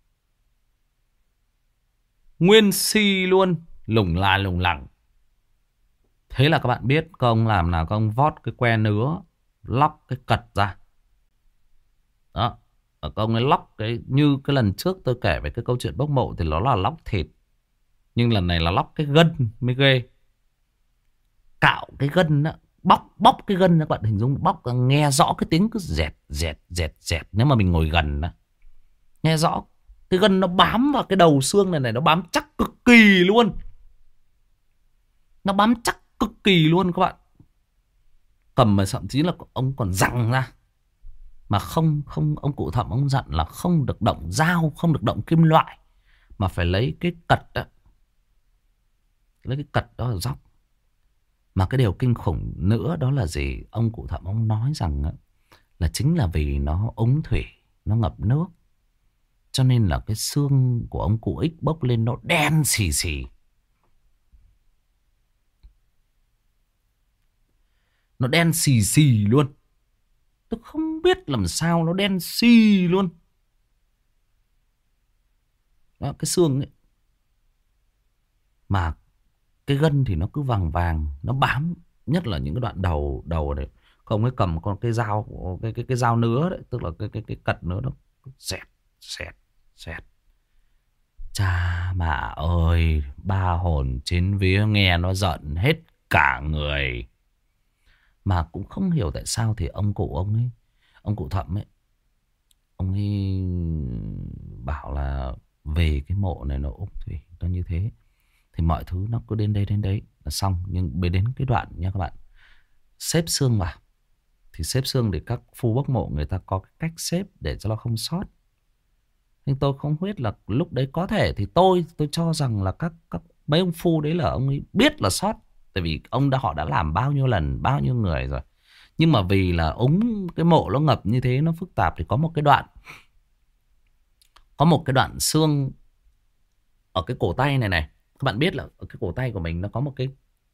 nguyên si luôn, lủng lẳng. Thế là các bạn biết các ông làm nào, các ông vót cái que nứa, lóc cái cật ra đó. Và các ông ấy lóc cái, như cái lần trước tôi kể về cái câu chuyện bốc mộ thì nó là lóc thịt, nhưng lần này là lóc cái gân mới ghê. Cạo cái gân đó, bóc cái gân đó, các bạn hình dung bóc nghe rõ cái tiếng cứ dẹt. Nếu mà mình ngồi gần đó, nghe rõ cái gân nó bám vào cái đầu xương này, nó bám chắc cực kỳ luôn. Nó bám chắc cực kỳ luôn các bạn. Cầm mà thậm chí là ông còn giằng ra. Mà không ông cụ Thậm ông dặn là không được động dao, không được động kim loại, mà phải lấy cái cật đó, lấy cái cật đó là dóc. Mà cái điều kinh khủng nữa đó là gì? Ông cụ Thậm ông nói rằng là chính là vì nó úng thủy, nó ngập nước, cho nên là cái xương của ông cụ Ích bốc lên nó đen xì xì. Nó đen xì xì luôn. Tôi không biết làm sao nó đen xì luôn. Đó, cái xương ấy. Mà cái gân thì nó cứ vàng vàng, nó bám, nhất là những cái đoạn đầu này. Không ấy cầm con cái dao, cái dao nứa đấy, tức là cái cật nứa, nó xẹt. Cha mạ ơi, ba hồn chín vía, nghe nó giận hết cả người. Mà cũng không hiểu tại sao thì ông cụ Thậm ấy, ông ấy bảo là về cái mộ này nó úng thủy, nó như thế thì mọi thứ nó cứ đến đấy là xong. Nhưng đến cái đoạn nha các bạn, xếp xương vào, thì xếp xương để các phu bốc mộ người ta có cái cách xếp để cho nó không sót. Nhưng tôi không biết là lúc đấy có thể thì tôi cho rằng là các mấy ông phu đấy là ông ấy biết là sót, tại vì họ đã làm bao nhiêu lần, bao nhiêu người rồi. Nhưng mà vì là ống cái mộ nó ngập như thế, nó phức tạp, thì có một cái đoạn xương ở cái cổ tay này này. Các bạn biết là ở cái cổ tay của mình nó có một cái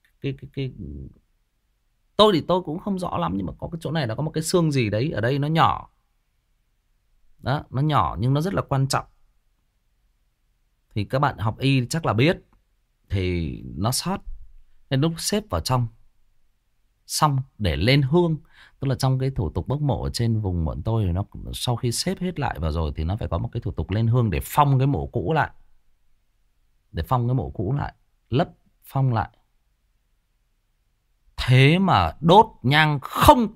tôi thì tôi cũng không rõ lắm, nhưng mà có cái chỗ này nó có một cái xương gì đấy ở đây, nó nhỏ đó, nó nhỏ nhưng nó rất là quan trọng. Thì các bạn học y chắc là biết, thì nó sót, nên lúc xếp vào trong xong để lên hương, tức là trong cái thủ tục bốc mộ ở trên vùng bọn tôi thì nó sau khi xếp hết lại vào rồi thì nó phải có một cái thủ tục lên hương để phong cái mộ cũ lại, lấp phong lại. Thế mà đốt nhang không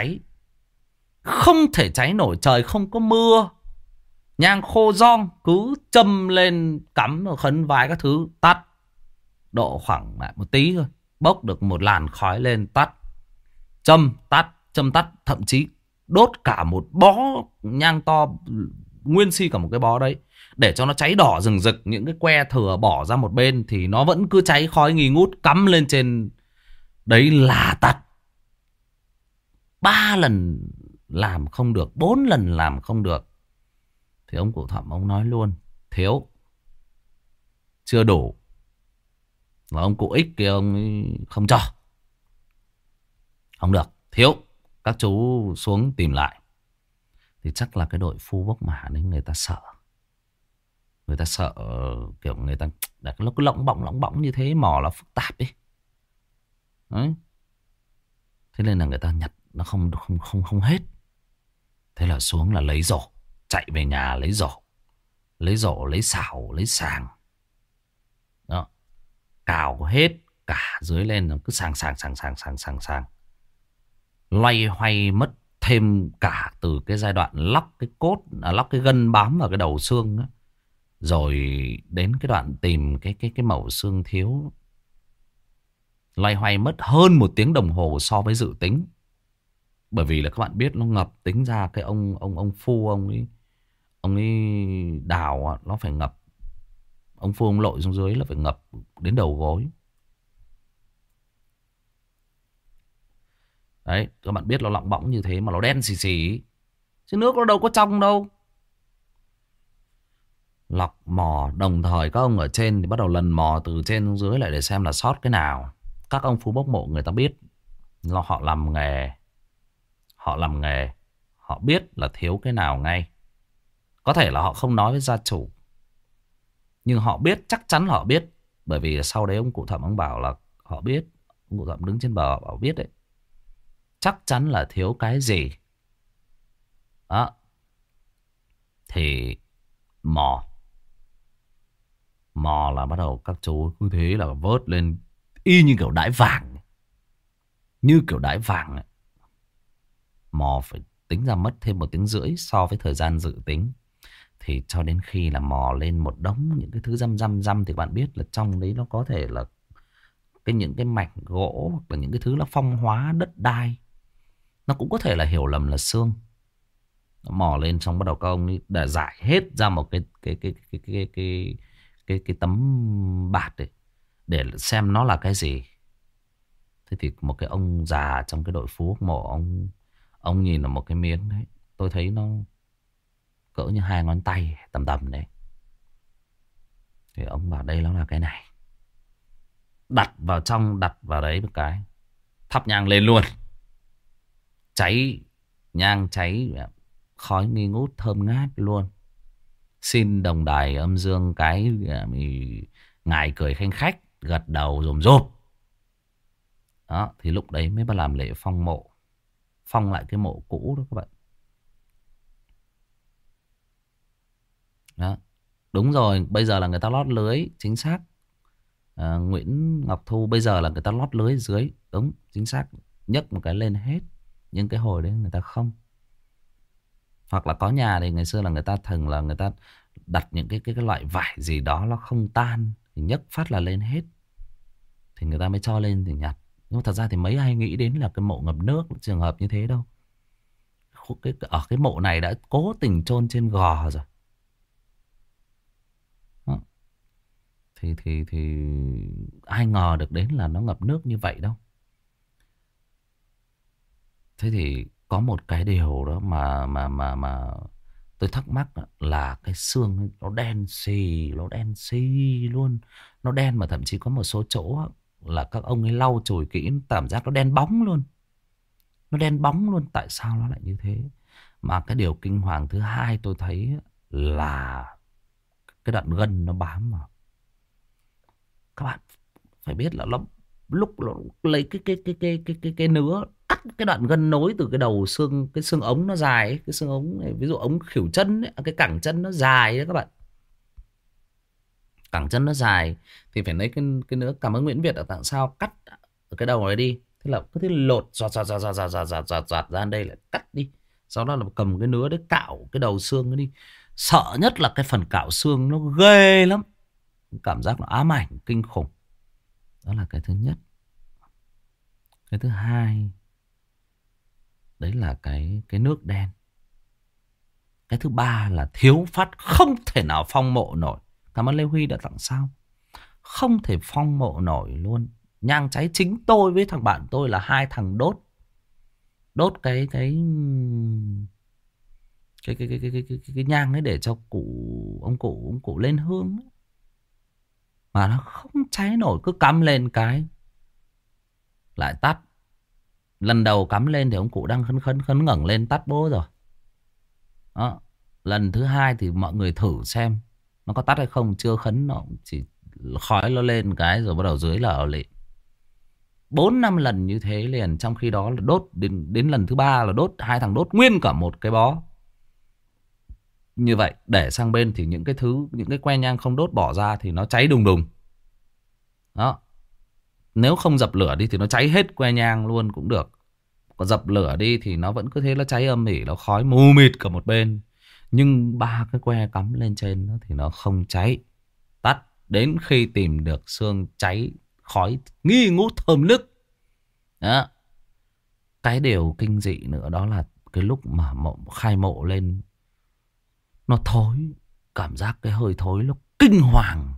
thể cháy nổi, trời không có mưa, nhang khô giòn, cứ châm lên cắm rồi khấn vái các thứ, tắt. Độ khoảng lại một tí thôi, bốc được một làn khói lên, tắt. Châm tắt, thậm chí đốt cả một bó nhang to, nguyên si cả một cái bó đấy, để cho nó cháy đỏ rừng rực. Những cái que thừa bỏ ra một bên thì nó vẫn cứ cháy khói nghi ngút, cắm lên trên đấy là tắt. 3 lần làm không được, 4 lần làm không được, thì ông cụ Thậm ông nói luôn: thiếu, chưa đủ. Và ông cụ Ích kia ông ấy không cho, không được, thiếu. Các chú xuống tìm lại. Thì chắc là cái đội phu bốc mả đấy người ta sợ. Người ta sợ kiểu người ta nó cứ lỏng bỏng như thế, mò là phức tạp ấy. Đấy. Thế nên là người ta nhặt nó không hết. Thế là xuống là lấy rổ, chạy về nhà lấy rổ. Lấy rổ, lấy xào, lấy sàng. Đó. Cào hết cả dưới lên, nó cứ sàng. Loay hoay mất thêm cả từ cái giai đoạn lóc cái cốt, lóc cái gân bám vào cái đầu xương đó. Rồi đến cái đoạn tìm cái mẩu xương thiếu. Loay hoay mất hơn 1 tiếng đồng hồ so với dự tính. Bởi vì là các bạn biết nó ngập, tính ra cái ông phu ông ấy đào nó phải ngập. Ông phu ông lội xuống dưới là phải ngập đến đầu gối. Đấy, các bạn biết nó lọng bõng như thế mà nó đen xì xì. Chứ nước nó đâu có trong đâu. Lọc mò đồng thời các ông ở trên thì bắt đầu lần mò từ trên xuống dưới lại để xem là sót cái nào. Các ông phú bốc mộ người ta biết là họ làm nghề. Họ biết là thiếu cái nào ngay. Có thể là họ không nói với gia chủ, nhưng họ biết, chắc chắn là họ biết. Bởi vì sau đấy ông cụ Thẩm ông bảo là họ biết. Ông cụ Thẩm đứng trên bờ bảo biết đấy. Chắc chắn là thiếu cái gì. Đó. Thì mò là bắt đầu các chú cứ thế là vớt lên y như kiểu đãi vàng. Như kiểu đãi vàng ấy. Mò phải tính ra mất thêm 1 tiếng rưỡi so với thời gian dự tính. Thì cho đến khi là mò lên một đống những cái thứ răm thì bạn biết là trong đấy nó có thể là những cái mảnh gỗ hoặc là những cái thứ là phong hóa đất đai. Nó cũng có thể là hiểu lầm là xương. Mò lên xong bắt đầu các ông ấy để giải hết ra một cái tấm bạt ấy để xem nó là cái gì. Thế thì một cái ông già trong cái đội phú mộ, ông nhìn vào một cái miếng đấy, tôi thấy nó cỡ như 2 ngón tay tầm tầm đấy. Thì ông bảo đây nó là cái này. Đặt vào trong, đặt vào đấy một cái, thắp nhang lên luôn. Cháy, nhang cháy, khói nghi ngút thơm ngát luôn. Xin đồng đài âm dương cái, ngài cười khanh khách, gật đầu rồm rộp. Đó, thì lúc đấy mới bắt làm lễ phong mộ. Phong lại cái mộ cũ đó các bạn. Đó. Đúng rồi, bây giờ là người ta lót lưới, chính xác. Nguyễn Ngọc Thu bây giờ là người ta lót lưới dưới. Đúng, chính xác. Nhấc một cái lên hết. Nhưng cái hồi đấy người ta không. Hoặc là có nhà thì ngày xưa là người ta thường là người ta đặt những cái loại vải gì đó nó không tan, thì nhấc phát là lên hết. Thì người ta mới cho lên thì nhặt. Nhưng mà thật ra thì mấy ai nghĩ đến là cái mộ ngập nước trường hợp như thế đâu. Ở cái mộ này đã cố tình chôn trên gò rồi. Đó. Thì ai ngờ được đến là nó ngập nước như vậy đâu. Thế thì có một cái điều đó mà tôi thắc mắc là cái xương ấy, nó đen xì luôn. Nó đen mà thậm chí có một số chỗ là các ông ấy lau chùi kỹ, cảm giác nó đen bóng luôn. Nó đen bóng luôn, tại sao nó lại như thế? Mà cái điều kinh hoàng thứ hai tôi thấy là cái đoạn gân nó bám vào. Các bạn phải biết là lúc nó lấy cái nứa cắt cái đoạn gân nối từ cái đầu xương, cái xương ống nó dài ấy, cái xương ống này, ví dụ ống khuỷu chân ấy, cái cẳng chân nó dài đấy các bạn. Cẳng chân nó dài thì phải lấy cái nứa. Cảm ơn Nguyễn Việt ở tặng sao cắt ở cái đầu này đi. Thế là cứ thế lột giọt ra đây lại cắt đi. Sau đó là cầm cái nứa đấy cạo cái đầu xương ấy đi. Sợ nhất là cái phần cạo xương nó ghê lắm. Cảm giác nó ám ảnh kinh khủng. Đó là cái thứ nhất. Cái thứ hai, đấy là cái nước đen. Cái thứ ba là thiếu phát, không thể nào phong mộ nổi. Cảm ơn Lê Huy đã tặng sao. Không thể phong mộ nổi luôn. Nhang cháy, chính tôi với thằng bạn tôi là 2 thằng đốt cái nhang ấy để cho ông cụ lên hương ấy. Mà nó không cháy nổi, cứ cắm lên cái lại tắt. Lần đầu cắm lên thì ông cụ đang khấn ngẩng lên tắt bố rồi. Đó. Lần thứ hai thì mọi người thử xem nó có tắt hay không, chưa khấn, nó chỉ khói nó lên cái rồi bắt đầu dưới là ở lị. 4-5 lần như thế liền, trong khi đó là đốt đến lần thứ ba là đốt, hai thằng đốt nguyên cả một cái bó. Như vậy để sang bên thì những cái que nhang không đốt bỏ ra thì nó cháy đùng đùng. Đó. Nếu không dập lửa đi thì nó cháy hết que nhang luôn cũng được. Còn dập lửa đi thì nó vẫn cứ thế, nó cháy âm ỉ, nó khói mù mịt cả một bên. Nhưng ba cái que cắm lên trên đó thì nó không cháy. Tắt đến khi tìm được xương cháy khói nghi ngút thơm nức. Đó. Cái điều kinh dị nữa đó là cái lúc mà khai mộ lên, nó thối. Cảm giác cái hơi thối nó kinh hoàng.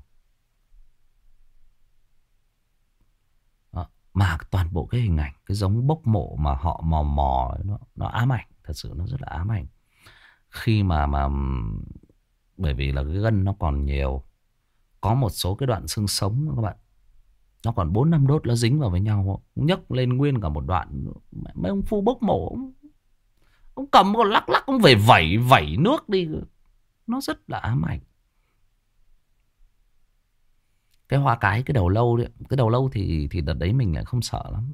Đó. Mà toàn bộ cái hình ảnh, cái giống bốc mộ mà họ mò mò, nó ám ảnh. Thật sự nó rất là ám ảnh. Khi mà bởi vì là cái gân nó còn nhiều, có một số cái đoạn xương sống đó các bạn, nó còn 4-5 đốt nó dính vào với nhau, nhấc lên nguyên cả một đoạn. Mấy ông phu bốc mộ, ông cầm còn lắc lắc, ông về vẩy vẩy nước đi. Nó rất là ám ảnh. Cái hoa cái đầu lâu đấy, cái đầu lâu thì đợt đấy mình lại không sợ lắm.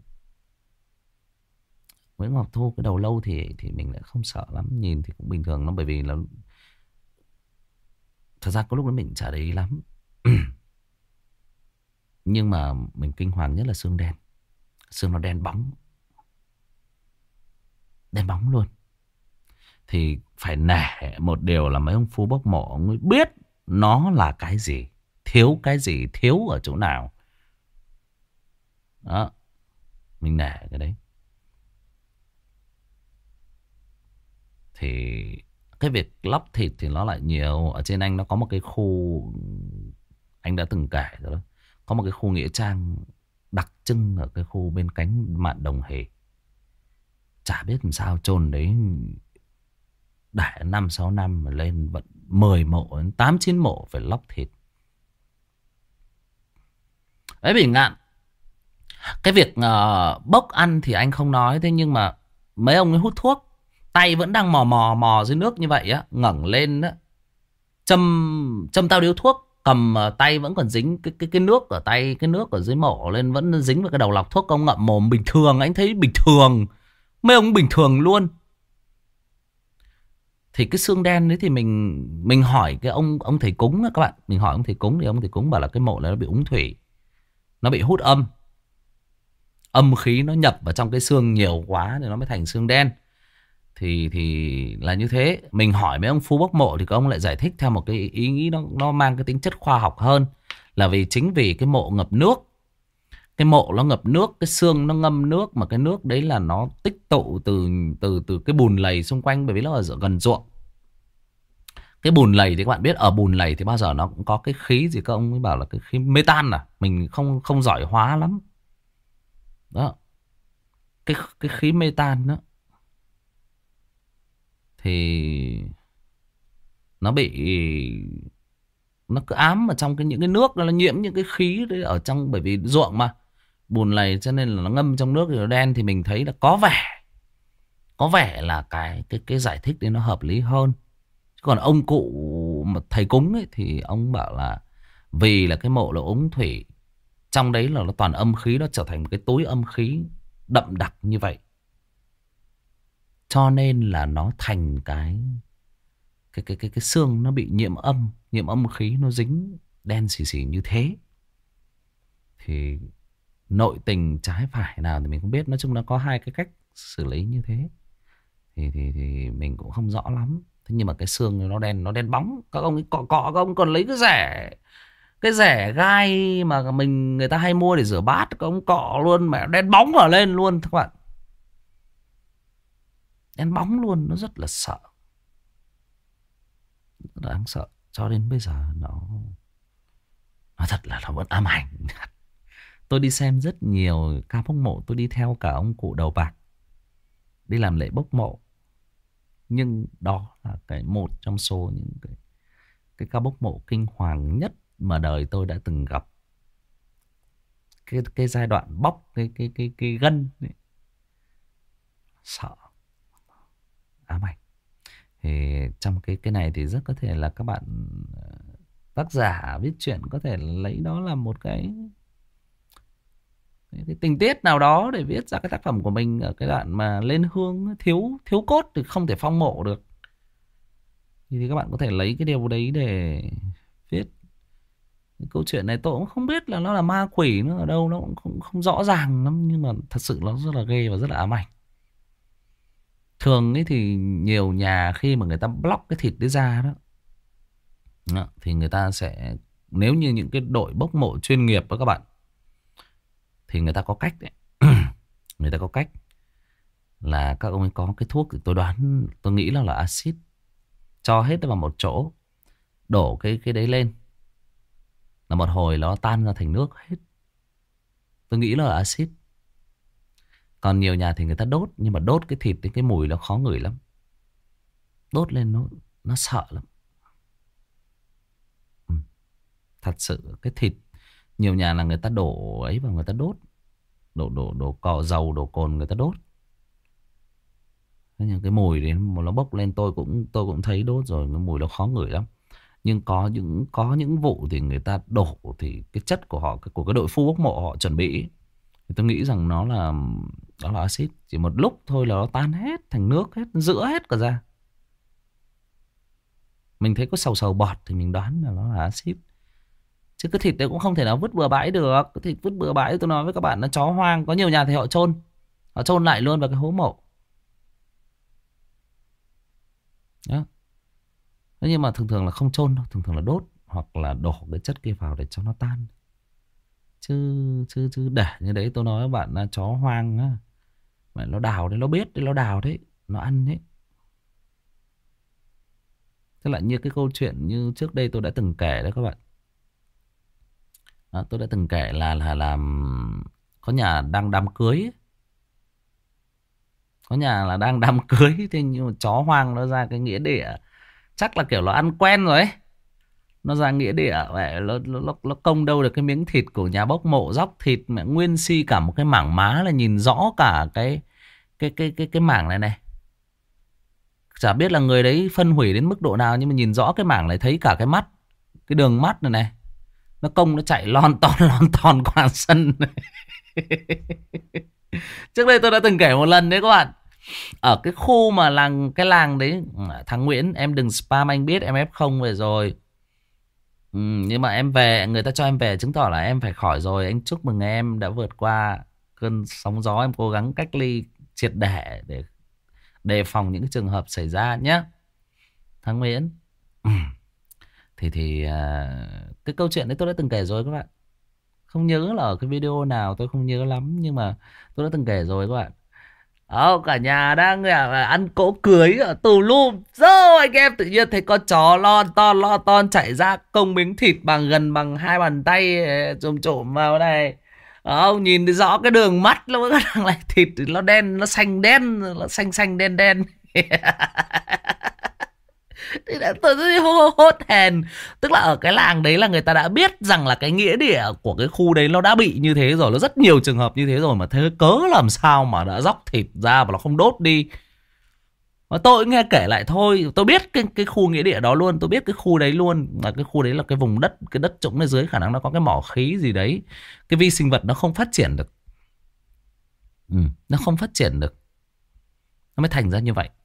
Nguyễn Ngọc Thu cái đầu lâu thì mình lại không sợ lắm, nhìn thì cũng bình thường lắm, bởi vì là thật ra có lúc đó mình chả để ý lắm. Nhưng mà mình kinh hoàng nhất là xương đen. Xương nó đen bóng. Đen bóng luôn. Thì phải nể một điều là mấy ông phu bốc mộ, ông ấy biết nó là cái gì, thiếu cái gì, thiếu ở chỗ nào. Đó. Mình nể cái đấy. Thì cái việc lóc thịt thì nó lại nhiều. Ở trên anh nó có một cái khu, anh đã từng kể rồi đó, có một cái khu nghĩa trang đặc trưng ở cái khu bên cánh mạn Đồng Hề. Chả biết làm sao chôn đấy để 5-6 năm mà lên vẫn 10 mộ, 8-9 mộ phải lóc thịt. Đấy bị ngạn. Cái việc bốc ăn thì anh không nói. Thế nhưng mà mấy ông ấy hút thuốc, tay vẫn đang mò dưới nước như vậy á, ngẩng lên á, châm tao điếu thuốc, cầm tay vẫn còn dính cái nước ở tay, cái nước ở dưới mộ lên vẫn dính vào cái đầu lọc thuốc. Ông ngậm mồm bình thường, anh thấy bình thường, mấy ông bình thường luôn. Thì cái xương đen đấy thì mình hỏi cái ông thầy cúng á các bạn, mình hỏi ông thầy cúng thì ông thầy cúng bảo là cái mộ này nó bị úng thủy, nó bị hút âm khí nó nhập vào trong cái xương nhiều quá thì nó mới thành xương đen. Thì là như thế. Mình hỏi mấy ông phu bốc mộ thì các ông lại giải thích theo một cái ý nghĩ nó mang cái tính chất khoa học hơn, là chính vì cái mộ ngập nước. Cái mộ nó ngập nước, cái xương nó ngâm nước, mà cái nước đấy là nó tích tụ từ cái bùn lầy xung quanh, bởi vì nó ở gần ruộng. Cái bùn lầy thì các bạn biết, ở bùn lầy thì bao giờ nó cũng có cái khí gì, các ông mới bảo là cái khí metan. Mình không giỏi hóa lắm. Đó. Cái khí metan đó thì nó cứ ám ở trong những cái nước, nó nhiễm những cái khí đấy ở trong, bởi vì ruộng mà bùn lầy cho nên là nó ngâm trong nước thì nó đen. Thì mình thấy là có vẻ là cái giải thích đấy nó hợp lý hơn. Còn ông cụ mà thầy cúng ấy thì ông bảo là vì là cái mộ là úng thủy, trong đấy là nó toàn âm khí, nó trở thành một cái túi âm khí đậm đặc như vậy, cho nên là nó thành cái xương nó bị nhiễm âm khí, nó dính đen xì xì như thế. Thì nội tình trái phải nào thì mình không biết, nói chung nó có hai cái cách xử lý như thế. Thì mình cũng không rõ lắm. Thế nhưng mà cái xương nó đen bóng. Các ông ấy cọ các ông còn lấy cái rẻ gai mà người ta hay mua để rửa bát, các ông cọ luôn mà đen bóng ở lên luôn các bạn. Đen bóng luôn, nó rất là sợ, rất là đáng sợ. Cho đến bây giờ nó thật là nó vẫn ám ảnh. Tôi đi xem rất nhiều ca bốc mộ, tôi đi theo cả ông cụ đầu bạc đi làm lễ bốc mộ. Nhưng đó là một trong số những cái ca bốc mộ kinh hoàng nhất mà đời tôi đã từng gặp. Cái giai đoạn bóc cái gân ấy, sợ, ám ảnh. Thì trong cái này thì rất có thể là các bạn tác giả viết truyện có thể lấy đó là một cái tình tiết nào đó để viết ra cái tác phẩm của mình. Ở cái đoạn mà lên hương thiếu cốt thì không thể phong mộ được, thì các bạn có thể lấy cái điều đấy để viết. Cái câu chuyện này tôi cũng không biết là nó là ma quỷ nó ở đâu, nó cũng không rõ ràng lắm, nhưng mà thật sự nó rất là ghê và rất là ám ảnh. Thường ấy thì nhiều nhà khi mà người ta block cái thịt đấy ra đó, thì người ta sẽ, nếu như những cái đội bốc mộ chuyên nghiệp đó các bạn, thì người ta có cách đấy. Người ta có cách là các ông ấy có cái thuốc, thì tôi nghĩ là axit, cho hết vào một chỗ, đổ cái đấy lên là một hồi nó tan ra thành nước hết. Tôi nghĩ là axit. Còn nhiều nhà thì người ta đốt, nhưng mà đốt cái thịt thì cái mùi nó khó ngửi lắm. Đốt lên nó sợ lắm. Thật sự cái thịt nhiều nhà là người ta đổ ấy vào, người ta đốt, đổ cỏ dầu, đổ cồn người ta đốt. Thế nhưng cái mùi đấy nó bốc lên, tôi cũng thấy đốt rồi, cái mùi nó khó ngửi lắm. Nhưng có những vụ thì người ta đổ thì cái chất của họ, của cái đội phu bốc mộ họ chuẩn bị, thì tôi nghĩ rằng đó là axit. Chỉ một lúc thôi là nó tan hết thành nước hết, rữa hết cả ra. Mình thấy có sầu bọt thì mình đoán là nó là axit. Chứ cái thịt đấy cũng không thể nào vứt bừa bãi được. Cái thịt vứt bừa bãi tôi nói với các bạn nó chó hoang. Có nhiều nhà thì họ chôn lại luôn vào cái hố mộ đó. Thế nhưng mà thường là không chôn đâu, thường là đốt hoặc là đổ cái chất kia vào để cho nó tan. Chứ để như đấy tôi nói với bạn là chó hoang á, mà nó đào đấy, nó biết đấy, nó đào đấy, nó ăn đấy. Thế là như cái câu chuyện như trước đây tôi đã từng kể đấy các bạn. Tôi đã từng kể là làm có nhà đang đám cưới ấy. Có nhà là đang đám cưới, thế nhưng mà chó hoang nó ra cái nghĩa địa, chắc là kiểu nó ăn quen rồi ấy. Nó ra nghĩa địa vậy, nó công đâu được cái miếng thịt của nhà bốc mộ, dóc thịt mẹ nguyên si cả một cái mảng má là nhìn rõ cả cái mảng này này. Chả biết là người đấy phân hủy đến mức độ nào, nhưng mà nhìn rõ cái mảng này, thấy cả cái mắt, cái đường mắt này này. Nó công nó chạy lon ton qua sân. Trước đây tôi đã từng kể một lần đấy các bạn. Ở cái khu mà cái làng đấy, thằng Nguyễn, em đừng spam anh biết em F0 về rồi. Nhưng mà em về, người ta cho em về chứng tỏ là em phải khỏi rồi. Anh chúc mừng em đã vượt qua cơn sóng gió. Em cố gắng cách ly triệt để đề phòng những cái trường hợp xảy ra nhé, thằng Nguyễn. Thì cái câu chuyện đấy tôi đã từng kể rồi các bạn. Không nhớ là ở cái video nào, tôi không nhớ lắm, nhưng mà tôi đã từng kể rồi các bạn. Cả nhà đang ăn cỗ cưới ở tù lum. Rồi anh em tự nhiên thấy con chó lo ton chạy ra, công miếng thịt bằng hai bàn tay trộm vào này. Nhìn thấy rõ cái đường mắt nó vẫn đang lại thịt, nó đen, nó xanh đen, nó xanh đen. Thì tôi rất hốt hèn. Tức là ở cái làng đấy là người ta đã biết rằng là cái nghĩa địa của cái khu đấy nó đã bị như thế rồi. Nó rất nhiều trường hợp như thế rồi, mà thế cớ làm sao mà đã dóc thịt ra và nó không đốt đi. Mà tôi nghe kể lại thôi. Tôi biết cái khu nghĩa địa đó luôn. Tôi biết cái khu đấy luôn. Mà cái khu đấy là cái vùng đất, cái đất trũng ở dưới khả năng nó có cái mỏ khí gì đấy. Cái vi sinh vật nó không phát triển được. Nó không phát triển được, nó mới thành ra như vậy.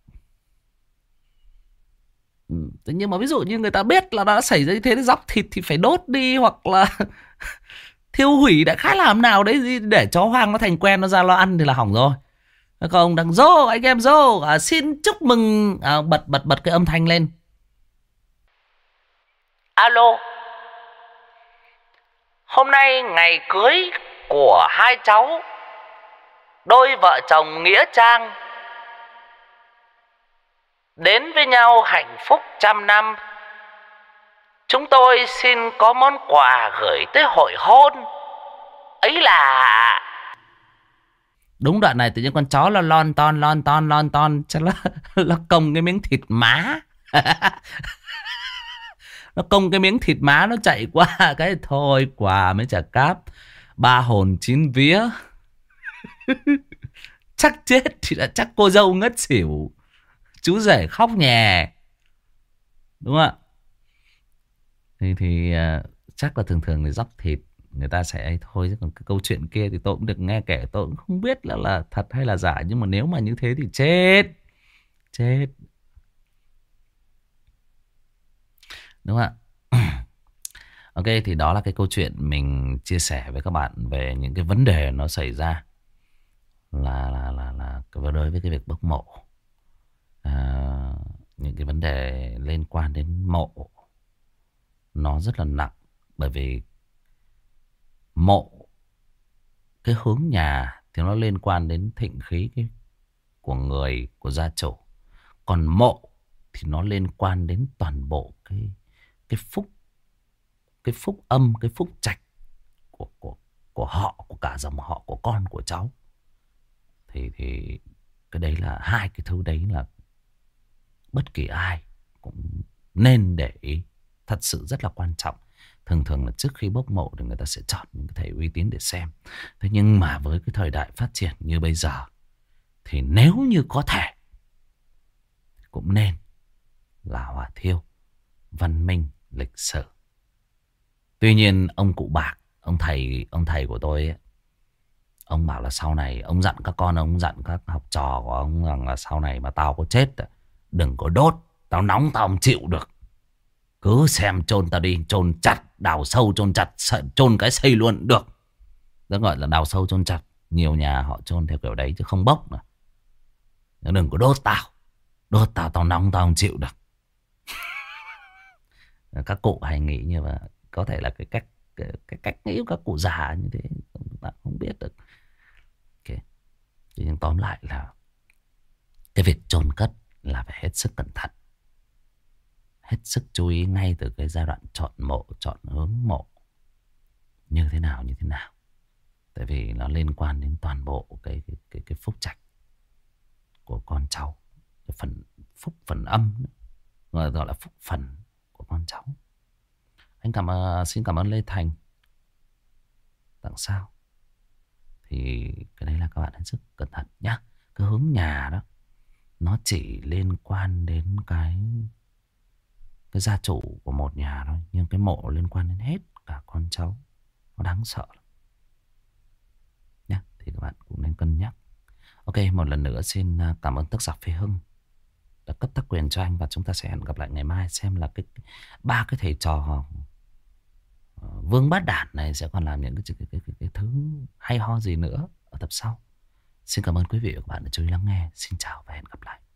Nhưng mà ví dụ như người ta biết là đã xảy ra như thế, thì dóc thịt thì phải đốt đi, hoặc là thiêu hủy đại khái làm nào đấy để chó hoang nó thành quen, nó ra nó ăn thì là hỏng rồi. Không đang dô, anh em dô, xin chúc mừng, bật cái âm thanh lên. Alo, hôm nay ngày cưới của hai cháu, đôi vợ chồng nghĩa trang, đến với nhau hạnh phúc 100 năm. Chúng tôi xin có món quà gửi tới hội hôn. Ấy là... Đúng đoạn này tự nhiên con chó nó lon ton cho nó công cái miếng thịt má. Nó công cái miếng thịt má, nó chạy qua cái thôi, quà mới chả cáp. 3 hồn 9 vía. Chắc chết thì đã chắc cô dâu ngất xỉu, chú rể khóc nhè, đúng không ạ? Thì chắc là thường thường thì dóc thịt người ta sẽ ấy thôi, chứ còn cái câu chuyện kia thì tôi cũng được nghe kể, tôi cũng không biết là thật hay là giả, nhưng mà nếu mà như thế thì chết, chết, đúng không ạ? Ok, thì đó là cái câu chuyện mình chia sẻ với các bạn về những cái vấn đề nó xảy ra là đối với cái việc bốc mộ. à, những cái vấn đề liên quan đến mộ nó rất là nặng, bởi vì mộ, cái hướng nhà thì nó liên quan đến thịnh khí của người, của gia chủ. Còn mộ thì nó liên quan đến toàn bộ cái phúc, cái phúc âm, cái phúc trạch của họ, của cả dòng họ, của con của cháu. Thì cái đấy là hai cái thứ đấy là bất kỳ ai cũng nên để ý, thật sự rất là quan trọng. Thường thường là trước khi bốc mộ thì người ta sẽ chọn những cái thầy uy tín để xem. Thế nhưng mà với cái thời đại phát triển như bây giờ thì nếu như có thể cũng nên là hỏa thiêu văn minh lịch sử. Tuy nhiên ông cụ Bạc, ông thầy của tôi ấy, ông bảo là sau này ông dặn các con, ông dặn các học trò của ông rằng là sau này mà tao có chết đừng có đốt, tao nóng tao không chịu được. Cứ xem chôn tao đi, chôn chặt, đào sâu chôn chặt, chôn cái xây luôn được. Đó gọi là đào sâu chôn chặt. Nhiều nhà họ chôn theo kiểu đấy chứ không bốc nữa. Đừng có đốt tao, tao nóng tao không chịu được. Các cụ hay nghĩ như vậy, có thể là cái cách nghĩ của các cụ già như thế, bạn không biết được. Okay. Nhưng tóm lại là cái việc chôn cất là phải hết sức cẩn thận, hết sức chú ý ngay từ cái giai đoạn chọn mộ, chọn hướng mộ như thế nào. Tại vì nó liên quan đến toàn bộ cái phúc trạch của con cháu, cái phần phúc phần âm, gọi là phúc phần của con cháu. Anh xin cảm ơn Lê Thành tặng sao. Thì cái đấy là các bạn hết sức cẩn thận nhá. Cái hướng nhà đó nó chỉ liên quan đến cái gia chủ của một nhà thôi, nhưng cái mộ liên quan đến hết cả con cháu, nó đáng sợ lắm nhá. Thì các bạn cũng nên cân nhắc. Ok, một lần nữa xin cảm ơn tác giả Phi Hưng đã cấp tác quyền cho anh, và chúng ta sẽ hẹn gặp lại ngày mai xem là ba cái thầy trò Vương Bát Đản này sẽ còn làm những cái thứ hay ho gì nữa ở tập sau. Xin cảm ơn quý vị và các bạn đã chú ý lắng nghe. Xin chào và hẹn gặp lại.